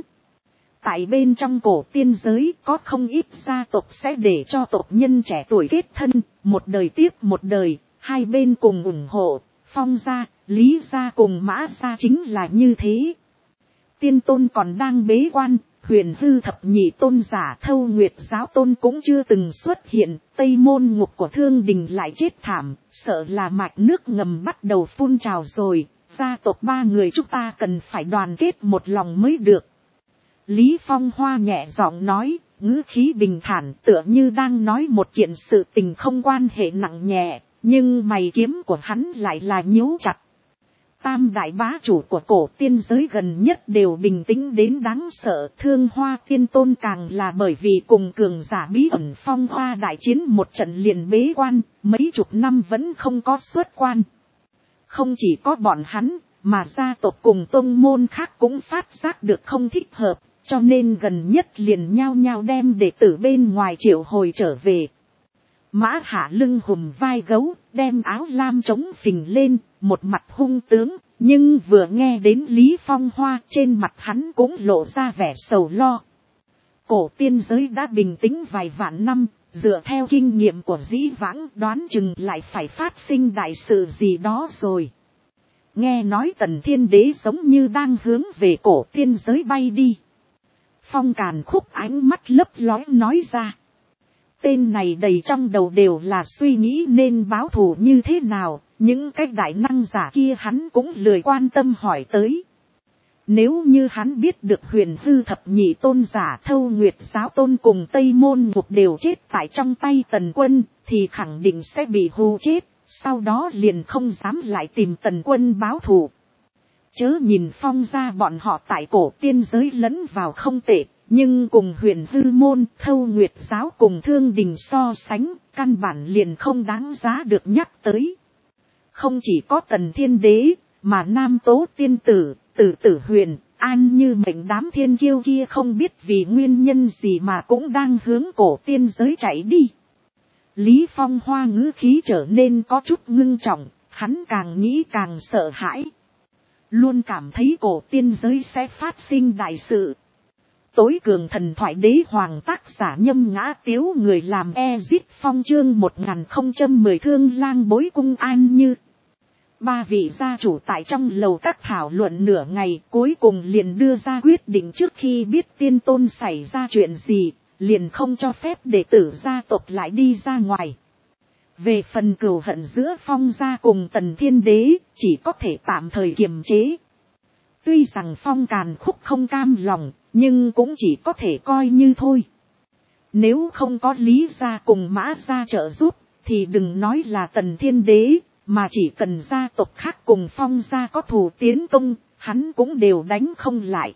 Tại bên trong cổ tiên giới có không ít gia tộc sẽ để cho tộc nhân trẻ tuổi kết thân, một đời tiếp một đời, hai bên cùng ủng hộ. Phong gia, Lý gia cùng Mã gia chính là như thế. Tiên tôn còn đang bế quan, Huyền Hư thập nhị tôn giả Thâu Nguyệt giáo tôn cũng chưa từng xuất hiện. Tây môn ngục của Thương Đình lại chết thảm, sợ là mạch nước ngầm bắt đầu phun trào rồi. Gia tộc ba người chúng ta cần phải đoàn kết một lòng mới được. Lý Phong Hoa nhẹ giọng nói, ngữ khí bình thản, tựa như đang nói một kiện sự tình không quan hệ nặng nhẹ, nhưng mày kiếm của hắn lại là nhíu chặt. Tam đại bá chủ của cổ tiên giới gần nhất đều bình tĩnh đến đáng sợ, Thương Hoa Tiên Tôn càng là bởi vì cùng cường giả bí ẩn Phong Hoa đại chiến một trận liền bế quan, mấy chục năm vẫn không có xuất quan. Không chỉ có bọn hắn, mà gia tộc cùng tông môn khác cũng phát giác được không thích hợp. Cho nên gần nhất liền nhao nhao đem đệ tử bên ngoài triệu hồi trở về. Mã Hạ lưng hùm vai gấu, đem áo lam trống phình lên, một mặt hung tướng, nhưng vừa nghe đến Lý Phong Hoa, trên mặt hắn cũng lộ ra vẻ sầu lo. Cổ tiên giới đã bình tĩnh vài vạn năm, dựa theo kinh nghiệm của dĩ vãng đoán chừng lại phải phát sinh đại sự gì đó rồi. Nghe nói Tần Thiên Đế giống như đang hướng về cổ tiên giới bay đi. Phong Càn Khúc ánh mắt lấp lóe nói ra. Tên này đầy trong đầu đều là suy nghĩ nên báo thù như thế nào, những cái đại năng giả kia hắn cũng lười quan tâm hỏi tới. Nếu như hắn biết được Huyền Hư thập nhị tôn giả Thâu Nguyệt giáo tôn cùng Tây Môn Ngục đều chết tại trong tay Tần Quân, thì khẳng định sẽ bị hù chết, sau đó liền không dám lại tìm Tần Quân báo thù. Chớ nhìn Phong gia bọn họ tại cổ tiên giới lẫn vào không tệ, nhưng cùng Huyền Hư môn, Thâu Nguyệt giáo cùng Thương Đình so sánh, căn bản liền không đáng giá được nhắc tới. Không chỉ có Tần Thiên Đế, mà Nam Tố Tiên Tử, Tử Tử Huyền, An Như mệnh đám thiên kiêu kia không biết vì nguyên nhân gì mà cũng đang hướng cổ tiên giới chạy đi. Lý Phong Hoa ngữ khí trở nên có chút ngưng trọng, hắn càng nghĩ càng sợ hãi. Luôn cảm thấy cổ tiên giới sẽ phát sinh đại sự. Tối cường thần thoại đế hoàng tác giả Nhâm Ngã Tiếu, người làm Ezit Phong chương 1010 Thương Lang Bối Cung An Như. Ba vị gia chủ tại trong lầu các thảo luận nửa ngày, cuối cùng liền đưa ra quyết định trước khi biết tiên tôn xảy ra chuyện gì, liền không cho phép đệ tử gia tộc lại đi ra ngoài. Về phần cừu hận giữa Phong gia cùng Tần Thiên Đế, chỉ có thể tạm thời kiềm chế. Tuy rằng Phong Càn Khúc không cam lòng, nhưng cũng chỉ có thể coi như thôi. Nếu không có Lý gia cùng Mã gia trợ giúp, thì đừng nói là Tần Thiên Đế, mà chỉ cần gia tộc khác cùng Phong gia có thù tiến công, hắn cũng đều đánh không lại.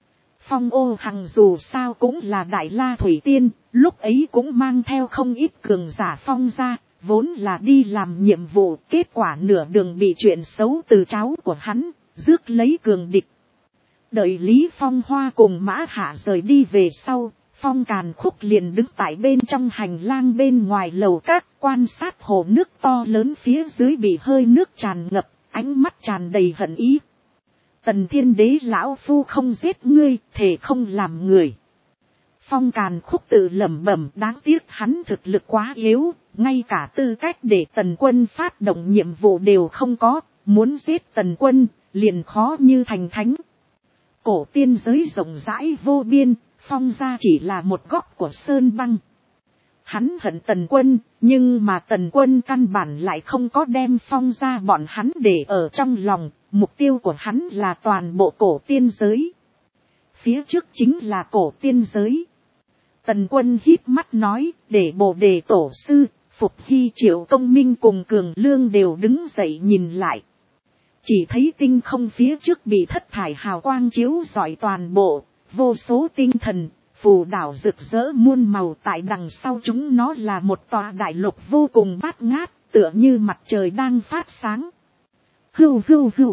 Phong Ô Hằng dù sao cũng là Đại La Thủy Tiên, lúc ấy cũng mang theo không ít cường giả Phong gia, vốn là đi làm nhiệm vụ, kết quả nửa đường bị chuyện xấu từ cháu của hắn, rước lấy cường địch. Đợi Lý Phong Hoa cùng Mã Hạ rời đi về sau, Phong Càn Khúc liền đứng tại bên trong hành lang bên ngoài lầu các, quan sát hồ nước to lớn phía dưới bị hơi nước tràn ngập, ánh mắt tràn đầy hận ý. Tần Thiên Đế lão phu không giết ngươi, thề không làm người. Phong Càn Khúc tự lẩm bẩm, đáng tiếc hắn thực lực quá yếu, ngay cả tư cách để Tần Quân phát động nhiệm vụ đều không có, muốn giết Tần Quân, liền khó như thành thánh. Cổ tiên giới rộng rãi vô biên, Phong gia chỉ là một góc của sơn băng. Hắn hận Tần Quân, nhưng mà Tần Quân căn bản lại không có đem Phong gia bọn hắn để ở trong lòng, mục tiêu của hắn là toàn bộ cổ tiên giới. Phía trước chính là cổ tiên giới. Tần Quân híp mắt nói, để Bồ Đề tổ sư, Phục Hy, Triệu Công Minh cùng Cường Lương đều đứng dậy nhìn lại. Chỉ thấy tinh không phía trước bị thất thải hào quang chiếu rọi toàn bộ, vô số tinh thần, phù đảo rực rỡ muôn màu, tại đằng sau chúng nó là một tòa đại lục vô cùng bát ngát, tựa như mặt trời đang phát sáng. Hưu hưu hưu.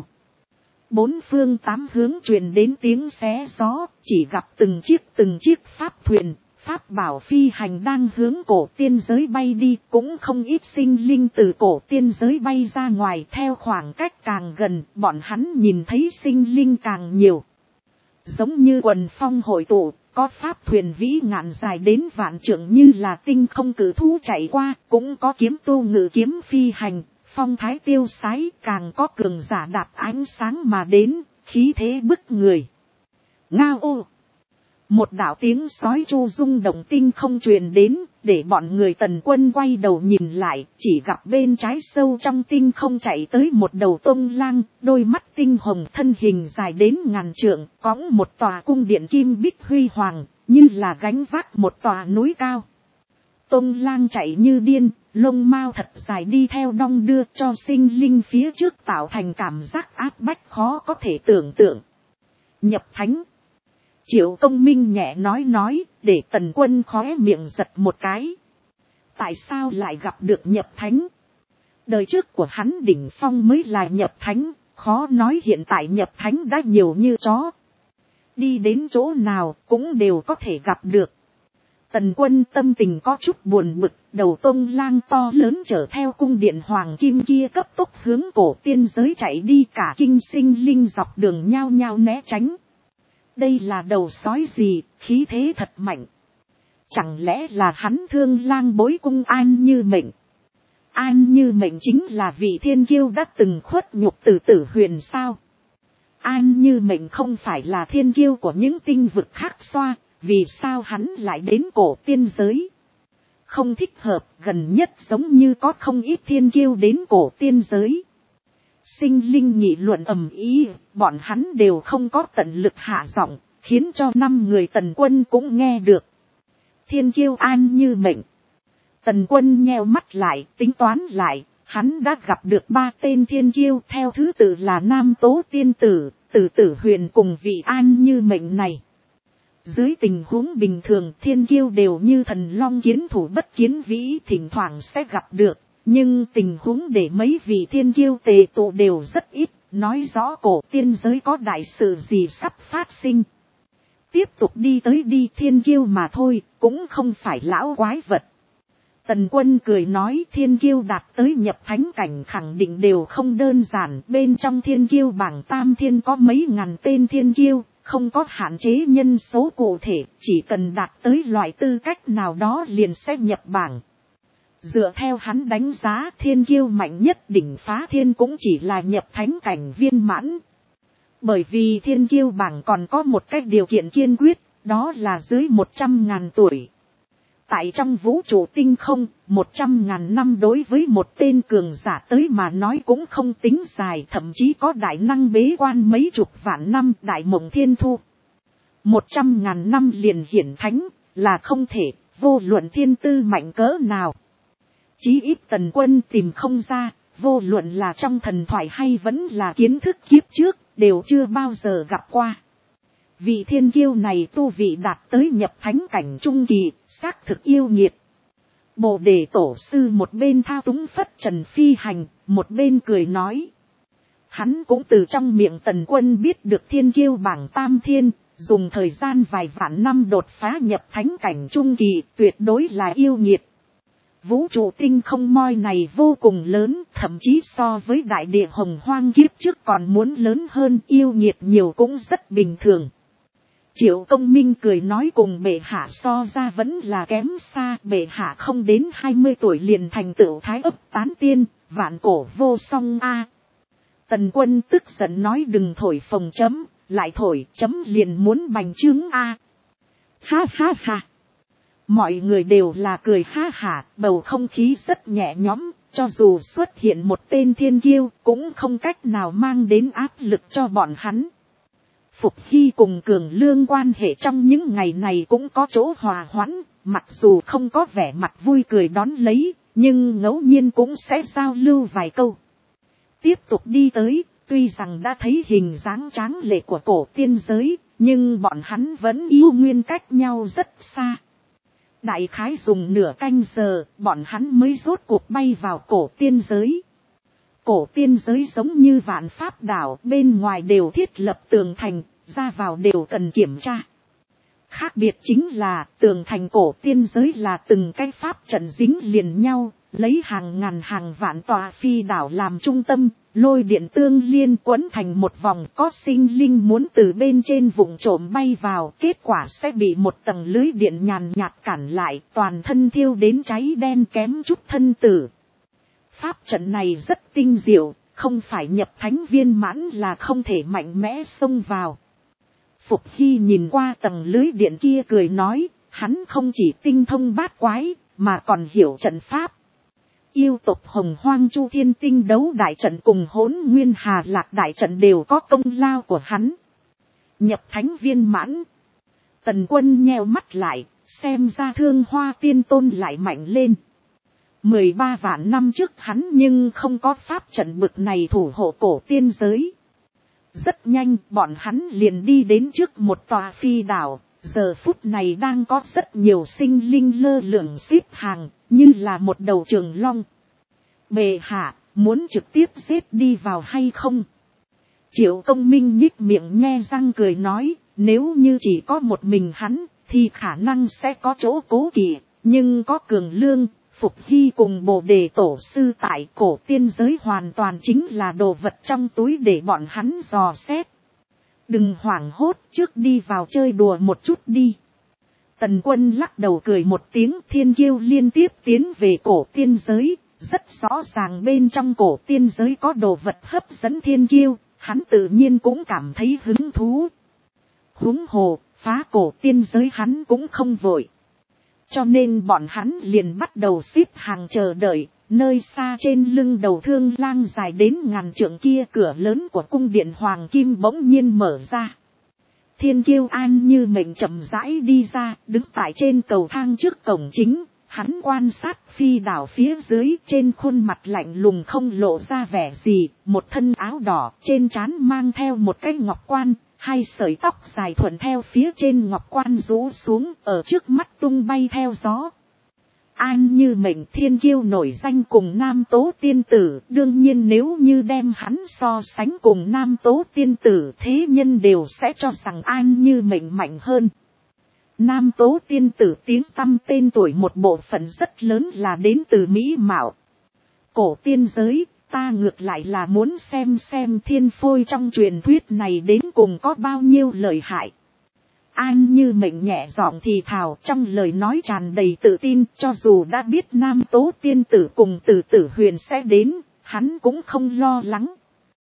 Bốn phương tám hướng truyền đến tiếng xé gió, chỉ gặp từng chiếc pháp thuyền, pháp bảo phi hành đang hướng cổ tiên giới bay đi, cũng không ít sinh linh từ cổ tiên giới bay ra ngoài, theo khoảng cách càng gần, bọn hắn nhìn thấy sinh linh càng nhiều. Giống như quần phong hội tụ, có pháp thuyền vĩ ngạn dài đến vạn trượng như là tinh không cử thú chạy qua, cũng có kiếm tu ngự kiếm phi hành, phong thái tiêu sái, càng có cường giả đạp ánh sáng mà đến, khí thế bức người. Ngao ô! Một đạo tiếng sói chu rung động tinh không truyền đến, để bọn người Tần Quân quay đầu nhìn lại, chỉ gặp bên trái sâu trong tinh không chạy tới một đầu tông lang, đôi mắt tinh hồng, thân hình dài đến ngàn trượng, cõng một tòa cung điện kim bích huy hoàng, như là gánh vác một tòa núi cao. Tông lang chạy như điên, lông mao thật dài đi theo đong đưa, cho sinh linh phía trước tạo thành cảm giác áp bách khó có thể tưởng tượng. Nhập thánh. Triệu Công Minh nhẹ nói, để Tần Quân khóe miệng giật một cái. Tại sao lại gặp được nhập thánh? Đời trước của hắn đỉnh phong mới là nhập thánh, khó nói hiện tại nhập thánh đã nhiều như chó. Đi đến chỗ nào cũng đều có thể gặp được. Tần Quân tâm tình có chút buồn bực, đầu tông lang to lớn chở theo cung điện hoàng kim kia cấp tốc hướng cổ tiên giới chạy đi, cả kinh sinh linh dọc đường nhao nhao né tránh. Đây là đầu sói gì, khí thế thật mạnh. Chẳng lẽ là hắn Thương Lang bối cung An Như Mệnh? An Như Mệnh chính là vị thiên kiêu đã từng khuất nhục từ Tử Huyền sao? An Như Mệnh không phải là thiên kiêu của những tinh vực khác xoa, vì sao hắn lại đến cổ tiên giới? Không thích hợp, gần nhất giống như có không ít thiên kiêu đến cổ tiên giới. Sinh linh nghị luận ầm ĩ, bọn hắn đều không có tận lực hạ giọng, khiến cho 5 người Tần Quân cũng nghe được. Thiên kiêu An Như Mệnh. Tần Quân nheo mắt lại, tính toán lại, hắn đã gặp được 3 tên thiên kiêu, theo thứ tự là Nam Tố Tiên Tử, Tử Huyền cùng vị An Như Mệnh này. Dưới tình huống bình thường, thiên kiêu đều như thần long kiến thủ bất kiến vĩ, thỉnh thoảng sẽ gặp được. Nhưng tình huống để mấy vị thiên kiêu tề tụ đều rất ít, nói rõ cổ tiên giới có đại sự gì sắp phát sinh. Tiếp tục đi tới đi, thiên kiêu mà thôi, cũng không phải lão quái vật. Tần Quân cười nói, thiên kiêu đạt tới nhập thánh cảnh khẳng định đều không đơn giản, bên trong thiên kiêu bảng tam thiên có mấy ngàn tên thiên kiêu, không có hạn chế nhân số cụ thể, chỉ cần đạt tới loại tư cách nào đó liền sẽ nhập bảng. Dựa theo hắn đánh giá, thiên kiêu mạnh nhất đỉnh phá thiên cũng chỉ là nhập thánh cảnh viên mãn. Bởi vì thiên kiêu bảng còn có một cách điều kiện kiên quyết, đó là dưới 100.000 tuổi. Tại trong vũ trụ tinh không, 100.000 năm đối với một tên cường giả tới mà nói cũng không tính dài, thậm chí có đại năng bế quan mấy chục vạn năm, đại mộng thiên thu. 100.000 năm liền hiển thánh, là không thể, vô luận thiên tư mạnh cỡ nào. Chí ít Tần Quân tìm không ra, vô luận là trong thần thoại hay vẫn là kiến thức kiếp trước, đều chưa bao giờ gặp qua. Vị thiên kiêu này tu vị đạt tới nhập thánh cảnh trung kỳ, xác thực yêu nghiệt. Bồ Đề Tổ sư một bên thao túng phất trần phi hành, một bên cười nói. Hắn cũng từ trong miệng Tần Quân biết được thiên kiêu bảng tam thiên, dùng thời gian vài vạn năm đột phá nhập thánh cảnh trung kỳ, tuyệt đối là yêu nghiệt. Vũ trụ tinh không moi này vô cùng lớn, thậm chí so với đại địa hồng hoang kiếp trước còn muốn lớn hơn, yêu nghiệt nhiều cũng rất bình thường. Triệu Công Minh cười nói, cùng bệ hạ so ra vẫn là kém xa, bệ hạ không đến 20 tuổi liền thành tựu thái ấp tán tiên, vạn cổ vô song a. Tần Quân tức giận nói, đừng thổi phồng chấm, lại thổi chấm liền muốn bành trướng a. Ha ha ha. Mọi người đều là cười ha hả, bầu không khí rất nhẹ nhõm, cho dù xuất hiện một tên thiên kiêu cũng không cách nào mang đến áp lực cho bọn hắn. Phục Hy cùng Cường Lương quan hệ trong những ngày này cũng có chỗ hòa hoãn, mặc dù không có vẻ mặt vui cười đón lấy, nhưng ngẫu nhiên cũng sẽ giao lưu vài câu. Tiếp tục đi tới, tuy rằng đã thấy hình dáng tráng lệ của cổ tiên giới, nhưng bọn hắn vẫn yêu nguyên cách nhau rất xa. Đại khái dùng nửa canh giờ, bọn hắn mới rốt cuộc bay vào cổ tiên giới. Cổ tiên giới giống như Vạn Pháp đảo, bên ngoài đều thiết lập tường thành, ra vào đều cần kiểm tra. Khác biệt chính là, tường thành cổ tiên giới là từng cái pháp trận dính liền nhau, lấy hàng ngàn hàng vạn tòa phi đảo làm trung tâm, lôi điện tương liên quấn thành một vòng, có sinh linh muốn từ bên trên vùng trộm bay vào, kết quả sẽ bị một tầng lưới điện nhàn nhạt cản lại, toàn thân thiêu đến cháy đen kém chút thân tử. Pháp trận này rất tinh diệu, không phải nhập thánh viên mãn là không thể mạnh mẽ xông vào. Phục Hy nhìn qua tầng lưới điện kia cười nói, hắn không chỉ tinh thông bát quái, mà còn hiểu trận pháp. Yêu tộc Hồng Hoang Chu Thiên Tinh đấu đại trận cùng Hỗn Nguyên Hà Lạc đại trận đều có công lao của hắn. Nhập thánh viên mãn. Tần Quân nheo mắt lại, xem ra Thương Hoa Tiên Tôn lại mạnh lên. 13 vạn năm trước hắn nhưng không có pháp trận bực này thủ hộ cổ tiên giới. Rất nhanh bọn hắn liền đi đến trước một tòa phi đảo, giờ phút này đang có rất nhiều sinh linh lơ lửng xếp hàng, như là một đầu trường long. Bệ hạ, muốn trực tiếp giết đi vào hay không? Triệu Công Minh nhích miệng nhe răng cười nói, nếu như chỉ có một mình hắn, thì khả năng sẽ có chỗ cố kỵ, nhưng có Cường Lương, Phục Hy cùng Bồ Đề Tổ sư tại cổ tiên giới hoàn toàn chính là đồ vật trong túi để bọn hắn dò xét. Đừng hoảng hốt, trước đi vào chơi đùa một chút đi. Tần Quân lắc đầu cười một tiếng, thiên kiêu liên tiếp tiến về cổ tiên giới, rất rõ ràng bên trong cổ tiên giới có đồ vật hấp dẫn thiên kiêu, hắn tự nhiên cũng cảm thấy hứng thú. Huống hồ, phá cổ tiên giới hắn cũng không vội. Cho nên bọn hắn liền bắt đầu xếp hàng chờ đợi, nơi xa trên lưng đầu Thương Lang dài đến ngàn trượng kia cửa lớn của cung điện Hoàng Kim bỗng nhiên mở ra. Thiên kiêu An Như Mệnh chậm rãi đi ra, đứng tại trên cầu thang trước cổng chính, hắn quan sát phi đảo phía dưới, trên khuôn mặt lạnh lùng không lộ ra vẻ gì, một thân áo đỏ, trên trán mang theo một cái ngọc quan, hai sợi tóc dài thuận theo phía trên ngọc quan rũ xuống, ở trước mắt tung bay theo gió. An Như Mệnh thiên kiêu nổi danh cùng Nam Tố Tiên Tử, đương nhiên nếu như đem hắn so sánh cùng Nam Tố Tiên Tử, thế nhân đều sẽ cho rằng An Như Mệnh mạnh hơn. Nam Tố Tiên Tử tiếng tăm tên tuổi một bộ phận rất lớn là đến từ mỹ mạo. Cổ tiên giới, ta ngược lại là muốn xem thiên phôi trong truyền thuyết này đến cùng có bao nhiêu lợi hại. An Như Mệnh nhẹ giọng thì thào, trong lời nói tràn đầy tự tin, cho dù đã biết Nam Tố Tiên Tử cùng Tử Tử Huyền sẽ đến, hắn cũng không lo lắng.